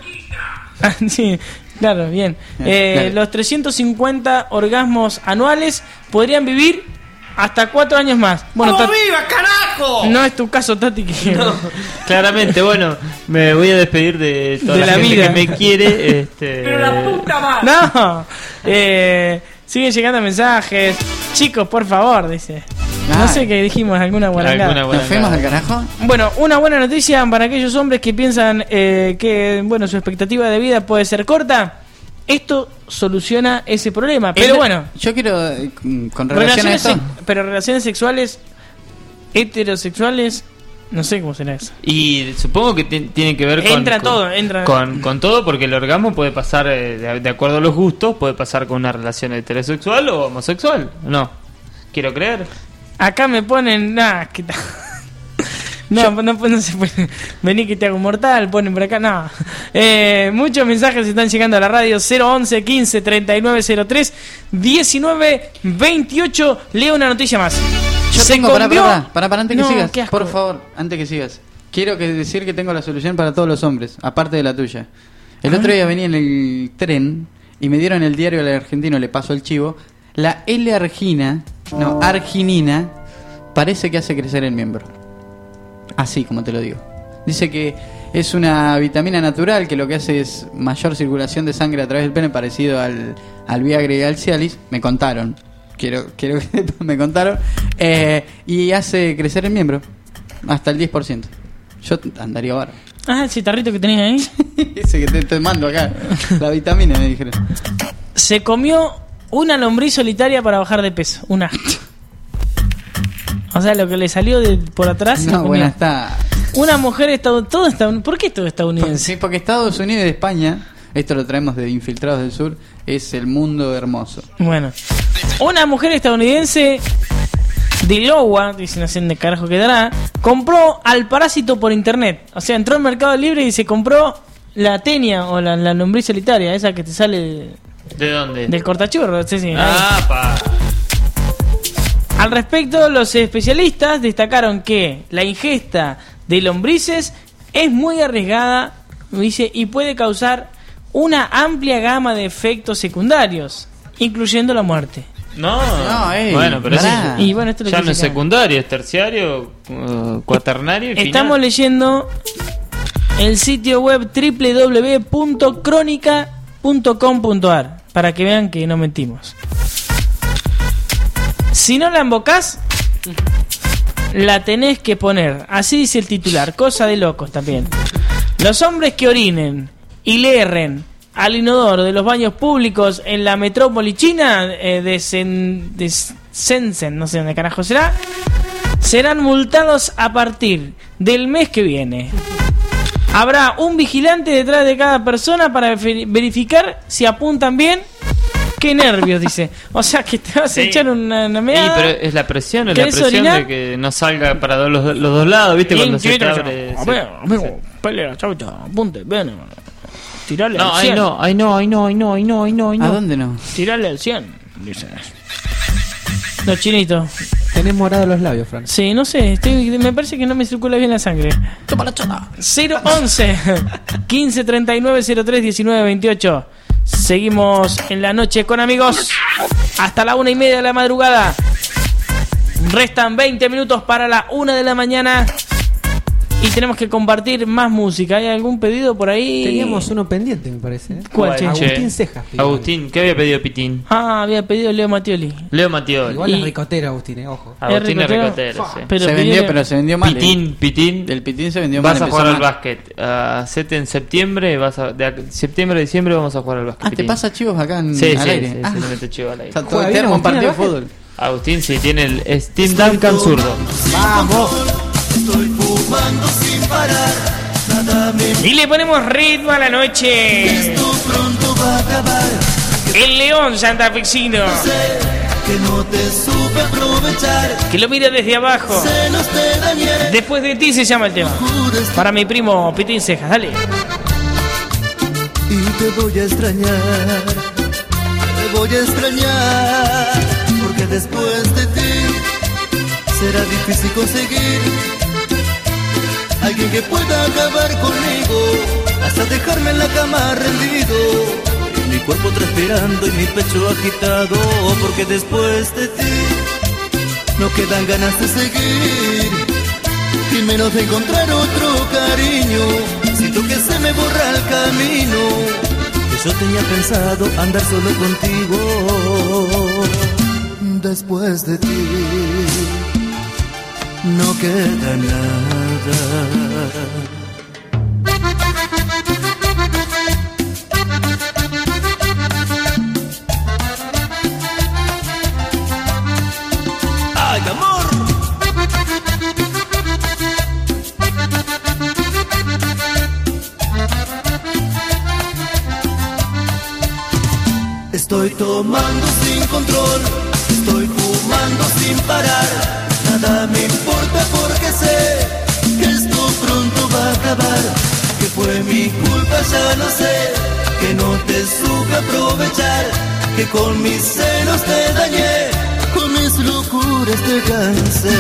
Ah, sí, claro, bien. Eh, Claro. Los trescientos cincuenta orgasmos anuales podrían vivir hasta cuatro años más. Bueno, ¡Vamos Tati- viva, carajo! no es tu caso, Tati. Que... No, claramente, bueno, me voy a despedir de toda De la, la gente vida. que me quiere. Este... Pero la puta madre. No. Eh, siguen llegando mensajes. Chicos, por favor, dice. No Ay. sé qué dijimos, alguna guarangada. Alguna buena ¿Nos fuimos cara. al carajo? Bueno, una buena noticia para aquellos hombres que piensan eh, que bueno, su expectativa de vida puede ser corta. Esto soluciona ese problema. Pero El- bueno, Yo quiero, eh, con relación a relaciones, esto... se- pero relaciones sexuales heterosexuales, no sé cómo será eso. Y supongo que ti- tiene que ver con, Entra con- todo, entra. con, con todo, porque el orgasmo puede pasar, eh, de, de acuerdo a los gustos, puede pasar con una relación heterosexual o homosexual. No, quiero creer. Acá me ponen, nah, que ta- no, no, no se puede. Vení que te hago un mortal, ponen por acá, no. Eh, muchos mensajes están llegando a la radio cero once quince treinta y nueve cero tres diecinueve veintiocho. Leo una noticia más. Yo Se tengo, para, comió- para, para, para, antes No, que sigas, qué asco. por favor, antes que sigas. Quiero que decir que tengo la solución para todos los hombres, aparte de la tuya. El Ah. otro día venía en el tren y me dieron el diario del argentino, le paso el chivo. La L-argina, no, arginina, parece que hace crecer el miembro. Así como te lo digo. Dice que es una vitamina natural que lo que hace es mayor circulación de sangre a través del pene, parecido al, al Viagra y al Cialis. Me contaron. Quiero, quiero que me contaron. Eh, y hace crecer el miembro hasta el diez por ciento. Yo andaría barro. Ah, el citarrito que tenías ahí. Ese que te, te mando acá. La vitamina, me dijeron. Se comió una lombriz solitaria para bajar de peso. Una. O sea, lo que le salió de por atrás. se lo No, comió. bueno, está. Una mujer estadounidense. Todo estadoun- ¿Por qué todo estadounidense? Sí, porque Estados Unidos y España, esto lo traemos de Infiltrados del Sur, es el mundo hermoso. Bueno, una mujer estadounidense de Lowa, dice, no sé de carajo quedará, compró al parásito por internet. O sea, entró al Mercado Libre y se compró la tenia o la, la lombriz solitaria, esa que te sale de, ¿de dónde? Del cortachurro, sí, sí. Ah, pa. Al respecto, los especialistas destacaron que la ingesta de lombrices es muy arriesgada, dice, y puede causar una amplia gama de efectos secundarios, incluyendo la muerte. No, no ey, bueno, pero sí, y bueno, esto es lo ya que no es dice acá. secundario, es terciario, uh, cuaternario y final. Estamos leyendo el sitio web doble u doble u doble u punto crónica punto com punto a r para que vean que no mentimos. Si no la embocás, la tenés que poner. Así dice el titular, cosa de locos también. Los hombres que orinen y le erren al inodoro de los baños públicos en la metrópoli china eh, de, Sen, de Shenzhen, no sé dónde carajo será, serán multados a partir del mes que viene. Habrá un vigilante detrás de cada persona para verificar si apuntan bien. Qué nervios, dice. O sea, que te vas a Sí. echar una, una meada. Sí, pero es la presión, es la ¿Querés presión orinar? de que no salga para los, los dos lados, ¿viste? Cuando se te abre. A se- ver, amigo, pelea, chau, chau, apunte, ven. Tirale No, al ahí cien. no, ahí no, ahí no, ahí no, ahí no, ahí no, ahí no. ¿A dónde no? Tirale al cien, dice. No, chinito. Tenés morados los labios, Fran. Sí, no sé, estoy, me parece que no me circula bien la sangre. Toma la chota. cero once quince treinta y nueve cero tres diecinueve veintiocho. Seguimos en la noche con amigos hasta la una y media de la madrugada. Restan veinte minutos para la una de la mañana y tenemos que compartir más música. ¿Hay algún pedido por ahí? Teníamos uno pendiente, me parece. ¿eh? ¿Cuál, che? Agustín Cejas. pidió. Agustín, ¿qué había pedido Pitín? Ah, había pedido Leo Mattioli. Leo Matiol. Igual Y- es ricotero, Agustín, eh, ojo. Agustín es ricotero? ricotero, sí. Pero se pidió- vendió, pero se vendió mal. Pitín, Pitín. El Pitín se vendió mal. Vas a empezó jugar al mal. básquet. A sete en septiembre, vas a, de a- septiembre a diciembre vamos a jugar al básquet. Ah, ¿te Pitín. pasa chivos acá en, Sí, al sí, aire? sí, Ah, sí, le mete chivo al aire. está todo ¿Juega el bien termo en Agustín partido de al fútbol. Agustín sí tiene el es Tim Duncan zurdo. Vamos. Estoy fumando sin parar, nada me Y le ponemos ritmo a la noche. esto pronto va a acabar. El León santafesino, Sé que no te supe aprovechar, que lo mira desde abajo. celos te dañé, Después de ti se llama el tema. jures Para mi primo Pitín Cejas, dale. y te voy a extrañar, te voy a extrañar, porque después de ti será difícil conseguir alguien que pueda acabar conmigo, hasta dejarme en la cama rendido, y mi cuerpo transpirando y mi pecho agitado, porque después de ti no quedan ganas de seguir, y menos de encontrar otro cariño. Siento que se me borra el camino, que yo tenía pensado andar solo contigo. Después de ti no queda nada. ¡Ay, amor! Estoy tomando sin control, estoy fumando sin parar. Nada me importa porque sé que esto pronto va a acabar. Que fue mi culpa, ya lo sé, que no te supe aprovechar, que con mis celos te dañé, con mis locuras te cansé.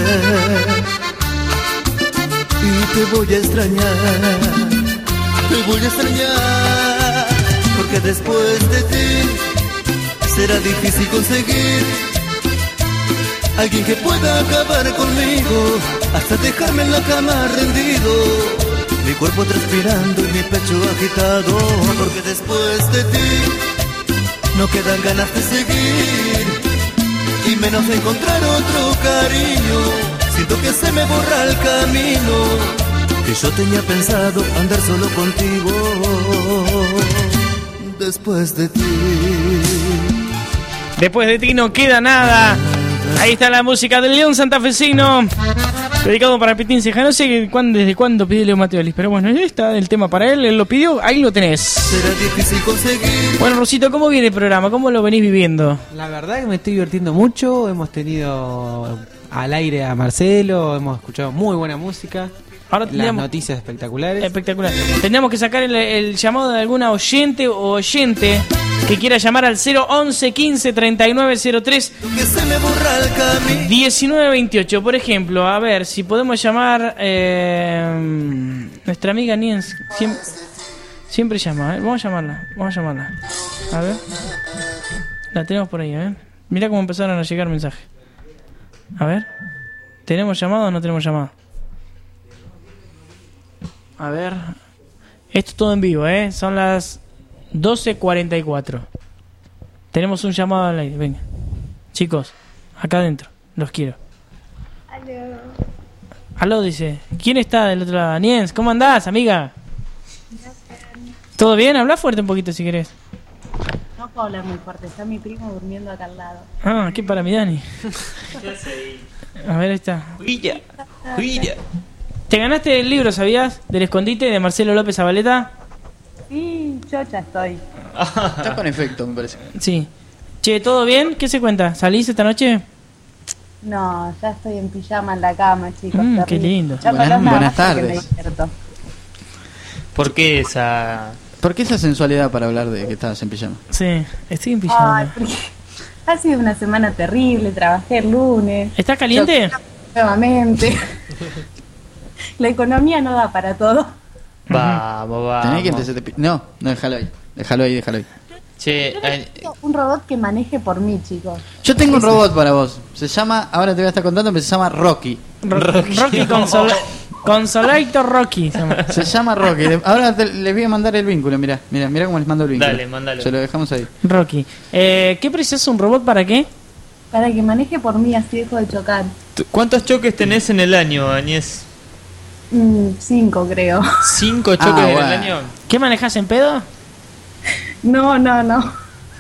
Y te voy a extrañar, te voy a extrañar, porque después de ti será difícil conseguir alguien que pueda acabar conmigo, hasta dejarme en la cama rendido, mi cuerpo transpirando y mi pecho agitado, porque después de ti no quedan ganas de seguir, y menos de encontrar otro cariño. Siento que se me borra el camino, que yo tenía pensado andar solo contigo. Después de ti Después de ti no queda nada. Ahí está la música del León santafesino. Dedicado para Pitín Ceja. No sé cuándo, desde cuándo pidió Leo Mateolis, pero bueno, está el tema para él, él lo pidió, ahí lo tenés. Será difícil conseguir. Bueno, Rosito, ¿cómo viene el programa? ¿Cómo lo venís viviendo? La verdad que me estoy divirtiendo mucho. Hemos tenido al aire a Marcelo, hemos escuchado muy buena música. Ahora las tendríamos- noticias espectaculares. Espectacular. Tendríamos que sacar el, el llamado de alguna oyente o oyente que quiera llamar al cero once quince treinta y nueve cero tres Que se me borra el camino. diecinueve veintiocho. Por ejemplo, a ver si podemos llamar eh, nuestra amiga Niens. Siempre, siempre llama, ¿eh? Vamos a llamarla. Vamos a llamarla. A ver. La tenemos por ahí, a ver. Mirá cómo empezaron a llegar mensajes. A ver. ¿Tenemos llamado o no tenemos llamado? A ver. Esto es todo en vivo, ¿eh? Son las doce cuarenta y cuatro. Tenemos un llamado al aire. Venga. Chicos, acá adentro. Los quiero. Aló. Aló, dice. ¿Quién está del otro lado? Niens, ¿cómo andás, amiga? ¿Todo bien? Habla fuerte un poquito si querés. No puedo hablar muy fuerte, está mi primo durmiendo acá al lado. Ah, qué para mi Dani. A ver, ahí está. Huilla, huilla. ¿Te ganaste el libro, sabías? Del escondite de Marcelo López Zabaleta. Sí, yo ya estoy. Está con efecto, me parece. Sí. Che, ¿todo bien? ¿Qué se cuenta? ¿Salís esta noche? No, ya estoy en pijama en la cama, chicos. Mm, qué terrible. lindo. Escuchándolos Buenas- nada buenas más porque me tardes. divierto. ¿Por qué esa...? ¿Por qué esa sensualidad para hablar de que estabas en pijama? Sí, estoy en pijama. Ay, porque ha sido una semana terrible, trabajé el lunes. ¿Estás caliente? Choqué nuevamente. La economía no da para todo. Vamos, vamos. Tenés que empezar de pi- No, no, déjalo ahí. Déjalo ahí, déjalo ahí. Che, Yo eh, necesito un robot que maneje por mí, chicos. Yo tengo un robot para vos. Se llama, ahora te voy a estar contando, pero se llama Rocky. Rocky, Rocky Consol Consolator Rocky. Se llama. Se llama Rocky. Le- Ahora te- les voy a mandar el vínculo, mirá. Mirá, mirá cómo les mando el vínculo. Dale, mándalo. Se lo dejamos ahí. Rocky. Eh, ¿Qué precisas un robot para qué? Para que maneje por mí, así dejo de chocar. ¿tú- ¿cuántos choques tenés en el año, Añez? Mm, cinco, creo. ¿Cinco choques Ah, en bueno. el año? ¿Qué manejas en pedo? No, no, no.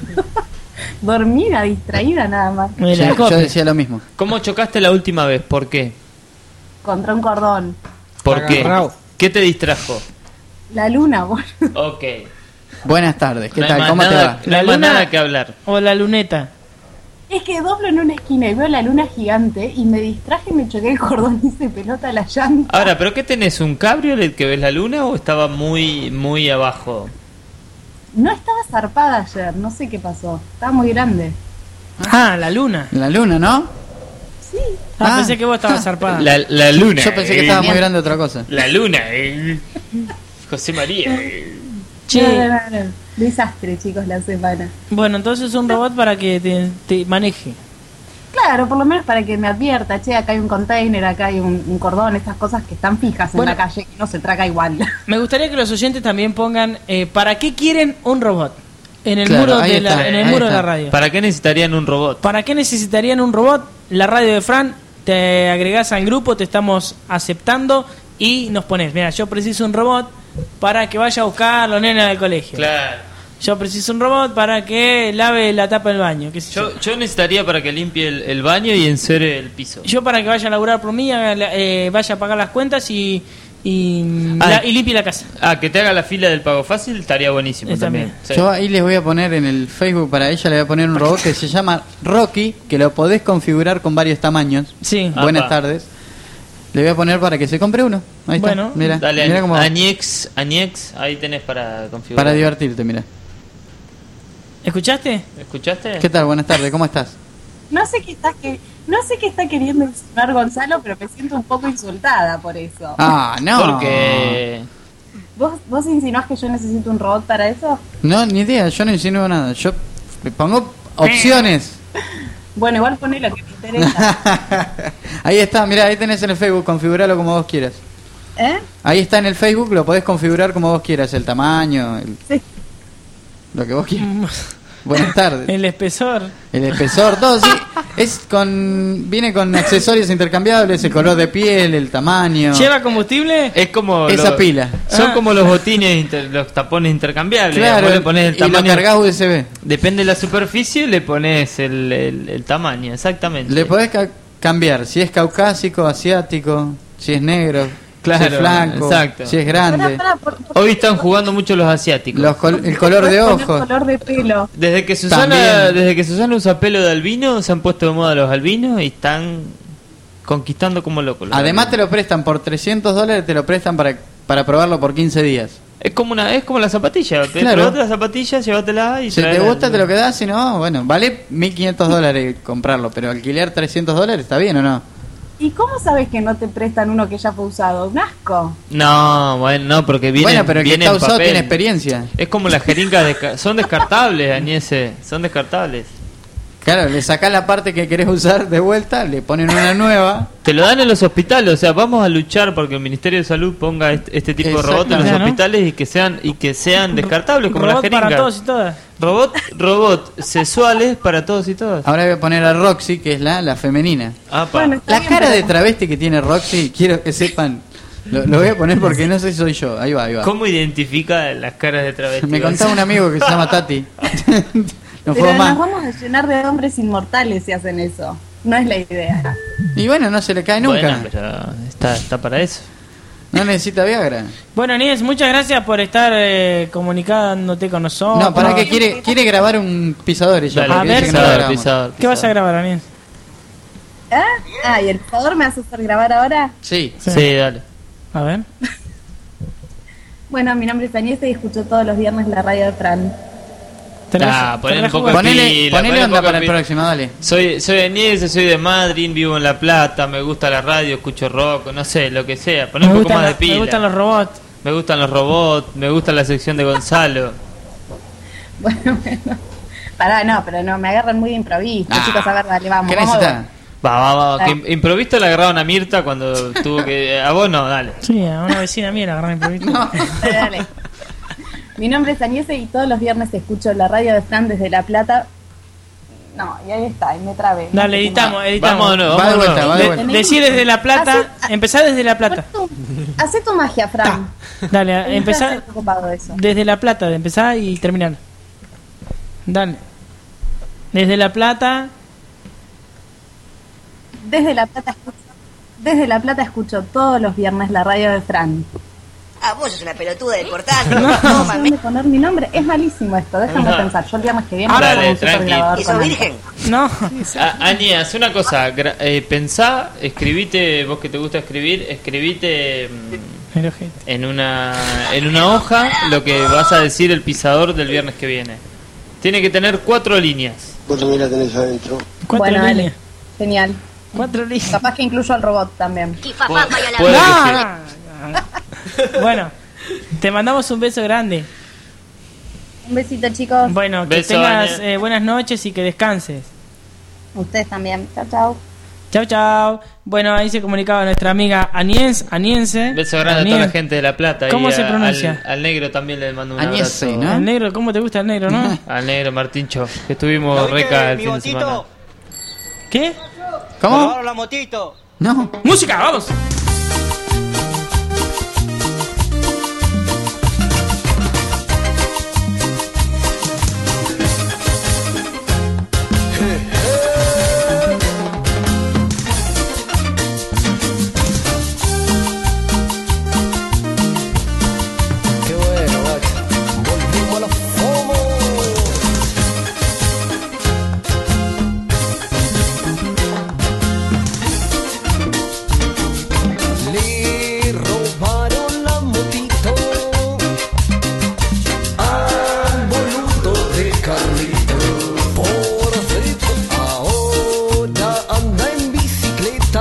Dormida, distraída nada más. Me la Yo, copio. yo decía lo mismo. ¿Cómo chocaste la última vez? ¿Por qué? Contra un cordón. ¿Por qué? Agarrao. ¿Qué te distrajo? La luna, bueno. Ok. Buenas tardes, ¿qué No hay tal? más ¿Cómo te nada- va? No hay ¿La más luna? nada que hablar. ¿O la luneta? Es que doblo en una esquina y veo la luna gigante y me distraje y me choqué el cordón y se pelota la llanta. Ahora, ¿pero qué tenés? ¿Un cabriolet que ves la luna o estaba muy, muy abajo? No estaba zarpada ayer, no sé qué pasó. Estaba muy grande. Ah, la luna. La luna, ¿no? Sí. Ah, Ah. pensé que vos estabas zarpada. La, la luna. Yo pensé que eh, estaba muy grande otra cosa. La luna. eh. José María. eh. Che. No, no, no, no. Desastre, chicos, la semana. Bueno, entonces un robot para que te, te maneje. Claro, por lo menos para que me advierta, che, acá hay un container, acá hay un, un cordón, estas cosas que están fijas Bueno. en la calle que no se traga igual. Me gustaría que los oyentes también pongan eh, ¿para qué quieren un robot? En el Claro, muro, ahí de la, está, en el ahí muro de está. la radio. ¿Para qué necesitarían un robot? ¿Para qué necesitarían un robot? La radio de Fran, te agregás al grupo, te estamos aceptando y nos pones, mira, yo preciso un robot para que vaya a buscar a los nenes del colegio. Claro. Yo preciso un robot para que lave la tapa del baño. Qué sé yo. Yo, yo necesitaría para que limpie el, el baño y encere el piso. Yo para que vaya a laburar por mí, haga la- eh, vaya a pagar las cuentas y, y, Ah, la- y limpie la casa. Ah, que te haga la fila del pago fácil estaría buenísimo Está también. bien. Sí. Yo ahí les voy a poner en el Facebook para ella, le voy a poner un robot que se llama Rocky, que lo podés configurar con varios tamaños. Sí. Buenas Apa. tardes. Le voy a poner para que se compre uno. Ahí está. Bueno, mira, Dale, mira cómo va. Añex, Añex, ahí tenés para configurar. Para divertirte, mira. ¿Escuchaste? ¿Escuchaste? ¿Qué tal? Buenas tardes, ¿cómo estás? No sé qué está que no sé qué está queriendo insinuar Gonzalo, pero me siento un poco insultada por eso. Ah, no. Porque... ¿Vos, ¿Vos insinuás que yo necesito un robot para eso? No, ni idea, yo no insinúo nada. Yo le pongo opciones. Bueno, igual poné lo que me interesa. Ahí está, mira, ahí tenés en el Facebook, configuralo como vos quieras. ¿Eh? Ahí está en el Facebook, lo podés configurar como vos quieras, el tamaño, el- Sí. lo que vos quieras. Buenas tardes. El espesor. El espesor, todo, sí. Es con, viene con accesorios intercambiables, el color de piel, el tamaño. ¿Lleva combustible? Es como Esa los- pila. Son Ah. como los botines, inter- los tapones intercambiables. Claro, Vos le pones el y lo tamaño. cargas U S B. Depende de la superficie, le pones el, el, el tamaño, exactamente. Le podés ca- cambiar si es caucásico, asiático, si es negro, Claro, si es blanco, exacto. si es grande. Pará, pará, por- por- Hoy están jugando mucho los asiáticos. Los col- el color de puedes poner ojos. color de pelo. Desde que Susana, También. desde que Susana usa pelo de albino, se han puesto de moda los albinos y están conquistando como locos. los Además albinos. te lo prestan por trescientos dólares, te lo prestan para, para probarlo por quince días. Es como una, es como la zapatilla. Te Claro. probate la zapatilla, llévatela y Si te traela. gusta te lo quedás, si no, bueno, vale mil quinientos dólares comprarlo, pero alquiler trescientos dólares, ¿está bien o no? ¿Y cómo sabes que no te prestan uno que ya fue usado? ¿Un asco? No, bueno, no, porque viene Bueno, pero el que viene está en usado papel. tiene experiencia. Es como las jeringas, desca- son descartables, Añese, son descartables. Claro, le sacás la parte que querés usar de vuelta, le ponen una nueva. Te lo dan en los hospitales, o sea, vamos a luchar porque el Ministerio de Salud ponga este, este tipo de robots en los Exactamente. hospitales y que sean y que sean descartables como las Robot jeringas. para todos y todas. Robot, robot sexuales para todos y todas. Ahora voy a poner a Roxy, que es la, la femenina. Apa. Bueno, está La bien, cara pero- de travesti que tiene Roxy, quiero que sepan. Lo, lo voy a poner porque no sé si soy yo. Ahí va, ahí va. ¿Cómo identifica las caras de travesti? Me contaba un amigo que se llama Tati. No Pero fue nos más. vamos a llenar de hombres inmortales si hacen eso. No es la idea. Y bueno, no se le cae nunca. Bueno, pero está, está para eso. No necesita Viagra. Bueno, Anies, muchas gracias por estar eh, comunicándote con nosotros. No, para que quiere quiere grabar un pisador ella. Dale, porque a ver, dice que no lo pisador, grabamos. pisador, ¿Qué vas a grabar, Anies? ¿Ah? Ah, ¿y el pisador me hace hacer grabar ahora? Sí. Sí, dale. A ver. Bueno, mi nombre es Añese y escucho todos los viernes la radio de Fran. Te la- Ah, te ponele la un poco juego. de Ponele, pila, ponele ponele onda un poco para de el pila. próximo, dale. Soy, soy de Niese, soy de Madrid, vivo en La Plata, me gusta la radio, escucho rock, no sé, lo que sea. Poné Me un poco gustan, más de los- pila. me gustan los robots. Me gustan los robots, me gusta la sección de Gonzalo. Bueno, bueno. Pará, no, pero no, me agarran muy de improviso. Ah, chicos, a ver, dale, vamos. ¿Qué vamos a ver. necesitas? Va, va, va, que Dale. im- improvisto le agarraron a Mirta cuando tuvo que... A vos no, dale. Sí, a una vecina mía la agarré en improviso. Dale, dale. Mi nombre es Añese y todos los viernes escucho la radio de Fran desde La Plata. No, y ahí está, y me trabé. Dale, editamos, editamos. Vámonos, Va de vámonos. vuelta, va de De- vuelta. decí desde La Plata, empezá desde La Plata. Hacé tu magia, Fran. Dale, empezá Estoy ocupado de eso. desde La Plata, de empezar y terminar. Dale. Desde La Plata. Desde La Plata escucho, desde La Plata escucho todos los viernes la radio de Fran. Ah, vos sos una pelotuda del portátil. No, no No, sé mami. dónde poner mi nombre. Es malísimo esto, déjame Ajá. pensar. Yo el viernes que viene Dale, voy a hacer un tranqui. supergrabador ¿Y con sos algo. virgen? No. A- Ani, haz una cosa, gra- eh, pensá, escribite, vos que te gusta escribir, escribite mm, El ojete. en una en una hoja lo que vas a decir el pisador del viernes que viene. Tiene que tener cuatro líneas. Vos también la tenés adentro. Cuatro Bueno, dale. líneas. Genial. Cuatro líneas. Capaz que incluyo al robot también. Y papá, vaya la Puede que sí. No. Bueno, te mandamos un beso grande. Un besito, chicos. Bueno, que Beso, tengas Ania. eh, buenas noches y que descanses. Ustedes también. Chao, chao. Chao, chao. Bueno, ahí se comunicaba nuestra amiga Aniens, Aniense. Beso grande a toda la Aniens. gente de La Plata. ¿Cómo y se a- pronuncia? Al, al negro también le mando un Añese, abrazo. ¿no? El negro, ¿cómo te gusta el negro, no? Al negro Martincho, que estuvimos reca el fin de semana. ¿Qué? ¿Cómo? la motito. No. ¡Música, vamos! Qué bueno, Max. Volvimos a la FOMO. Le robaron la motito al boludo de Carlito. Por cierto, ahora anda en bicicleta.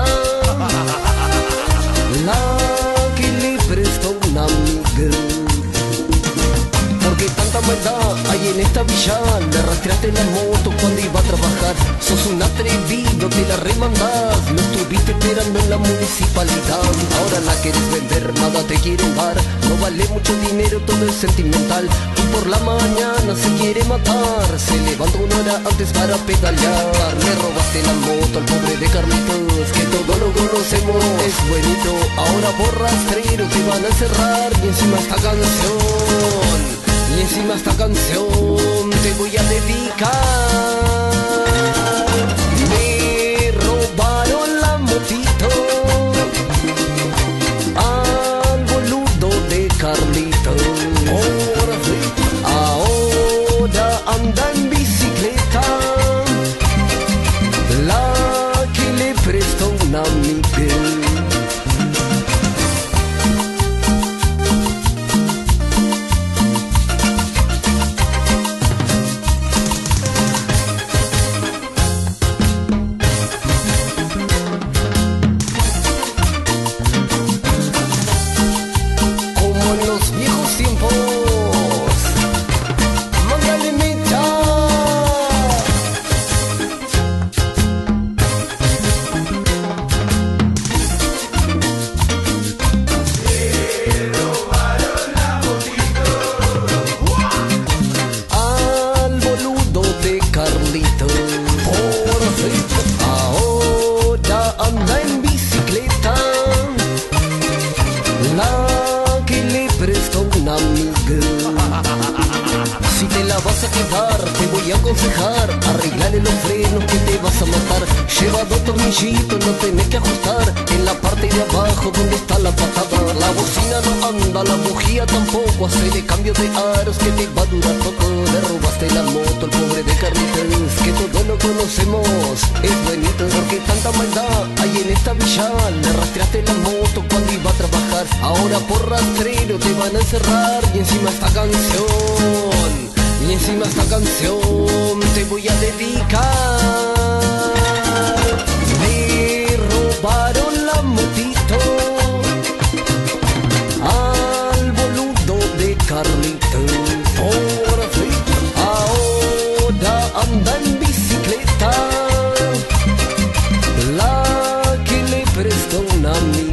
La que le prestó una amiga. Porque tanta maldad hay en esta villa. Le rastreaste la moto cuando iba a trabajar. Sos un atrevido, te la remandás. Lo estuviste esperando en la municipalidad. Ahora la querés vender, nada te quieren dar. No vale mucho dinero, todo es sentimental. Y por la mañana se quiere matar. Se levanta una hora antes para pedalear. Le robaste la moto al pobre de Carlitos, que todos lo conocemos, es buenito. Ahora por rastrero te van a encerrar. Y encima esta canción, y encima esta canción te voy a dedicar. Me robaron aconsejar, arreglale los frenos que te vas a matar. Lleva dos tornillitos, no tenés que ajustar. En la parte de abajo donde está la patada. La bocina no anda, la bujía tampoco. Hacele cambio de aros que te va a durar poco. Le robaste la moto al pobre de Carlitos, que todos lo conocemos, es buenito. Porque tanta maldad hay en esta villa. Le rastreaste la moto cuando iba a trabajar. Ahora por rastrero te van a encerrar. Y encima esta canción, y encima esta canción te voy a dedicar. Me robaron la motito al boludo de Carlitos. Por fin, ahora anda en bicicleta, la que le prestó un amigo.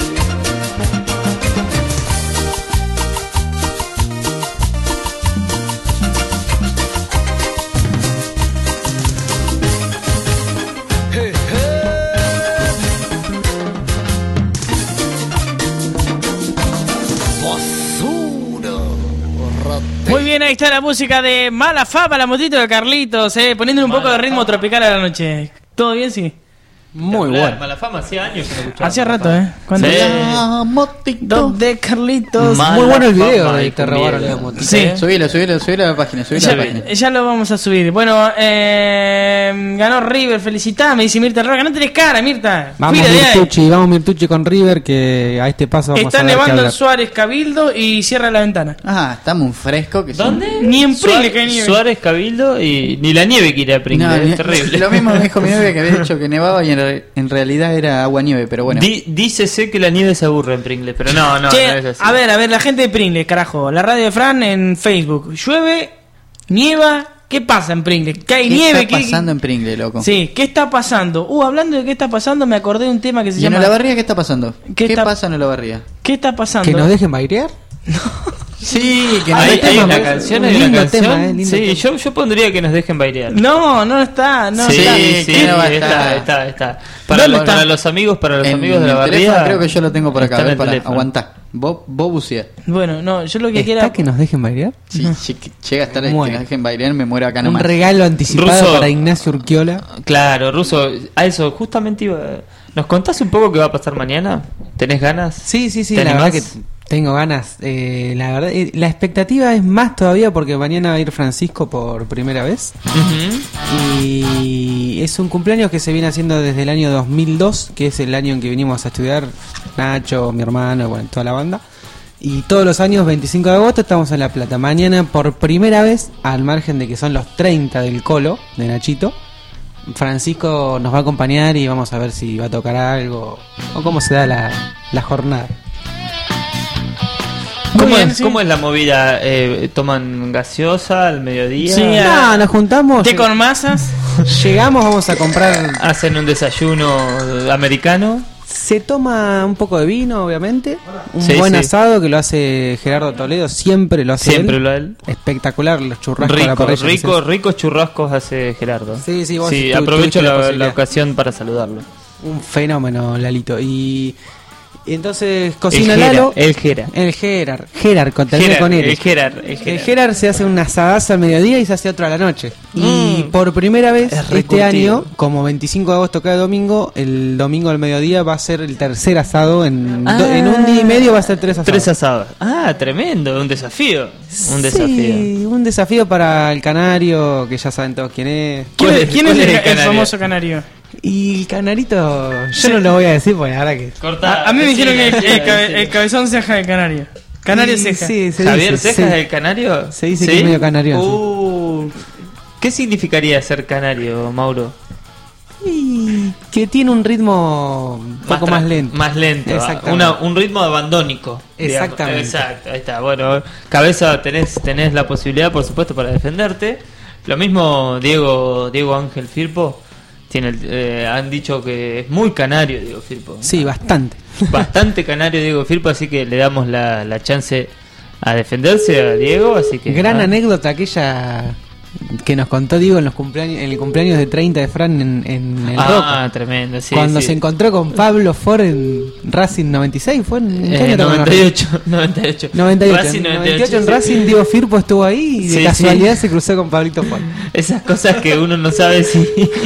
Muy bien, ahí está la música de Mala Fama, la motito de Carlitos, eh, poniéndole un Mala poco de ritmo fama. tropical a la noche. ¿Todo bien, sí? Muy Hablar, bueno. Mala Fama, hacía años que no escuchaba. Hacía Mala rato, Fama. ¿eh? Cuando Sí. La motito de Carlitos. Mala Muy bueno el fama video de y Te con robaron miedo. la motito. Sí. Subilo, subilo, subilo a la página, subilo a la página. Ya, ya lo vamos a subir. Bueno, eh, ganó River, felicitame, dice Mirta Roca. No tenés cara, Mirta. Vamos Fuera de ahí. Mirtucci, vamos Mirtucci con River, que a este paso vamos Está a ver qué nevando en hablar. Suárez Cabildo y cierra la ventana. Ah, estamos un fresco que ¿Dónde? Ni en Pringle Suárez, que hay nieve. Suárez, Cabildo y ni la nieve quiere a Pringle, No, es ni- terrible. Lo mismo me dijo mi novia, que había dicho que nevaba y en, re- en realidad era agua nieve, pero bueno. Di- dícese que la nieve se aburre en Pringle, pero no, no, Che, no es así. a ver, a ver, la gente de Pringle, carajo. La radio de Fran en Facebook. Llueve, nieva. ¿Qué pasa en Pringle? ¿Qué hay ¿Qué nieve? está ¿Qué- pasando en Pringle, loco? Sí, ¿qué está pasando? Uh, hablando de qué está pasando, me acordé de un tema que se ¿Y en llama... Olavarría qué está pasando? ¿Qué ¿Qué, está- pasa en Olavarría? ¿Qué está pasando? ¿Que nos dejen bailear? Sí, que nos Hay, dejen hay una bailar. canción, un hay una lindo canción. tema, eh, lindo sí, tema. yo, yo pondría que nos dejen bailear. No, no está, no sí, está. sí, que no va a está, estar. está, está. Para, ¿Dónde los, está? para los amigos, para los En amigos de la el barriada. teléfono creo que yo lo tengo por acá, está a ver, en el para, teléfono. aguantá. Vos, vos buceá. Bueno, no, yo lo que ¿Está quiera... que nos dejen bailear? Si si llega a estar el que Bueno. nos dejen bailar, me muero acá Un nomás. regalo anticipado Ruso. para Ignacio Urquiola. Claro, Ruso, a eso justamente iba. ¿Nos contás un poco qué va a pasar mañana? ¿Tenés ganas? Sí, sí, sí, ¿Te la animás? verdad que tengo ganas. Eh, la verdad, eh, la expectativa es más todavía porque mañana va a ir Francisco por primera vez. Ujú. Y es un cumpleaños que se viene haciendo desde el año dos mil dos, que es el año en que vinimos a estudiar Nacho, mi hermano, bueno, toda la banda. Y todos los años, veinticinco de agosto, estamos en La Plata. Mañana, por primera vez, al margen de que son los treinta del Colo, de Nachito, Francisco nos va a acompañar y vamos a ver si va a tocar algo o cómo se da la, la jornada. ¿Cómo, Muy bien, es, sí. ¿Cómo es la movida? Eh, ¿Toman gaseosa al mediodía? Sí, No, nos juntamos, ¿Té con masas? llegamos, vamos a comprar. ¿Hacen un desayuno americano? Se toma un poco de vino, obviamente. Un Sí, buen sí. asado que lo hace Gerardo Toledo, siempre lo hace Siempre él. lo él. Espectacular, los churrascos a la Rico, parrilla. rico, que se ricos churrascos hace Gerardo. Sí, sí, vos Sí, tu- aprovecho tuviste la la, la posibilidad. ocasión para saludarlo. hace. Un fenómeno, Lalito. Y, y entonces cocina El Gera, Lalo. el Gera. El Gerard. Gerard, con, termina Gerard, con él. el Gerard, el El Gerard. Gerard se hace una asadaza al mediodía y se hace otra a la noche. Y Mm. por primera vez Es re este curtido. año, como veinticinco de agosto cada domingo, el domingo al mediodía va a ser el tercer asado. En, do- Ah. en un día y medio va a ser tres asados. Tres asados. Ah, tremendo, un desafío. Un desafío. Sí, un desafío para el canario, que ya saben todos quién es. ¿Quién, es- quién es cuál el, es el el canario? famoso canario? Y el canarito, yo no lo voy a decir porque ahora que... Corta. A, a mí me dijeron que el, Decilo, el cabe- decilo. el cabezón ceja de canario. Canario Y ceja. sí, se Javier dice, Cejas, sí. el canario. Se dice que es medio canario, sí. Uh, ¿Qué significaría ser canario, Mauro? Y que tiene un ritmo un poco tra- más lento. Más lento. Exactamente. Una- un ritmo abandónico. digamos. Exactamente. Exacto, ahí está. Bueno, cabeza, tenés, tenés la posibilidad, por supuesto, para defenderte. Lo mismo Diego, Diego Ángel Firpo. Tiene el- eh, han dicho que es muy canario Diego Firpo. Sí, bastante. Bastante canario Diego Firpo, así que le damos la, la chance a defenderse a Diego. Así que Gran ah, anécdota aquella que nos contó Diego en los cumpleaños, en el cumpleaños de treinta de Fran en, en el Ah, Roca. tremendo, sí. Cuando sí. se encontró con Pablo Ford en Racing noventa y seis, fue en, ¿en qué Eh, año tocó en noventa y ocho, noventa y ocho. noventa y ocho. Racing En noventa y ocho, noventa y ocho en sí. Racing, Diego Firpo estuvo ahí y de Sí, casualidad sí. se cruzó con Pablito Ford. Esas cosas que uno no sabe si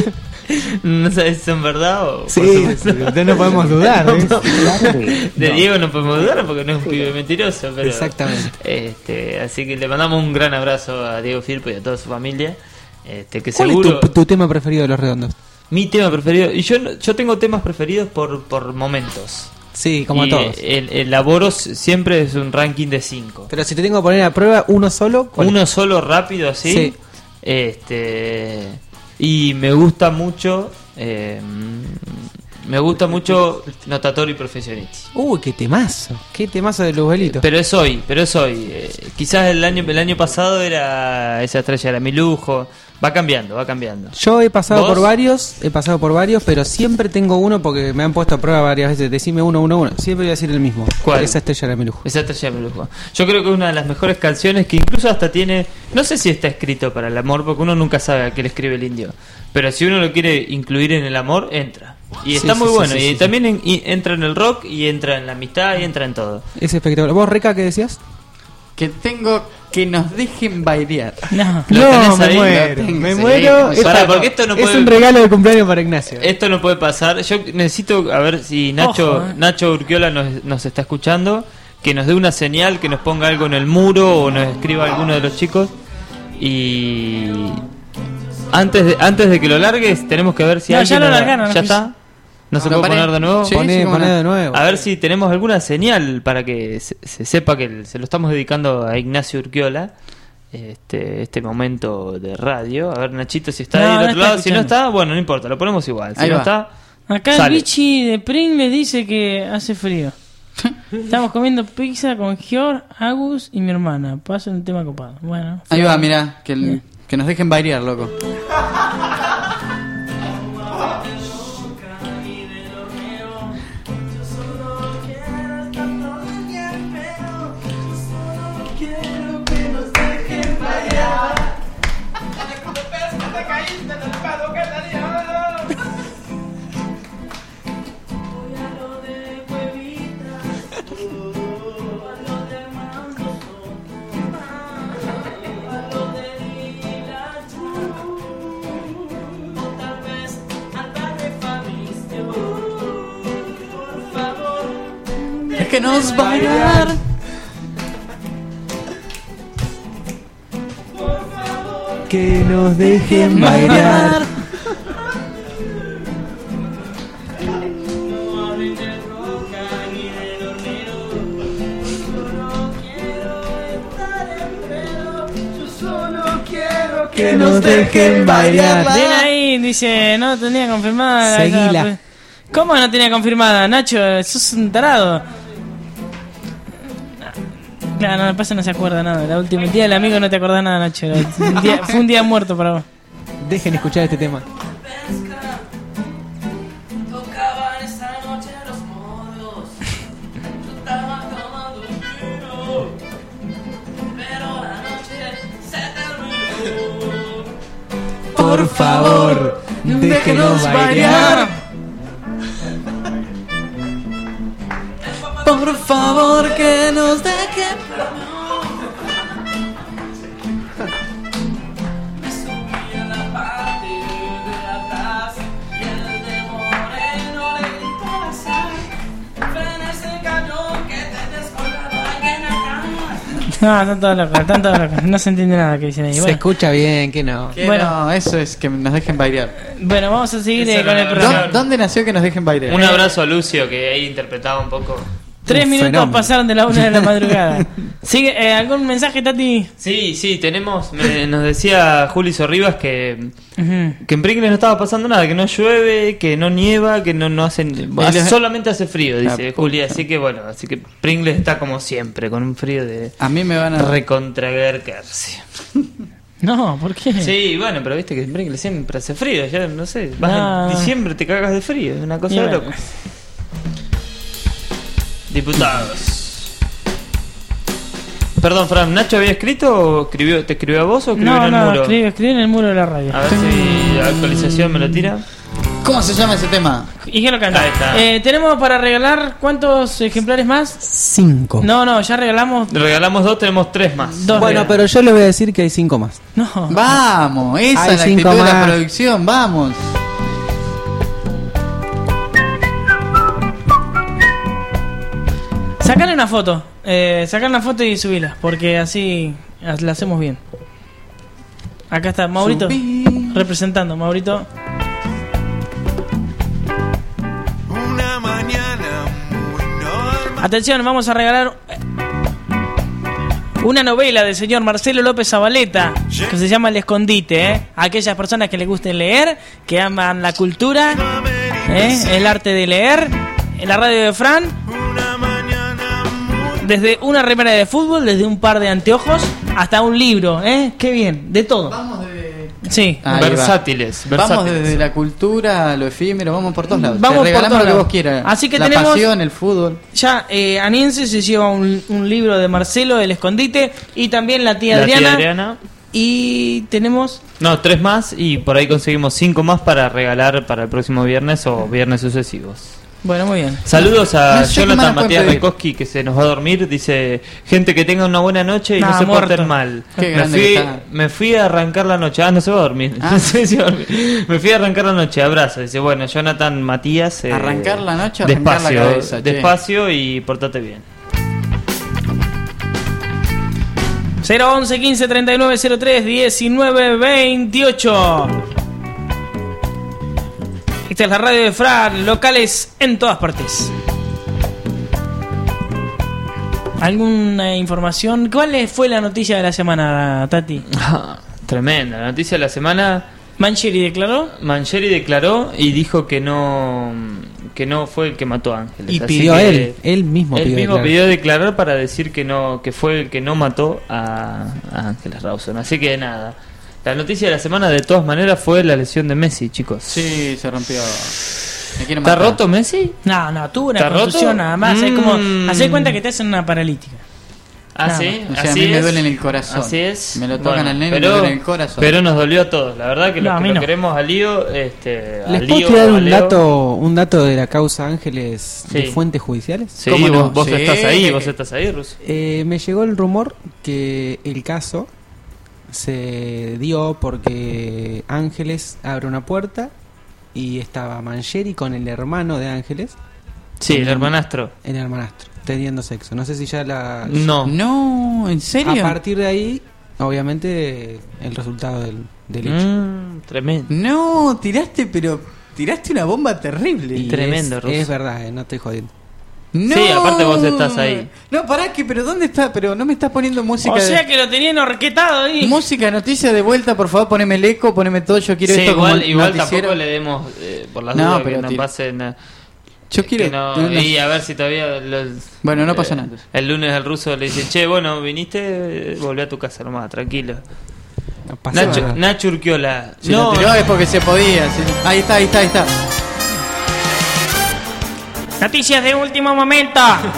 no sabe si son verdad o Sí, por supuesto. sí, entonces no podemos dudar, ¿eh? De No. Diego no podemos dudar porque no es un pibe mentiroso, pero Exactamente. Este, así que le mandamos un gran abrazo a Diego Firpo y a toda su familia. Este, que ¿Cuál seguro es tu, tu tema preferido de Los Redondos? mi tema preferido, y yo no- yo tengo temas preferidos por por momentos. Sí, como Y todos. El, el Laboros siempre es un ranking de cinco. Pero si te tengo que poner a prueba uno solo, ¿cuál? Uno solo rápido así. Sí. Este y me gusta mucho eh, me gusta mucho Notatori Professionisti. Uy, qué temazo. Qué temazo de Luzbelito. Pero es hoy, pero es hoy. Eh, quizás el año el año pasado era esa estrella era mi lujo. Va cambiando, va cambiando. Yo he pasado ¿Vos? por varios, he pasado por varios, pero siempre tengo uno porque me han puesto a prueba varias veces. Decime uno, uno, uno. Siempre voy a decir el mismo. ¿Cuál? Esa estrella era mi lujo. Esa estrella de mi lujo. Yo creo que es una de las mejores canciones que incluso hasta tiene, no sé si está escrito para el amor porque uno nunca sabe a qué le escribe el indio, pero si uno lo quiere incluir en el amor, entra. Y Sí, está sí, muy sí, bueno. sí, y sí, también en- y entra en el rock y entra en la amistad y entra en todo. Es espectacular. ¿Vos, Reca, qué decías? Que tengo que nos dejen bailar. No, ¿Lo no, tenés me ahí? muero. Lo tengo, Me sí. muero. Es, Pará, porque esto no es puede- un regalo de cumpleaños para Ignacio. Esto no puede pasar. Yo necesito a ver si Nacho Ojo, eh. Nacho Urquiola nos, nos está escuchando, que nos dé una señal, que nos ponga algo en el muro o nos escriba alguno de los chicos. Y antes de antes de que lo largues, tenemos que ver si No, alguien ya lo nos- largaron, ya no, está. ¿No se ¿Lo puede paré? poner de nuevo? Sí, Poné, sí, cómo poné no. de nuevo. A ver si tenemos alguna señal para que se, se sepa que el- se lo estamos dedicando a Ignacio Urquiola. Este, este momento de radio. A ver, Nachito, si está No, ahí del no otro está lado. Si no escuchando. está, bueno, no importa, lo ponemos igual. Si Ahí no va. está, Acá el sale. bichi de Pringles dice que hace frío. Estamos comiendo pizza con Gior, Agus y mi hermana. Paso un tema copado. Bueno. Ahí va, mirá, que, el- que nos dejen bailar, loco. Déjenos bailar. Que nos dejen bailar. Que nos dejen bailar. Bien ahí, dice, no tenía confirmada. Seguila. esa- ¿Cómo no tenía confirmada, Nacho? Sos un tarado. Claro, no, me pasa no se acuerda nada. La última el día del amigo no te acordás nada, Nacho. Era un día- fue un día muerto para vos. Dejen escuchar este tema. Por favor, déjenos bailar. Por favor, que nos dejen. No, están todos locos, están todos locos. No se entiende nada que dicen ahí. Se Bueno, escucha bien, que no. Que Bueno. no, eso es que nos dejen bailar. bueno, vamos a seguir eh, Esa con el era la programa. ¿Dó- ¿Dónde nació que nos dejen bailar? Un abrazo a Lucio que ahí interpretaba un poco. Tres Un minutos fenómeno. pasaron de la una de la madrugada. Sigue, eh, ¿algún mensaje, Tati? Sí, sí, tenemos. me- nos decía Juli Sorribas que, Ujú. que en Pringles no estaba pasando nada, que no llueve, que no nieva, que no, no hace, hace- solamente hace frío, dice Ah, Juli. Así que bueno, así que Pringles está como siempre, con un frío de A mí me van a. recontragercarse. No, ¿por qué? Sí, bueno, pero viste que en Pringles siempre hace frío, ya no sé. Vas No. en diciembre, te cagas de frío, es una cosa Y de bueno. loco. Diputados. Perdón, Fran, ¿Nacho había escrito o escribió, te escribió a vos o escribió No, en el no, muro? escribí, escribí en el muro de la radio. A ver si la actualización me lo tira. ¿Cómo se llama ese tema? ¿Y qué lo canta? Ahí está. Eh, tenemos para regalar ¿cuántos ejemplares más? Cinco. No, no, ya regalamos Regalamos dos, tenemos tres más. dos. Bueno, regalos. pero yo le voy a decir que hay cinco más. No. Vamos, esa Hay es la cinco actitud de la más. producción, vamos. Sacale una foto. Eh, sacale una foto y subila, porque así la hacemos bien. Acá está Maurito Subí. representando. Maurito. Una mañana muy normal. Atención, vamos a regalar una novela del señor Marcelo López Zabaleta que se llama El Escondite. ¿eh? A aquellas personas que les guste leer, que aman la cultura, ¿eh? el arte de leer. En la radio de Fran, desde una remera de fútbol, desde un par de anteojos, hasta un libro. ¿eh? Qué bien, de todo. Vamos de... Sí. Ahí va. Versátiles, Vamos versátiles. desde la cultura a lo efímero, vamos por todos lados. Vamos Te por regalamos todos lo que lados. vos quieras. Así que la tenemos- pasión, el fútbol. Ya eh, Aniense se lleva un, un libro de Marcelo, El Escondite, y también la tía La tía Adriana. Adriana. Y tenemos... No, tres más y por ahí conseguimos cinco más para regalar para el próximo viernes o viernes sucesivos. Bueno, muy bien. Saludos a No sé qué más Jonathan nos pueden Matías pedir. Renkoski que se nos va a dormir. Dice: gente que tenga una buena noche y Nah, no se muerto. porten mal. Qué Me grande fui, que está. me fui a arrancar la noche. Ah, no se va a dormir. Ah. No sé si va a dormir. Me fui a arrancar la noche. Abrazo. Dice: bueno, Jonathan Matías. eh, Arrancar la noche, arrancar la despacio, cabeza, che. despacio y portate bien. cero once quince treinta y nueve cero tres diecinueve veintiocho. Esta es la radio de Fran, locales en todas partes. ¿Alguna información? ¿Cuál fue la noticia de la semana, Tati? Tremenda. La noticia de la semana. ¿Mancheri declaró? Mancheri declaró y dijo que no que no fue el que mató a Ángeles. Y Así pidió que él, él mismo él pidió mismo declarar. pidió declarar para decir que no que fue el que no mató a, a Ángeles Rawson. Así que nada. La noticia de la semana de todas maneras fue la lesión de Messi, chicos. Sí, se rompió. Me quieren ¿Está matar. roto Messi? No, no, tuvo una ¿Está contusión roto? nada más. Es Mm. como, hacer cuenta que te hacen una paralítica. Ah, Nada sí, O sea, así a mí me es. duele en el corazón. Así es. Me lo tocan Bueno, al nene y pero, me duele en el corazón. Pero nos dolió a todos. La verdad que No, los a que mí lo no. queremos a Lío, este, a ¿Les Lío, puedo tirar a un Leo. dato, un dato de la causa Ángeles de Sí. fuentes judiciales? Sí, ¿Cómo no? vos, vos Sí. estás ahí, vos estás ahí, Russo. Eh, me llegó el rumor que el caso se dio porque Ángeles abre una puerta y estaba Mancheri con el hermano de Ángeles. Sí, el Teniendo- hermanastro. El hermanastro, teniendo sexo. No sé si ya la... No. No, ¿en A serio? partir de ahí, obviamente, el resultado del, del hecho. Mm, tremendo. No, tiraste, pero tiraste una bomba terrible. Y tremendo, es, Russo. es verdad, eh, no estoy jodiendo. No. Sí, aparte vos estás ahí. No, pará, que, pero ¿dónde está? Pero no me estás poniendo música. O sea de... que lo tenían orquetado ahí. Música, noticia de vuelta, por favor, poneme el eco, poneme todo. Yo quiero Sí, esto igual, como igual noticiero. tampoco le demos eh, por las No, dudas pero que no tira- pasen. eh, Yo quiero. que no- no, no. Y a ver si todavía. los- Bueno, no pasa eh, nada. El lunes el ruso le dice: che, bueno, viniste, eh, volví a tu casa nomás, tranquilo. No pasa Nacho, nada. Nacho Urquiola. Si no, tiró es porque se podía. sí. Ahí está, ahí está, ahí está. Noticias de último momento.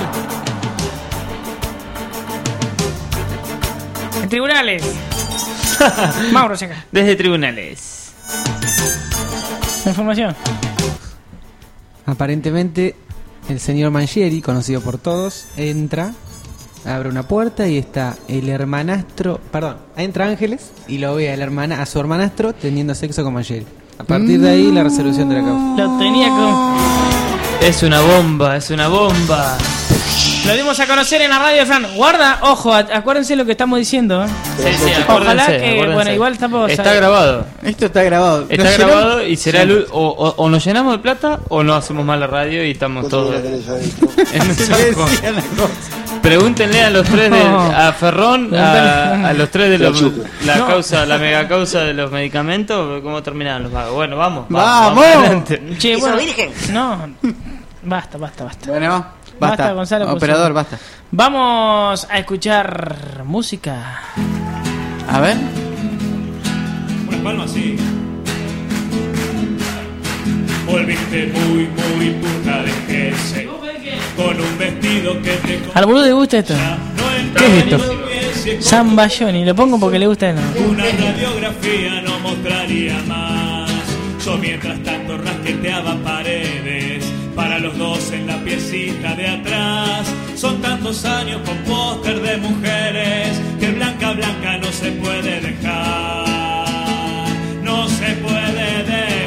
En tribunales. Mauro, seca. Desde tribunales. Información. Aparentemente, el señor Mancheri, conocido por todos, entra, abre una puerta y está el hermanastro, perdón, entra Ángeles y lo ve al hermana, a su hermanastro teniendo sexo con Mancheri. A partir de ahí, la resolución de la causa. Lo tenía con... Es una bomba, es una bomba. Lo dimos a conocer en la radio de Fran. Guarda, ojo, a- acuérdense lo que estamos diciendo. ¿eh? Sí, sí, Ojalá acuérdense, que, acuérdense. bueno, igual tampoco... Está sabe- grabado. Esto está grabado. Está ¿Nos grabado llenamos? y será Sí. el- o, o- o nos llenamos de plata o no hacemos mal la radio y estamos todos en un Se saco. decía la cosa. Pregúntenle a los tres de, No. a Ferrón, a, a los tres de los, la No. causa, la mega causa de los medicamentos, cómo terminaron los vagos. Bueno, vamos, ¡Vamos! adelante. Che, ¿Hizo bueno, virgen? no, basta, basta, basta. Bueno, Basta, basta. Gonzalo, por Operador, favor. basta. Vamos a escuchar música. A ver. Unas palmas, sí. Volviste muy, muy puta de jersey, con un vestido que te Al boludo le gusta esto. no ¿Qué es esto? entraba bien. Zambayoni, lo pongo porque le gusta el nombre. Una radiografía no mostraría más. Yo mientras tanto rasqueteaba paredes para los dos en la piecita de atrás. Son tantos años con póster de mujeres que blanca blanca no se puede dejar, no se puede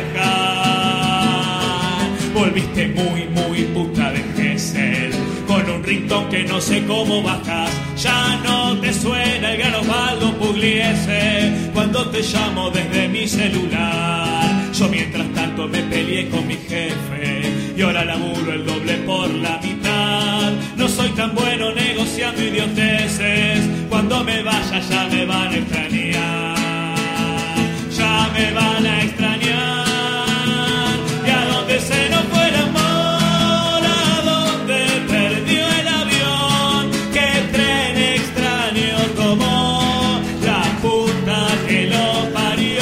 dejar. Volviste muy muy puta de Gesell, con un ringtone que no sé cómo bajas. Ya no te suena el gran Osvaldo Pugliese cuando te llamo desde mi celular. Yo mientras tanto me peleé con mi jefe y ahora laburo el doble por la mitad. No soy tan bueno negociando idioteces, cuando me vaya ya me van a extrañar, ya me van a extrañar. Y a donde se nos fue el amor, a donde perdió el avión, qué tren extraño tomó la puta que lo parió.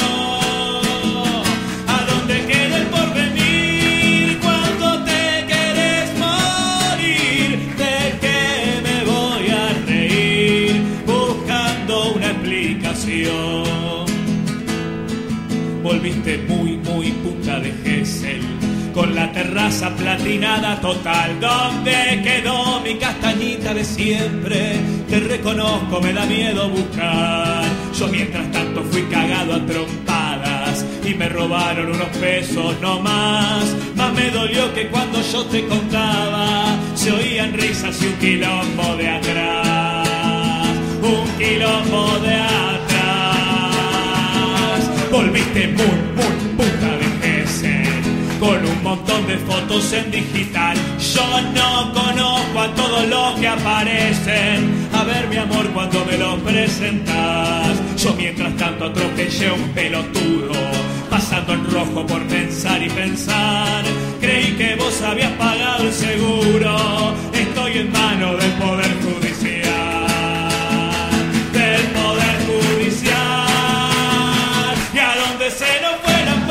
A donde queda el porvenir cuando te querés morir, de que me voy a reír buscando una explicación. Volviste muy, muy puta de Gesell, con la terraza platinada total. ¿Dónde quedó mi castañita de siempre? Te reconozco, me da miedo buscar. Yo mientras tanto fui cagado a trompadas y me robaron unos pesos no más. Más me dolió que cuando yo te contaba se oían risas y un quilombo de atrás, un quilombo de atrás. Volviste muy, muy puta de Gesell, con un montón de fotos en digital. Yo no conozco a todos los que aparecen. A ver, mi amor, cuando me los presentas. Yo mientras tanto atropellé a un pelotudo, pasando en rojo por pensar y pensar. Creí que vos habías pagado el seguro. Estoy en manos del Poder Judicial, del Poder Judicial. Y a donde se nos fue el amor,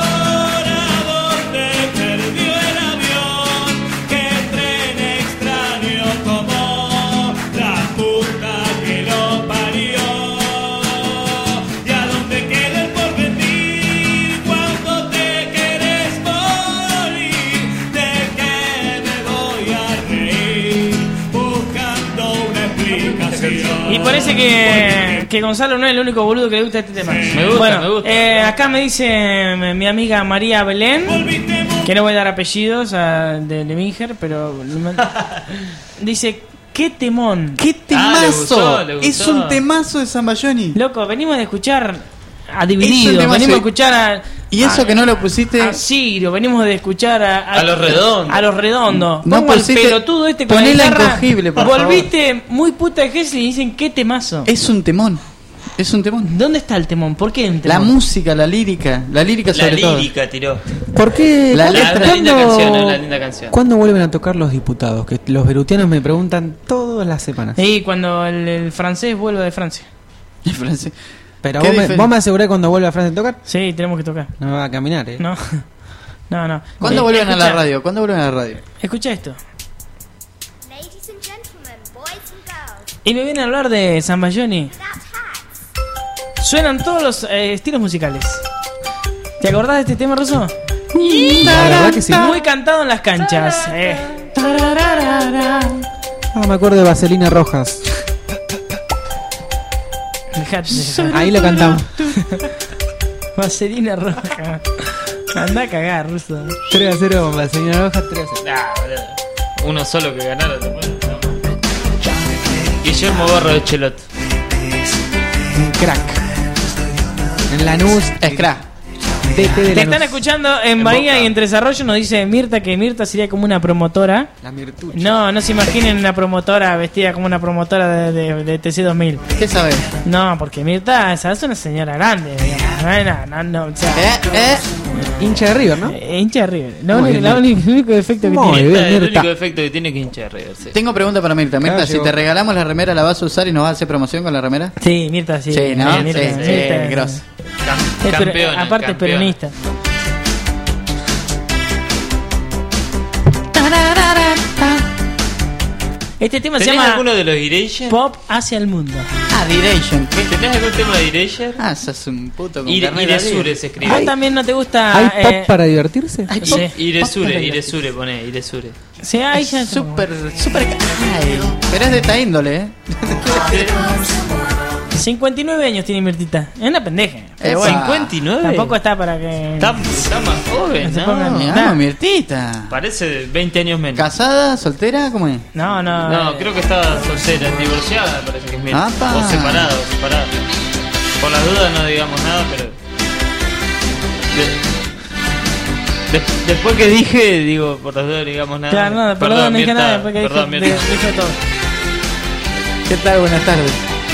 y parece que, que Gonzalo no es el único boludo que le gusta este tema. Me gusta, bueno, me gusta. Eh, acá me dice mi amiga María Belén, que no voy a dar apellidos a, de Leminger, pero dice, qué temón. ¡Qué temazo! Ah, le gustó, le gustó. Es un temazo de Zambayoni. Loco, venimos de escuchar a Es Dividido, un temazo. venimos de escuchar a... Y eso a, que no lo pusiste... a Sirio, venimos de escuchar a... A Los Redondos. A Los Redondos. No Pongo al pusiste- pelotudo este con poné la la guitarra. incogible, por Volviste muy puta de Gesell y dicen, qué temazo. Es un temón. Es un temón. ¿Dónde está el temón? ¿Por qué un La temón? música, la lírica. La lírica La sobre todo. lírica tiró. ¿Por qué? La ¿Cuándo- letra. La linda ¿cuándo- canción, es la linda canción. ¿Cuándo vuelven a tocar los diputados? Que los berutianos me preguntan todas las semanas. Sí, cuando el, el francés vuelva de Francia. En francés. Pero ¿Qué vos me, dife- vos me asegurás cuando vuelva a Francia a tocar. Sí, tenemos que tocar. No me va a caminar, ¿eh? No, no, no. ¿Cuándo Eh, vuelven a la escucha- radio? ¿Cuándo vuelven a la radio? Escucha esto. Y me viene a hablar de Zambayoni. Suenan todos los eh, estilos musicales. ¿Te acordás de este tema, Rosso? La verdad que sí. Muy cantado en las canchas. Eh. Ah, me acuerdo de Vaselina Rojas. Dejate. Ahí lo cantamos. Vaselina roja. Anda a cagar, Ruso. tres a cero con Vaselina Rojas, tres a cero. Ah, boludo. Uno solo que ganara. ¿no? Guillermo Borro de Chelot. Un crack. En Lanús, Es crack. D T de Te Lanús. están escuchando en Bahía y en Tres Arroyos. Nos dice Mirta que Mirta sería como una promotora. La Mirtucha. No, no se imaginen una promotora vestida como una promotora de, de, de T C dos mil. ¿Qué sabes? No, porque Mirta esa es una señora grande, digamos. No, no, no, no, o sea, Eh, eh. Hincha de River, ¿no? eh, hincha de River. Lo Muy único, bien, la única- el único defecto que Muy tiene. bien. El Mirta. único efecto que tiene que hincha de River. Sí. Tengo pregunta para Mirta. Mirta, Claro, si llegó. te regalamos la remera, ¿la vas a usar y nos vas a hacer promoción con la remera? Sí, Mirta, sí. Sí, ¿no? Mirta, Sí, Mirta, sí, Mirta, grosso. Cam- es per- campeona, aparte es campeona. peronista. Este tema se ¿Tenés llama alguno de los Erasure? Pop hacia el mundo. Ah, Direction. ¿Tenés algún tema de Erasure? Ah, sos un puto con Ire- carnet de Iresure vida. se escribe. ¿Vos también no te gusta? ¿Hay pop eh, para divertirse? Hay pop, Sí. pop para Iresure, divertirse. Iresure, poné, Iresure. Sí, ahí ya. Súper, súper. Ay, pero es de esta índole, ¿eh? cincuenta y nueve años tiene Mirtita. Es una pendeja. Pero Epa. bueno, ¿cincuenta y nueve? tampoco está para que. Está, está más joven, No se pongan ¿no? ni- No, Nah. Mirtita. Parece veinte años menos. ¿Casada? ¿Soltera? ¿Cómo es? No, no. No, eh, creo que está soltera, divorciada, me parece que es Mirta. Apa. O separada, o separada. Por las dudas no digamos nada, pero. De- de- después que dije, digo, por las dudas no digamos nada. Claro, no, perdón, no dije Mirta, nada. Después que dijo, perdón, de- Mirta. dijo todo. ¿Qué tal? Buenas tardes.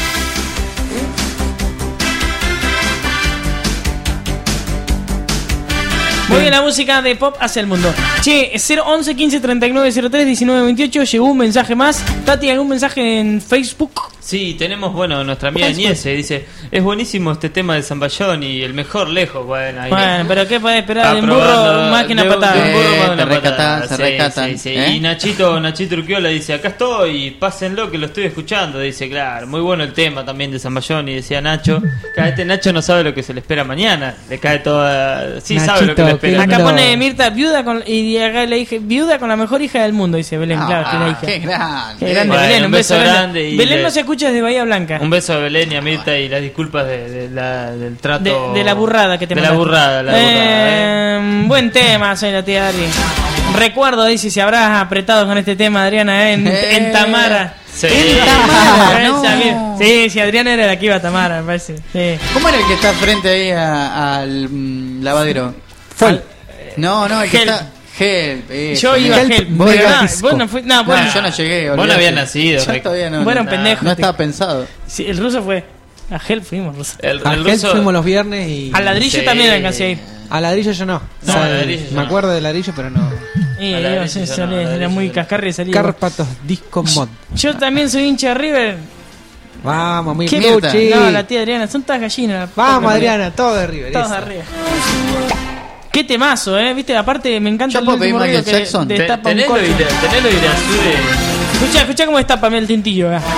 Muy bien, la música de pop hacia el mundo. Che, cero once quince treinta y nueve cero tres diecinueve veintiocho. Llegó un mensaje más. Tati, ¿algún mensaje en Facebook? Sí, tenemos, bueno, nuestra amiga Facebook. Niese dice: es buenísimo este tema de Zamballón y el mejor lejos. Bueno, ahí. Bueno, pero ¿qué podés esperar de un Aprobando, burro más que una de un- patada? de un burro Eh, más te una recatás, patada. se Sí, recatan, sí, sí. ¿eh? Y Nachito, Nachito Urquiola dice: acá estoy, pásenlo que lo estoy escuchando. Dice, claro, muy bueno el tema también de Zamballón. Y decía Nacho, que a este Nacho no sabe lo que se le espera mañana. Le cae toda... Sí sabe lo que le Nachito, espera. qué Acá lindo. pone Mirta, viuda con. Y acá le dije, viuda con la mejor hija del mundo, dice Belén. Ah, claro, que es la hija. qué grande. Qué grande, Bueno, Belén, un un beso, beso grande. grande y Belén le- no se escucha desde Bahía Blanca. Un beso a Belén y a Mirta y las disculpas de, de la, del trato... De, de la burrada que te De la mandaste. burrada, la burrada. ¿eh? Eh, Buen tema, soy la tía Adri. Recuerdo, dice, si habrás apretado con este tema, Adriana, eh, en, Eh. en Tamara. Sí. En Tamara, Eh, no. sabía. Sí, sí, Adriana era la que iba a Tamara, me parece. Sí. ¿Cómo era el que está frente ahí a- al mm, lavadero? Al- No, no, el que Help. está. Help. eso, Yo iba a Help. Help. Vos Pero ibas- no, vos no fuiste- no, No, vos no. yo no llegué. Vos no olvidate. habías nacido, Yo Rick. todavía no. Vos eras no, un pendejo, No te- estaba pensado. Sí, el ruso fue. A Help fuimos, ruso. El, A el Help ruso... fuimos los viernes y... Al ladrillo Sí. también alcancé a ir. A ladrillo yo no. No, O sea, a ladrillo yo me no. acuerdo de ladrillo, pero no. Y Al yo, ladrillo sí, yo salí, no, al era ladrillo muy yo no. cascarre y salí. Carpatos Disco Mod. Yo también soy hincha de River. Vamos, mi ¿Qué Mirta? Puchi. No, la tía Adriana, son todas gallinas. Vamos, Adriana, todo de River. Todos eso. arriba. Qué temazo, eh. Viste, aparte me encanta Yo el puedo pedir último ruido Michael que Jackson. Te- destapa un Tenelo corcho. y tenelo y Irasure. Escucha, escucha cómo destapa el tintillo. acá.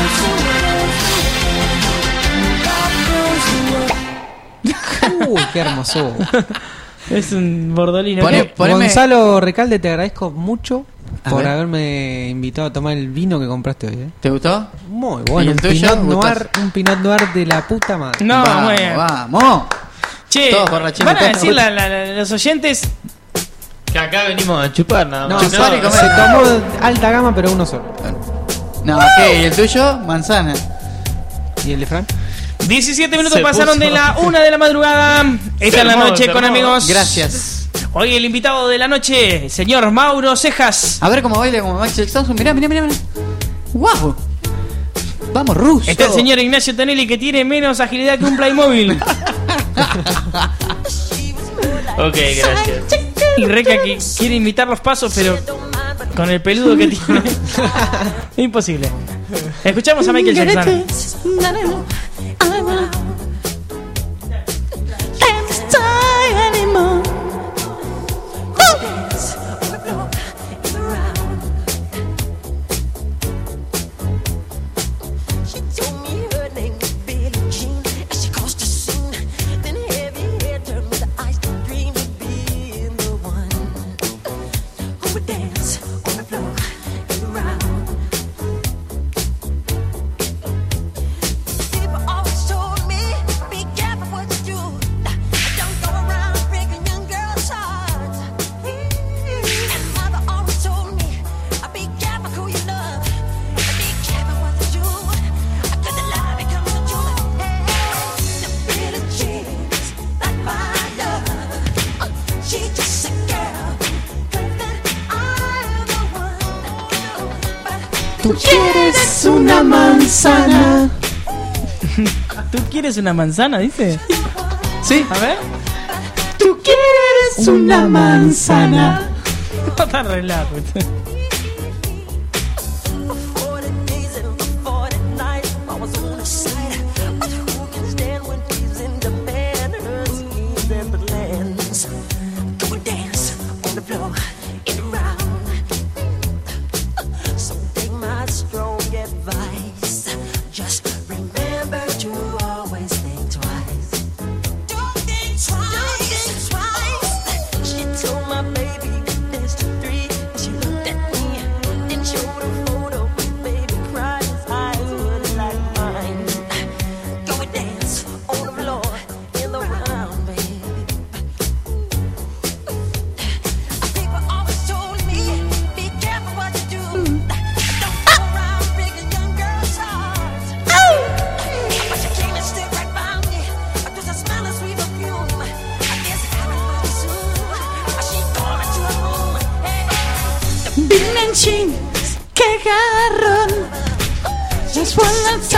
Uy, qué hermoso. Es un bordolino. Poné- ¿Qué? poneme- Gonzalo Recalde, te agradezco mucho A por ver. haberme invitado a tomar el vino que compraste hoy. ¿eh? ¿Te gustó? Muy ¿Y bueno, el un tuyo? Pinot ¿Gustas? Noir, un Pinot Noir de la puta madre. No, vamos, muy bien. vamos. Che, Todos borrachitos, van a todos decir la- la- la- los oyentes. Que acá venimos a chupar nada No, más. chupar y comer. se tomó alta gama, pero uno solo. No, ¿qué? ¿Y el tuyo? Manzana. ¿Y el de Fran? diecisiete minutos Se pasaron puso- de la una de la madrugada. Esta Se es la armó, noche se con armó. amigos. Gracias. Hoy el invitado de la noche, señor Mauro Cejas. A ver cómo baila como Max Jackson. Mirá, mirá, mirá. mirá. ¡Guau! Vamos, ruso. Está el señor Ignacio Tonelli que tiene menos agilidad que un Playmobil. Ok, gracias. Y Reca que quiere imitar los pasos, pero con el peludo que tiene. Imposible. Escuchamos a Michael Jackson. Tú quieres una manzana. ¿Tú quieres una manzana, dice? Sí. A ver. Tú quieres una manzana. No está arreglado. Dance on the floor in a round. So take my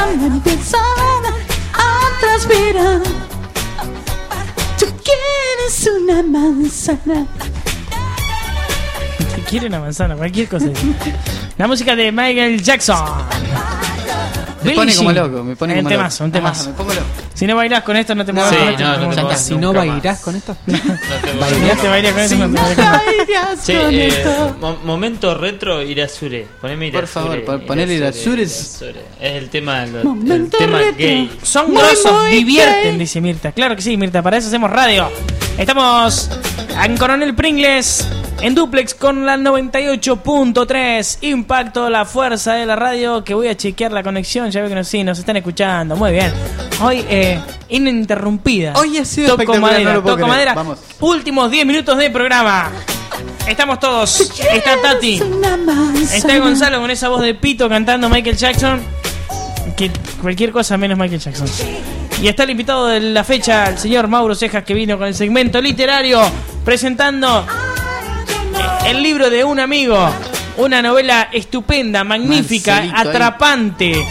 empiezan a transpirar. Tú quieres una manzana. Te quiere una manzana, cualquier cosa. La música de Michael Jackson. Me pone como loco, me pone un como temazo, loco. un temazo. Ah, me pongo loco. Si no bailás con esto, no te muevas. Sí, con esto, no, te no te muevas. muevas. Si no bailás con esto, No te No te bailás con esto, no te bailás. Che, eh, mo- momento retro Irasure. Poneme Irasure. Por favor, pon- ponele Irasure. Irasure. Es el tema, el, el Momento tema retro. gay. Son Muy, grosos, muy divierten, gay. dice Mirta. Claro que sí, Mirta, para eso hacemos radio. Estamos en Coronel Pringles, en duplex con la noventa y ocho punto tres. Impacto, la fuerza de la radio. Que voy a chequear la conexión. Ya veo que no, sí, nos están escuchando. Muy bien. Hoy, eh, ininterrumpida. Hoy ha sido Toco espectacular, madera, no lo puedo toco creer. madera. Vamos. Últimos diez minutos de programa. Estamos todos. Está Tati. Está Gonzalo con esa voz de pito cantando Michael Jackson. Que cualquier cosa menos Michael Jackson. Y está el invitado de la fecha, el señor Mauro Cejas, que vino con el segmento literario presentando el libro de un amigo. Una novela estupenda, magnífica, Marcelito ahí. atrapante.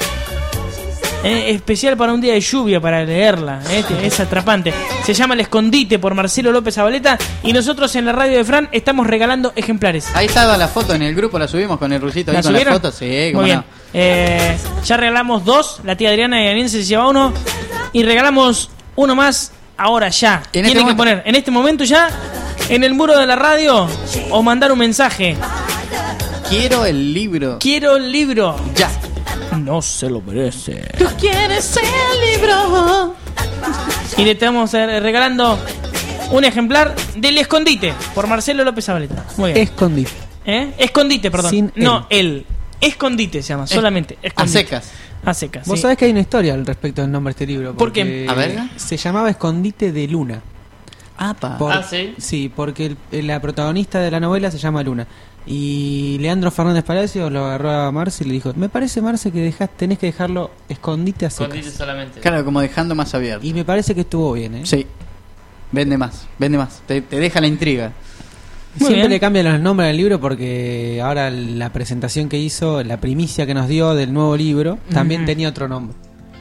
Eh, especial para un día de lluvia para leerla. eh, Es atrapante. Se llama El Escondite por Marcelo López Zabaleta. Y nosotros en la radio de Fran estamos regalando ejemplares. Ahí estaba la foto en el grupo, la subimos con el rusito ahí ¿La con subieron? la foto. Sí, Muy cómo bien. no. Eh, ya regalamos dos. La tía Adriana y Daniel se lleva uno. Y regalamos uno más ahora ya. En Tienen este que momento. poner en este momento ya en el muro de la radio o mandar un mensaje. Quiero el libro. Quiero el libro. Ya. No se lo merece. Tú quieres el libro. Y le estamos eh, regalando un ejemplar del Escondite por Marcelo López Zabaleta. Muy bien. Escondite. ¿Eh? Escondite, perdón. Sin no, el. Escondite se llama, solamente. A Escondite. secas. A secas. Vos sí. sabés que hay una historia al respecto del nombre de este libro. ¿Por qué? porque A ver. Se llamaba Escondite de Luna. Apa. Por- Ah, ¿sí? Sí, porque el- la protagonista de la novela se llama Luna. Y Leandro Fernández Palacios lo agarró a Marce y le dijo: me parece, Marce, que dejás, tenés que dejarlo escondite a secas. Escondite solamente. Claro, como dejando más abierto. Y me parece que estuvo bien, ¿eh? Sí. Vende más, vende más. Te, te deja la intriga. Muy Siempre bien. le cambian los nombres al libro porque ahora la presentación que hizo, la primicia que nos dio del nuevo libro, también Ujú. tenía otro nombre.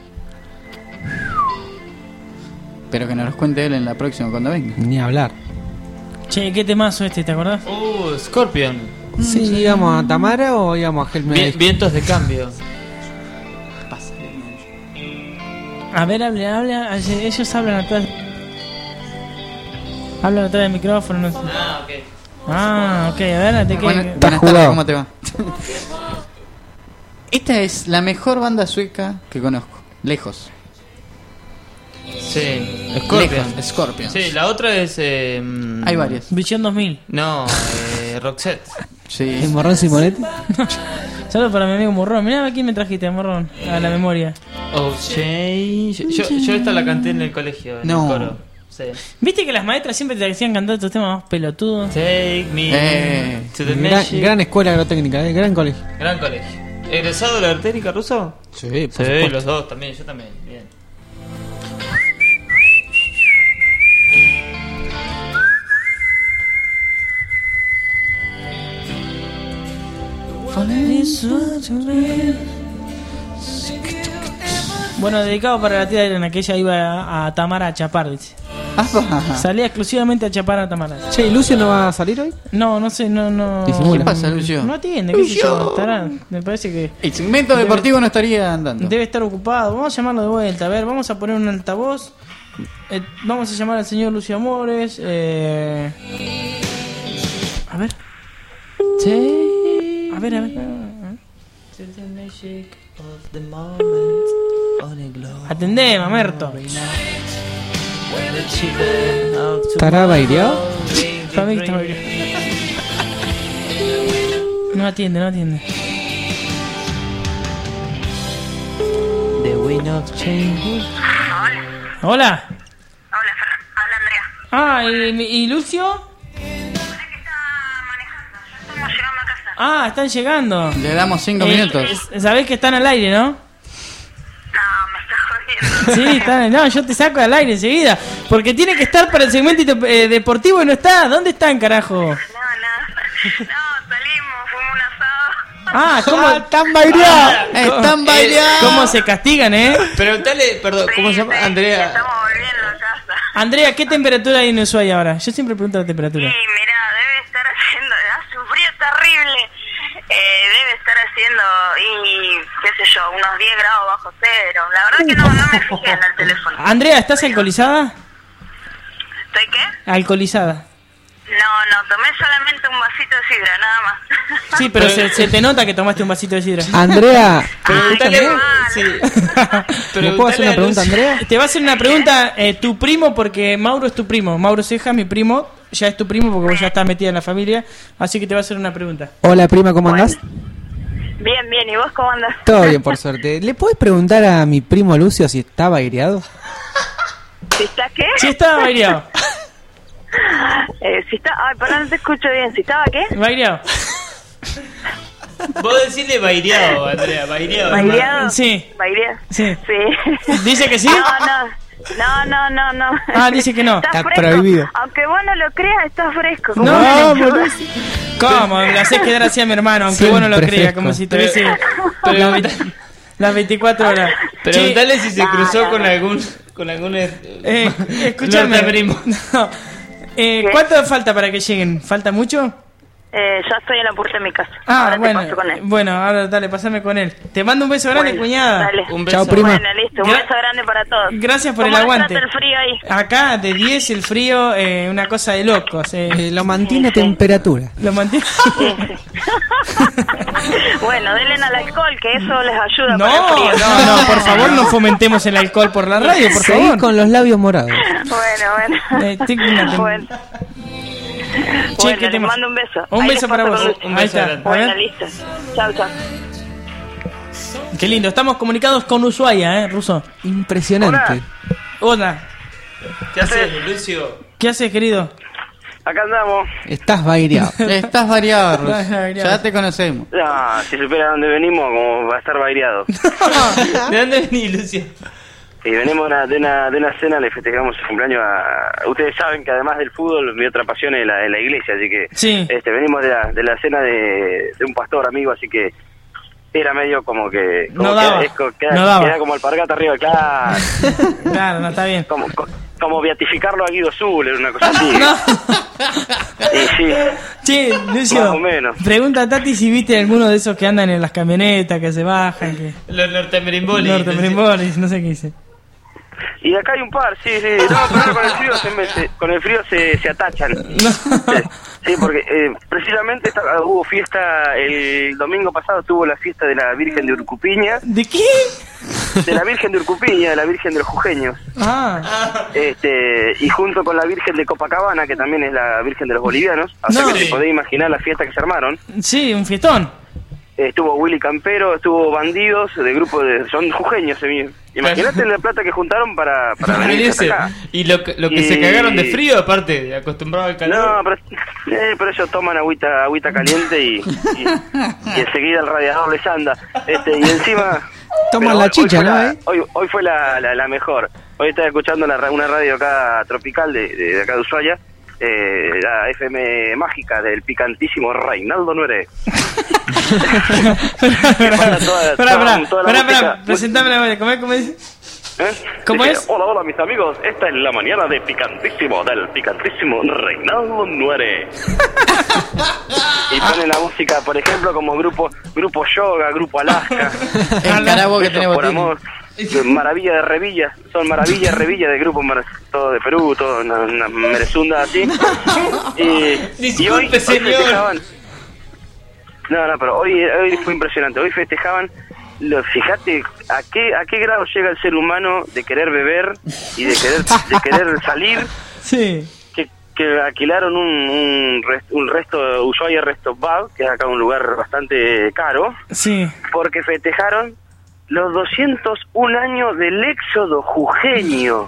Pero que nos los cuente él en la próxima cuando venga. Ni hablar. Che, ¿qué temazo este, te acordás? Uh, Scorpion. Sí, íbamos a Tamara o íbamos a Helme. Vi- vientos de cambio. A ver, hable, habla. Ellos hablan atrás. Hablan atrás del micrófono. No sé. Ah, ok. Ah, ok, a ver, ¿de qué? Bueno, Está buenas jugado. tardes, ¿cómo te va? Esta es la mejor banda sueca que conozco. Lejos. Sí, Scorpion. Lejos, Scorpions. Sí, la otra es. Eh, mm, Hay varias. Visión dos mil. No, eh, Roxette. ¿El Sí. Morrón Simonetti? Saludos para mi amigo Morrón. Mirá, ¿quién me trajiste, Morrón? A la memoria. Oh, change. Yo, yo esta la canté en el colegio, en No. el coro. Sí. ¿Viste que las maestras siempre te decían cantar estos temas más pelotudos? Take me Eh, to the Gran, magic. gran escuela agrotécnica, ¿eh? Gran colegio. Gran colegio. ¿Egresado de la artérica ruso? Sí, Sí, por supuesto. los dos también, yo también. Bien. Bueno, dedicado para la tía Elena, que ella iba a, a Tamara a chapar, dice. apa. Salía exclusivamente a chapar a Tamara. Che, ¿y Lucio no va a salir hoy? No, no sé, no, no. Disimula. ¿Qué pasa, Lucio? No atiende, qué sé yo. Estará, me parece que El segmento Debe- deportivo no estaría andando. debe estar ocupado. Vamos a llamarlo de vuelta. A ver, vamos a poner un altavoz. Eh, vamos a llamar al señor Lucio Amores. Eh... A ver. A ver, a ver. Atendé, mamerto. ¿Estará baileado? Para mí que está bien. No atiende, no atiende. The wind of change. Hola. Hola, habla Andrea. Ah, ¿y, y Lucio? Ah, están llegando. Le damos cinco Eh, minutos. eh, Sabés que están al aire, ¿no? No, me estás jodiendo. Sí, están, no, yo te saco al aire enseguida. Porque tiene que estar para el segmento eh, deportivo y no está. ¿Dónde están, carajo? Ah, ¿cómo? Están baileados. ¿Cómo- Están eh, baileados. ¿Cómo se castigan, eh? Preguntale, perdón, ¿cómo se llama? Andrea. Andrea, ¿qué temperatura hay en Ushuaia ahora? Yo siempre pregunto la temperatura. Sí, mirá, debe estar haciendo, hace un frío terrible. Eh, debe estar haciendo, y qué sé yo, unos diez grados bajo cero. La verdad que no, no me fijé en el teléfono. Andrea, ¿estás alcoholizada? ¿Estoy qué? Alcoholizada. No, no, tomé solamente un vasito de sidra, nada más. Sí, pero se, se te nota que tomaste un vasito de sidra. Andrea, Pregúntale. Sí. ¿me puedo hacer una pregunta, Andrea? Te va a hacer una pregunta eh, tu primo, porque Mauro es tu primo. Mauro Ceja, mi primo, ya es tu primo porque vos ya estás metida en la familia. Así que te va a hacer una pregunta. Hola, prima, ¿cómo andás? Bien, bien, ¿y vos cómo andás? Todo bien, por suerte. ¿Le podés preguntar a mi primo Lucio si estaba aireado? ¿Si está qué? Sí, estaba aireado. Eh, si está, ay, pará, no te escucho bien. ¿Si estaba qué? Baireado. Vos decirle baireado, Andrea, baireado. ¿Baireado? Sí. ¿Baireado? Sí. Sí. ¿Dice que sí? No, no. No, no, no, no. Ah, dice que no. Está, Está fresco. prohibido. Aunque vos no lo creas, está fresco. No, ¿Cómo no, no, boludo. ¿Cómo? Le haces quedar así a mi hermano, aunque vos no lo Siempre creas, fresco. como si tuviese Pero- la veinte- las veinticuatro horas. Preguntale si se No, cruzó no, con no. algún con algún eh, Eh, escúchame. primo. No. Eh, ¿Qué? ¿Cuánto falta para que lleguen? ¿Falta mucho? Eh, ya estoy en la puerta de mi casa. Ah, Ahora bueno. te paso con él. Bueno, ahora dale, pasame con él. Te mando un beso grande, Bueno, cuñada. Dale. Un beso. Chao, prima. Bueno, listo. Un Gra- beso grande para todos. Gracias por el ¿Cómo les aguante. trata el frío ahí? Acá de diez el frío, eh, una cosa de locos. Eh. Eh, lo mantiene a temperatura. Lo mantiene. Bueno, denle al alcohol, que eso les ayuda No, para el frío. no, no, por favor, no fomentemos el alcohol por la radio, por Seguí favor. con los labios morados. Bueno, bueno. Eh, tengo una tem- Bueno, Che, bueno ¿qué les tema? mando un beso. Un Ahí beso les para paso vos. con Ahí Lucio. está. A Bueno, ver. listo. Chao, chao. Qué lindo, estamos comunicados con Ushuaia, ¿eh, Ruso? Impresionante. Hola, ¿Qué haces, Lucio? ¿qué haces, querido? Acá andamos. Estás baireado. Estás variado, Ruth. Estás variado. Ya te conocemos. Ah, si supiera dónde venimos, como va a estar baireado. ¿De dónde venís, Lucio? Y venimos una- de, una, de una cena, le festejamos el cumpleaños a... Ustedes saben que además del fútbol, mi otra pasión es la, es la iglesia, así que... Sí. este venimos de la, de la cena de, de un pastor amigo, así que... Era medio como que... Como No que daba, es co- queda, no daba. queda como alpargata arriba, claro. Claro, no está bien. Como, co- como beatificarlo a Guido Zuller, una cosa así. No. Y sí, Che, más Lucio, o menos. pregunta a Tati si viste alguno de esos que andan en las camionetas, que se bajan, que... Los norteamericanos. Norteamericanos, no sé qué dice. Y de acá hay un par, sí, sí. No, pero ahora con el frío se, me- se- con el frío se, se atachan. Sí, sí, porque eh, precisamente esta- hubo fiesta, el domingo pasado tuvo la fiesta de la Virgen de Urcupiña. ¿De qué? De la Virgen de Urcupiña, de la Virgen de los Jujeños. Ah, Este, y junto con la Virgen de Copacabana, que también es la Virgen de los bolivianos. O sea No. que Sí. se podés imaginar la fiesta que se armaron. sí, un fiestón. Estuvo Willy Campero, estuvo Bandidos, de grupo de... Son jujeños, se me- Imagínate la plata que juntaron para, para venir Venirse. acá. Y lo, que- lo que Y- se cagaron de frío, aparte, de acostumbrado al calor. No, pero, eh, pero ellos toman agüita agüita caliente y, y, y enseguida el radiador les anda. Este, y encima... Toman pero la hoy- chicha, hoy fue ¿no, la- eh? Hoy, hoy fue la, la, la mejor. Hoy estaba escuchando la, ra- una radio acá tropical de, de, de acá de Ushuaia, eh, la F M mágica del picantísimo Reinaldo Nuere. Pará, toda- pará, toda- pará, toda la pará, música. pará, presentame la voz, ¿cómo es? ¿Cómo dice? ¿Eh? ¿Cómo Dije, es? Hola, hola mis amigos, esta es la mañana de picantísimo, del picantísimo Reinaldo Nuere. Y ponen la música, por ejemplo, como grupo grupo Yoga, grupo Alaska. Encará vos que Besos tenés por botines. amor. Maravilla de Revilla, son Maravilla de Revilla de grupo Mar- todo de Perú, todo una, una merezunda así. Y, y hoy, hoy festejaban. No, no, pero hoy, hoy fue impresionante. Hoy festejaban. Lo, fíjate a qué a qué grado llega el ser humano de querer beber y de querer de querer salir. Sí. Que, que alquilaron un un, rest- un resto Ushuaia Resto Pub, que es acá un lugar bastante caro, Sí. porque festejaron los doscientos un años del éxodo jujeño.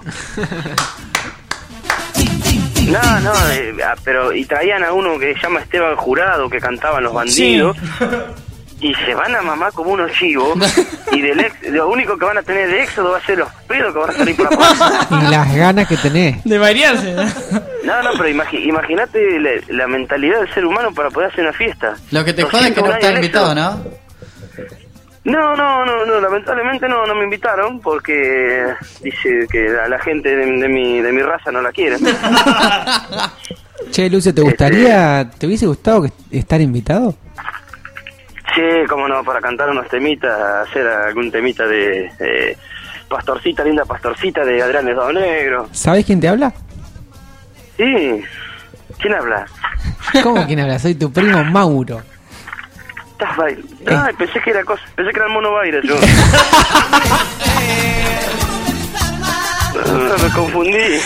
No, no, eh, ah, pero y traían a uno que se llama Esteban Jurado, que cantaban Los Bandidos. y se van a mamar como unos chivos y del ex, lo único que van a tener de éxodo va a ser los pedos que van a salir por la puerta. Y las ganas que tenés. De variarse. No, no, pero imagi- imagínate la, la mentalidad del ser humano para poder hacer una fiesta. Lo que te jode es que no estás invitado, ¿no? No, no, no, no, lamentablemente no, no me invitaron porque dice que la, la gente de, de mi de mi raza no la quiere. Che, Lucio, ¿te gustaría, te hubiese gustado que estar invitado? Sí, cómo no, para cantar unos temitas, hacer algún temita de eh, Pastorcita, linda Pastorcita de Adrián Esdado Negro. ¿Sabés quién te habla? Sí, ¿quién habla? ¿Cómo quién habla? Soy tu primo Mauro. Estás bail- Ay, pensé que era cosa, pensé que era el Mono Baile yo. Ah, me confundí.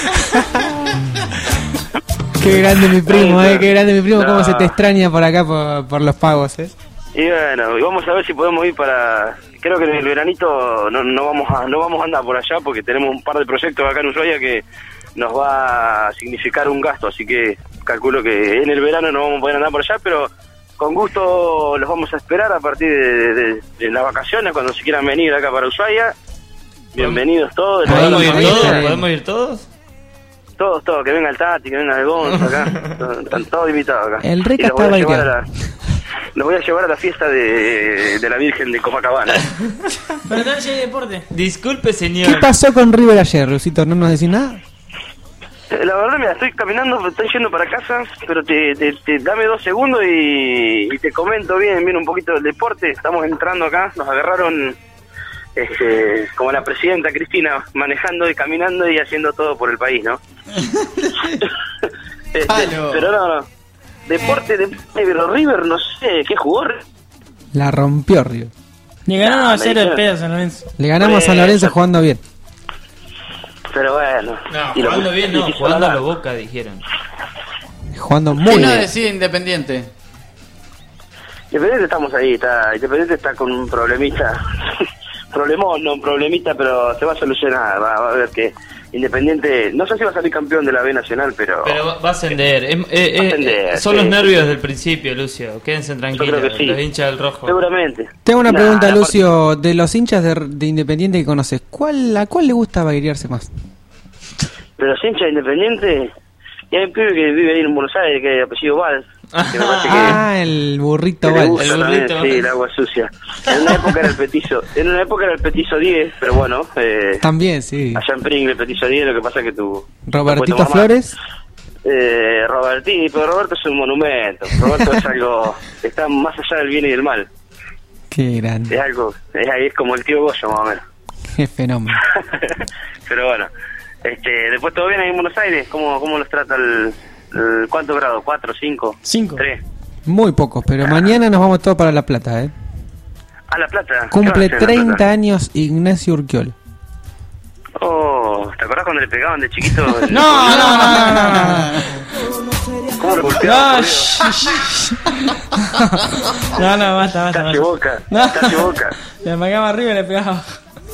Qué grande mi primo, Ay, eh, qué grande mi primo, no. cómo se te extraña por acá por, por los pagos, eh. Y bueno, y vamos a ver si podemos ir para... Creo que en el veranito no, no vamos a no vamos a andar por allá porque tenemos un par de proyectos acá en Ushuaia que nos va a significar un gasto, así que calculo que en el verano no vamos a poder andar por allá, pero con gusto los vamos a esperar a partir de, de, de las vacaciones, cuando se quieran venir acá para Ushuaia. Bienvenidos todos. ¿Podemos ir Todos, todos? todos, ¿Podemos ir todos? Todos, todos, que venga el Tati, que venga el Gonzo acá. Están todos invitados acá. El Reca Y los voy está a llevar bailando. a la- Los voy a llevar a la fiesta de, de la Virgen de Copacabana. Pero también hay deporte. Disculpe, ¿Qué señor. pasó con River ayer, Lucito? ¿No nos decís nada? Eh, La verdad, mira, estoy caminando, estoy yendo para casa, pero te, te, te- dame dos segundos y, y te comento bien, bien un poquito del deporte. Estamos entrando acá, nos agarraron este, como la presidenta Cristina, manejando y caminando y haciendo todo por el país, ¿no? Este, pero no, no. Deporte, de pero River, no sé, ¿qué jugó? La rompió River. Le ganaron Nah, a cero me el dijeron- pedo a San Lorenzo. Le ganamos a San Bueno. Lorenzo jugando bien. Pero bueno. No, Y lo- jugando bien, no, y- jugando a lo Boca, dijeron. Jugando ¿Qué muy no bien. decide Independiente? Independiente estamos ahí, está, Independiente está con un problemita, problemón, no un problemita, pero se va a solucionar, va, va a ver que Independiente, no sé si va a salir campeón de la B Nacional, pero... Pero va va a ascender. Eh, eh, Va a eh, ascender, son sí. los nervios del principio, Lucio. Quédense tranquilos, Yo creo que sí. los hinchas del rojo. Seguramente. Tengo una Nah, pregunta, aparte- Lucio. De los hinchas de, de Independiente que conoces, ¿cuál, ¿a cuál le gusta bailearse más? Pero los hinchas de Independiente, y hay un pibe que vive ahí en Buenos Aires, que es apellido Valls, que me parece que... Ah, el burrito que le Val. gusta El también, burrito. sí, el agua sucia. En una época era el petizo, en una época era el petizo diez, pero bueno, eh, También, sí. allá en Pringle el petizo diez, lo que pasa es que tu... Robertito tu mamá- Flores. Eh, Robertini, pero Roberto es un monumento. Roberto es algo que está más allá del bien y del mal. Qué grande. Es algo, es, ahí es como el tío Goyo más o menos. Qué fenómeno. Pero bueno, este, después todo bien ahí en Buenos Aires. ¿Cómo, cómo los trata el, el cuánto grado? ¿Cuatro, cinco? Cinco. ¿Tres? Muy pocos, pero mañana nos vamos todos para La Plata, ¿eh? A La Plata. Cumple ¿Qué van a hacer en La treinta Plata? años Ignacio Urquiol. Oh, ¿te acordás cuando le pegaban de chiquito? No, no, no, no, no. ¿Cómo lo golpeaban? No, por shh, Dios? shh. No, no, basta, basta. Casi basta. boca, No. casi boca. Le pegaba arriba y le pegaba.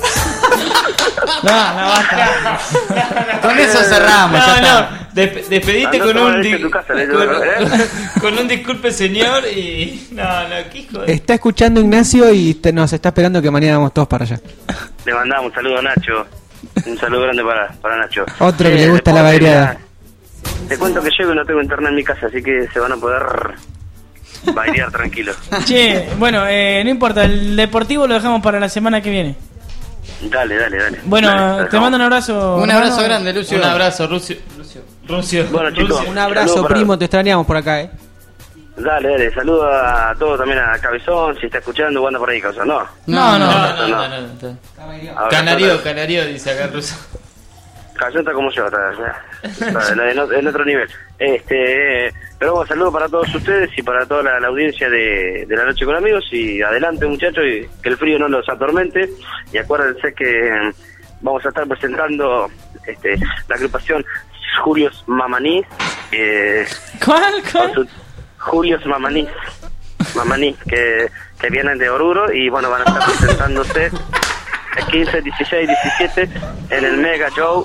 No, no, basta. Con eso cerramos, ya No, está. no, Despe- despedite Andá con a tomar un, leche di- a tu casa, le con, digo, ¿eh? con un disculpe señor y... No, no, qué hijo de... Está escuchando Ignacio y te- nos está esperando que mañana vamos todos para allá. Le mandamos un saludo a Nacho. Un saludo grande para, para Nacho. Otro que Eh, le gusta la deporte, baileada. mira, Te cuento que llego y no tengo internet en mi casa, así que se van a poder bailear tranquilos. Che, bueno, eh, no importa, el deportivo lo dejamos para la semana que viene. Dale, dale, dale. Bueno, Dale, te mando un abrazo. Un hermano. abrazo grande, Lucio. Un abrazo, Lucio. Lucio. Lucio. Bueno, chicos. Lucio. Un abrazo, Saludos para- primo, te extrañamos por acá, ¿eh? Dale, dale. Saludo a todos, también a Cabezón, si está escuchando, anda por ahí, Cabezón. No. No, no. No, no, no, no, no. Ahora, Canario, ahora, Canario, dice acá Russo. Cabezón está como yo, está, ya. Está en, en- en otro nivel. Este, pero bueno, saludo para todos ustedes y para toda la, la audiencia de, de La Noche con Amigos. Y adelante, muchachos, y que el frío no los atormente. Y acuérdense que eh, vamos a estar presentando este, la agrupación Julios Mamanís. Eh, ¿Cuál? ¿Cuál? con su- Julios Mamanís. Mamanís, que, que vienen de Oruro y bueno, van a estar presentándose el quince, dieciséis, diecisiete en el Mega Show.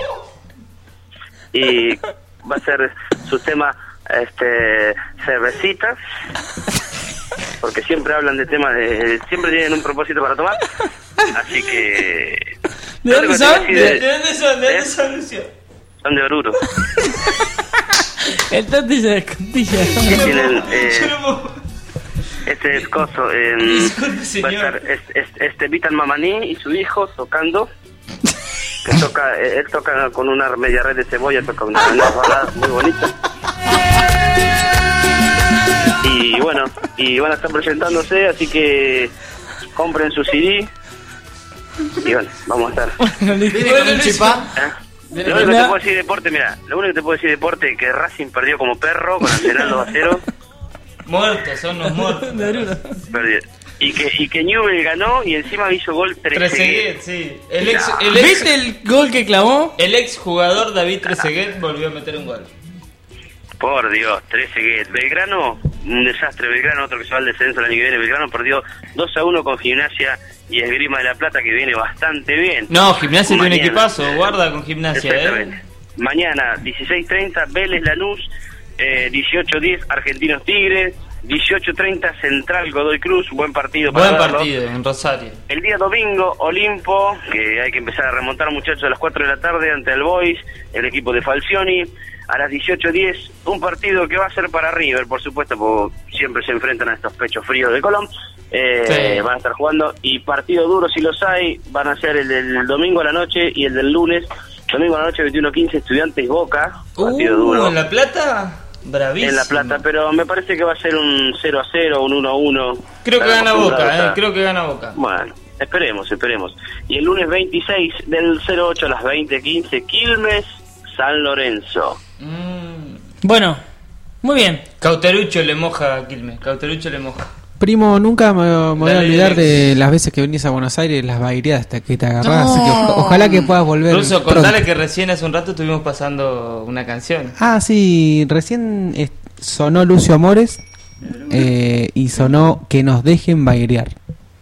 Y va a ser su tema este cervecitas porque siempre hablan de temas de... siempre tienen un propósito para tomar, así que... ¿De dónde son? ¿De, ¿De, de dónde son? ¿De dónde son, Lucio? Son de Oruro. El Tati se descontilla. Tienen... Eh, este es coso, eh, Disculpe, va a estar es, es, este Vitan Mamaní y su hijo tocando, que toca, eh, él toca con una media red de cebolla, toca una, una balada muy bonita. Y bueno, y van a estar presentándose, así que compren su C D. Y bueno, vamos a estar. ¿Viene con un chipá? ¿Eh? Lo único que te puedo decir de deporte, mira, lo único que te puedo decir de deporte es que Racing perdió como perro con Arsenal dos a cero. Muertos, son los muertos. Perdió. Y que, y que Newell ganó y encima hizo gol Trezeguet. sí. El ex, el ex, ¿Viste el gol que clavó? El ex jugador David Trezeguet volvió a meter un gol. Por Dios, Trezeguet. Belgrano, un desastre. Belgrano, otro que se va al descenso el año que viene. Belgrano perdió dos a uno con Gimnasia y Esgrima de la Plata, que viene bastante bien. No, Gimnasia tiene un Mañana. equipazo, guarda con Gimnasia, Exactamente. eh. Mañana, dieciséis treinta, Vélez Lanús, eh, dieciocho diez, Argentinos Tigres, dieciocho treinta, Central Godoy Cruz, buen partido para Buen verlo. partido en Rosario. El día domingo, Olimpo, que hay que empezar a remontar, muchachos, a las cuatro de la tarde ante el Boys, el equipo de Falcioni. A las dieciocho diez, un partido que va a ser para River, por supuesto, porque siempre se enfrentan a estos pechos fríos de Colón. Eh, Sí. Van a estar jugando, y partido duro si los hay, van a ser el del domingo a la noche y el del lunes. Domingo a la noche, veintiuno quince, Estudiantes Boca, partido Uh, duro. ¿En La Plata? Bravísimo. En La Plata, pero me parece que va a ser un cero a cero, un uno a uno. Creo que Están gana Boca, acostumbrados eh, a- creo que gana Boca. Bueno, esperemos, esperemos. Y el lunes veintiséis del cero ocho a las veinte quince, Quilmes, San Lorenzo. Bueno, muy bien. Cauterucho le moja a Quilmes, Cauterucho le moja. Primo, nunca me, me voy a Dale, olvidar Lex. de las veces que venís a Buenos Aires, las baireadas hasta que te agarrás. No. Así que oja- ojalá que puedas volver. Ruso, pronto. contale que recién hace un rato estuvimos pasando una canción. Ah, sí, recién eh, sonó Lucio Amores eh, y sonó Que nos dejen bairear.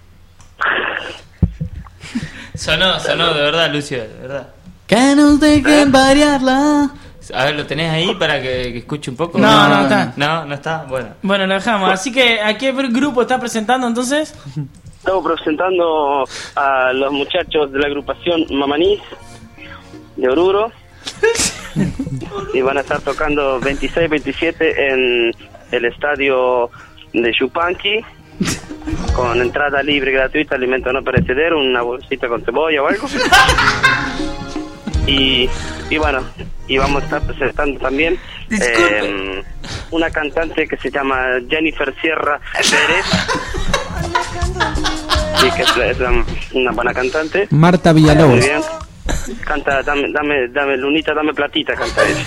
Sonó, sonó, de verdad, Lucio, de verdad. Que nos dejen variarla. A ver, ¿lo tenés ahí para que, que escuche un poco? No, no está. No, no está, bueno. Bueno, lo dejamos. Así que, ¿a qué grupo está presentando entonces? Estamos presentando a los muchachos de la agrupación Mamanís de Oruro. Y van a estar tocando veintiséis veintisiete en el estadio de Yupanqui, con entrada libre, gratuita, alimento no perecedero, una bolsita con cebolla o algo. Y, y bueno, y vamos a estar presentando también eh, una cantante que se llama Jennifer Sierra Pérez, y que es, es una buena cantante. Marta Muy Villalobos. bien. Canta, dame, dame, dame, Lunita, dame platita, canta ella.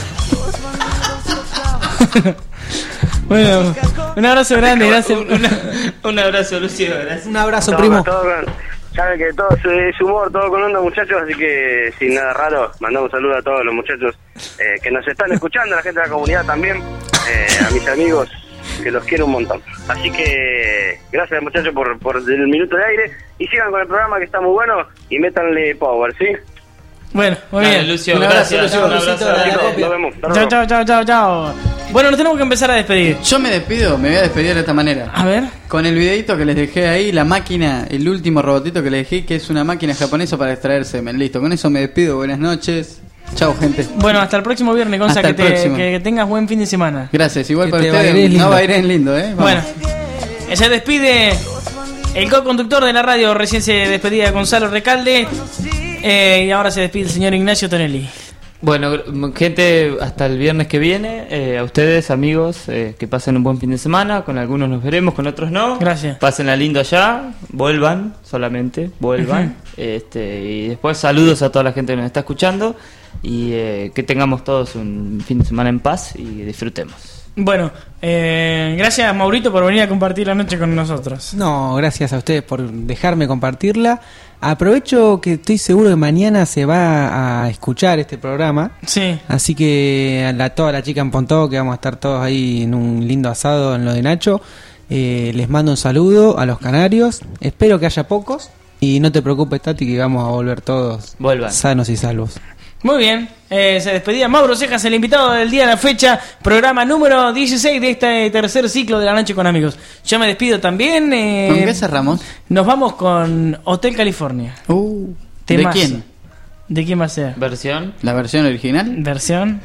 Bueno, un abrazo grande, gracias. Un abrazo, Lucio, gracias. Un abrazo, Todo- primo. todo con- sabe que todo es, es humor, todo con onda, muchachos, así que sin nada raro, mandamos un saludo a todos los muchachos eh, que nos están escuchando, a la gente de la comunidad también, eh, a mis amigos, que los quiero un montón. Así que gracias, muchachos, por, por el minuto de aire, y sigan con el programa, que está muy bueno, y métanle power, ¿sí? Bueno, muy Dale, bien. Lucio, Un abrazo, gracias, Lucio. un abrazo, dale. Chicos, nos vemos. Hasta Chao, luego. chao, chao, chao, chao. Bueno, nos tenemos que empezar a despedir. Yo me despido, me voy a despedir de esta manera. A ver. Con el videito que les dejé ahí, la máquina, el último robotito que les dejé, que es una máquina japonesa para extraer semen. Listo, con eso me despido. Buenas noches. Chao, gente. Bueno, hasta el próximo viernes, Gonza, Hasta que, el te- próximo. que, que tengas buen fin de semana. Gracias, igual Que para te ustedes. bailes lindo. No bailen lindo, ¿eh? Vamos. Bueno, se despide el co-conductor de la radio, recién se despedía Gonzalo Recalde, eh, y ahora se despide el señor Ignacio Tonelli. Bueno, gr- gente, hasta el viernes que viene, eh, a ustedes, amigos, eh, que pasen un buen fin de semana, con algunos nos veremos, con otros no. Gracias. Pásenla lindo allá, vuelvan solamente, vuelvan. este Y después saludos a toda la gente que nos está escuchando, y eh, que tengamos todos un fin de semana en paz y disfrutemos. Bueno, eh, gracias Maurito por venir a compartir la noche con nosotros. No, gracias a ustedes por dejarme compartirla. Aprovecho que estoy seguro que mañana se va a escuchar este programa. Sí. Así que a la, toda la chica en Pontó, que vamos a estar todos ahí en un lindo asado en lo de Nacho. Eh, les mando un saludo a los canarios. Espero que haya pocos. Y no te preocupes, Tati, que vamos a volver todos Vuelvan. sanos y salvos. Muy bien, eh, se despedía Mauro Cejas, el invitado del día de la fecha, programa número dieciséis de este tercer ciclo de La Noche con Amigos. Yo me despido también. Eh, ¿Con qué cerramos? Nos vamos con Hotel California. Uh, ¿De Temazo. quién? ¿De quién va a ser? ¿Versión? ¿La versión original? ¿Versión?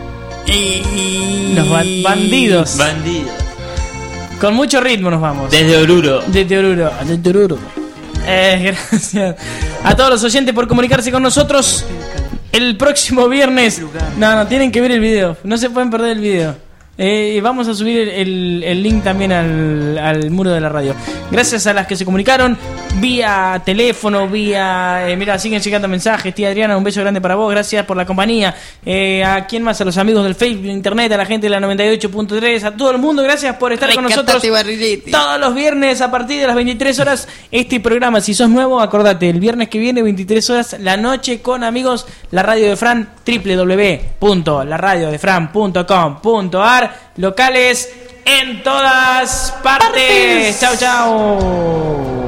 Los ba- bandidos. Bandidos. Con mucho ritmo nos vamos. Desde Oruro. Desde Oruro. Desde Oruro. Eh, gracias a todos los oyentes por comunicarse con nosotros. El próximo viernes. No, no, tienen que ver el video. No se pueden perder el video. Eh, vamos a subir el, el, el link también al, al muro de la radio. Gracias a las que se comunicaron vía teléfono, vía... Eh, mira, siguen llegando mensajes. Tía Adriana, un beso grande para vos. Gracias por la compañía. Eh, ¿A quién más? A los amigos del Facebook, Internet, a la gente de la noventa y ocho punto tres. A todo el mundo, gracias por estar con nosotros todos los viernes a partir de las veintitrés horas. Este programa, si sos nuevo, acordate, el viernes que viene, veintitrés horas, La Noche con Amigos, la radio de Fran, doble u doble u doble u punto la radio de fran punto com punto a r. Locales en todas partes. Chao, chao.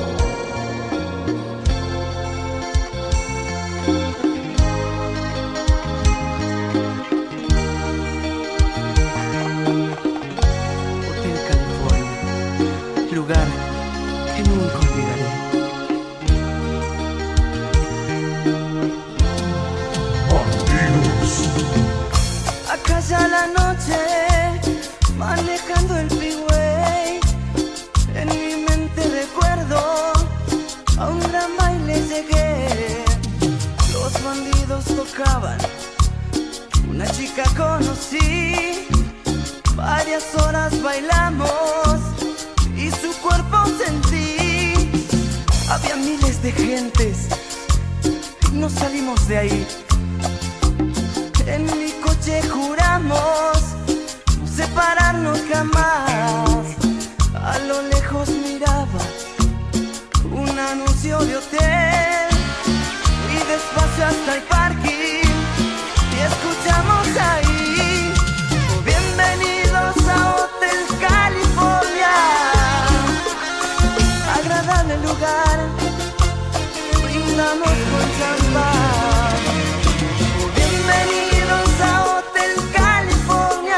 Hotel California, lugar que nunca olvidaré. Acá ya la noche, manejando el freeway, en mi mente recuerdo, a un gran baile llegué. Los bandidos tocaban, una chica conocí, varias horas bailamos y su cuerpo sentí. Había miles de gentes y no salimos de ahí. En mi coche juramos no separarnos jamás. A lo lejos miraba un anuncio de hotel y despacio hasta el parking y escuchamos ahí: bienvenidos a Hotel California. Agradable lugar, brindamos con champán. Bienvenidos a Hotel California.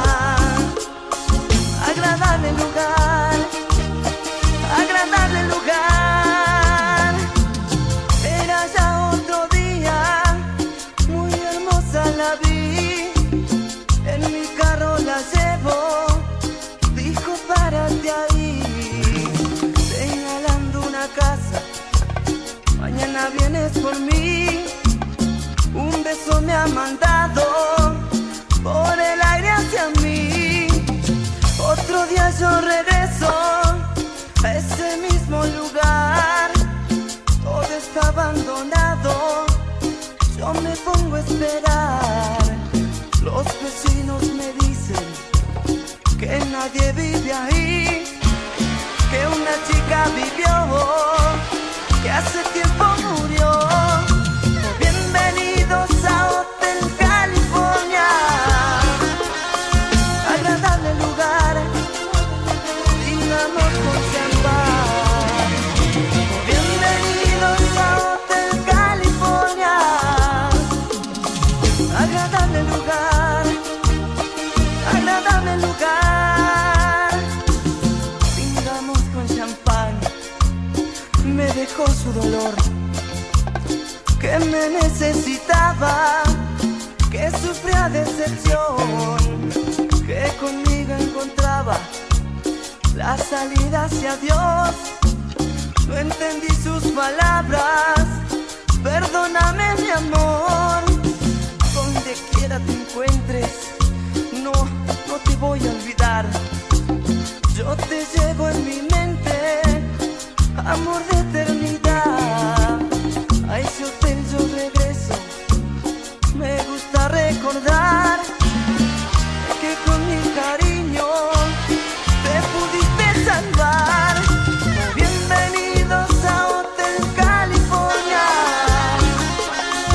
Agradable lugar, agradable lugar. Era ya otro día, muy hermosa la vi. En mi carro la llevo, dijo párate ahí, señalando una casa. Mañana vienes por mí. Un beso me ha mandado por el aire hacia mí. Otro día yo regreso a ese mismo lugar. Todo está abandonado, yo me pongo a esperar. Los vecinos me dicen que nadie vive ahí, que una chica vivió, que hace tiempo murió. Bienvenidos a Hotel California. Agradable lugar, brindamos con champán. Bienvenidos a Hotel California. Agradable lugar, agradable lugar. Brindamos con champán. Me dejó su dolor, que me necesitaba, que sufría decepción, que conmigo encontraba la salida hacia Dios. No entendí sus palabras, perdóname mi amor. Donde quiera te encuentres, no, no te voy a olvidar. Yo te llevo en mi mente, amor de eternidad. A ese hotel yo regreso, me gusta recordar que con mi cariño te pudiste salvar. Bienvenidos a Hotel California.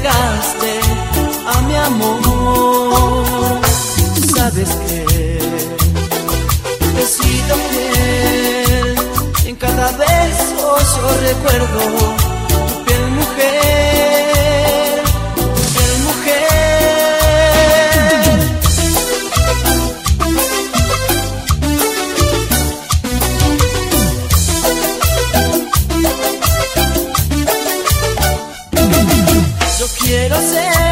entregaste a mi amor. Sabes que he sido fiel, en cada beso yo recuerdo tu piel, mujer, piel, mujer. Yo quiero ser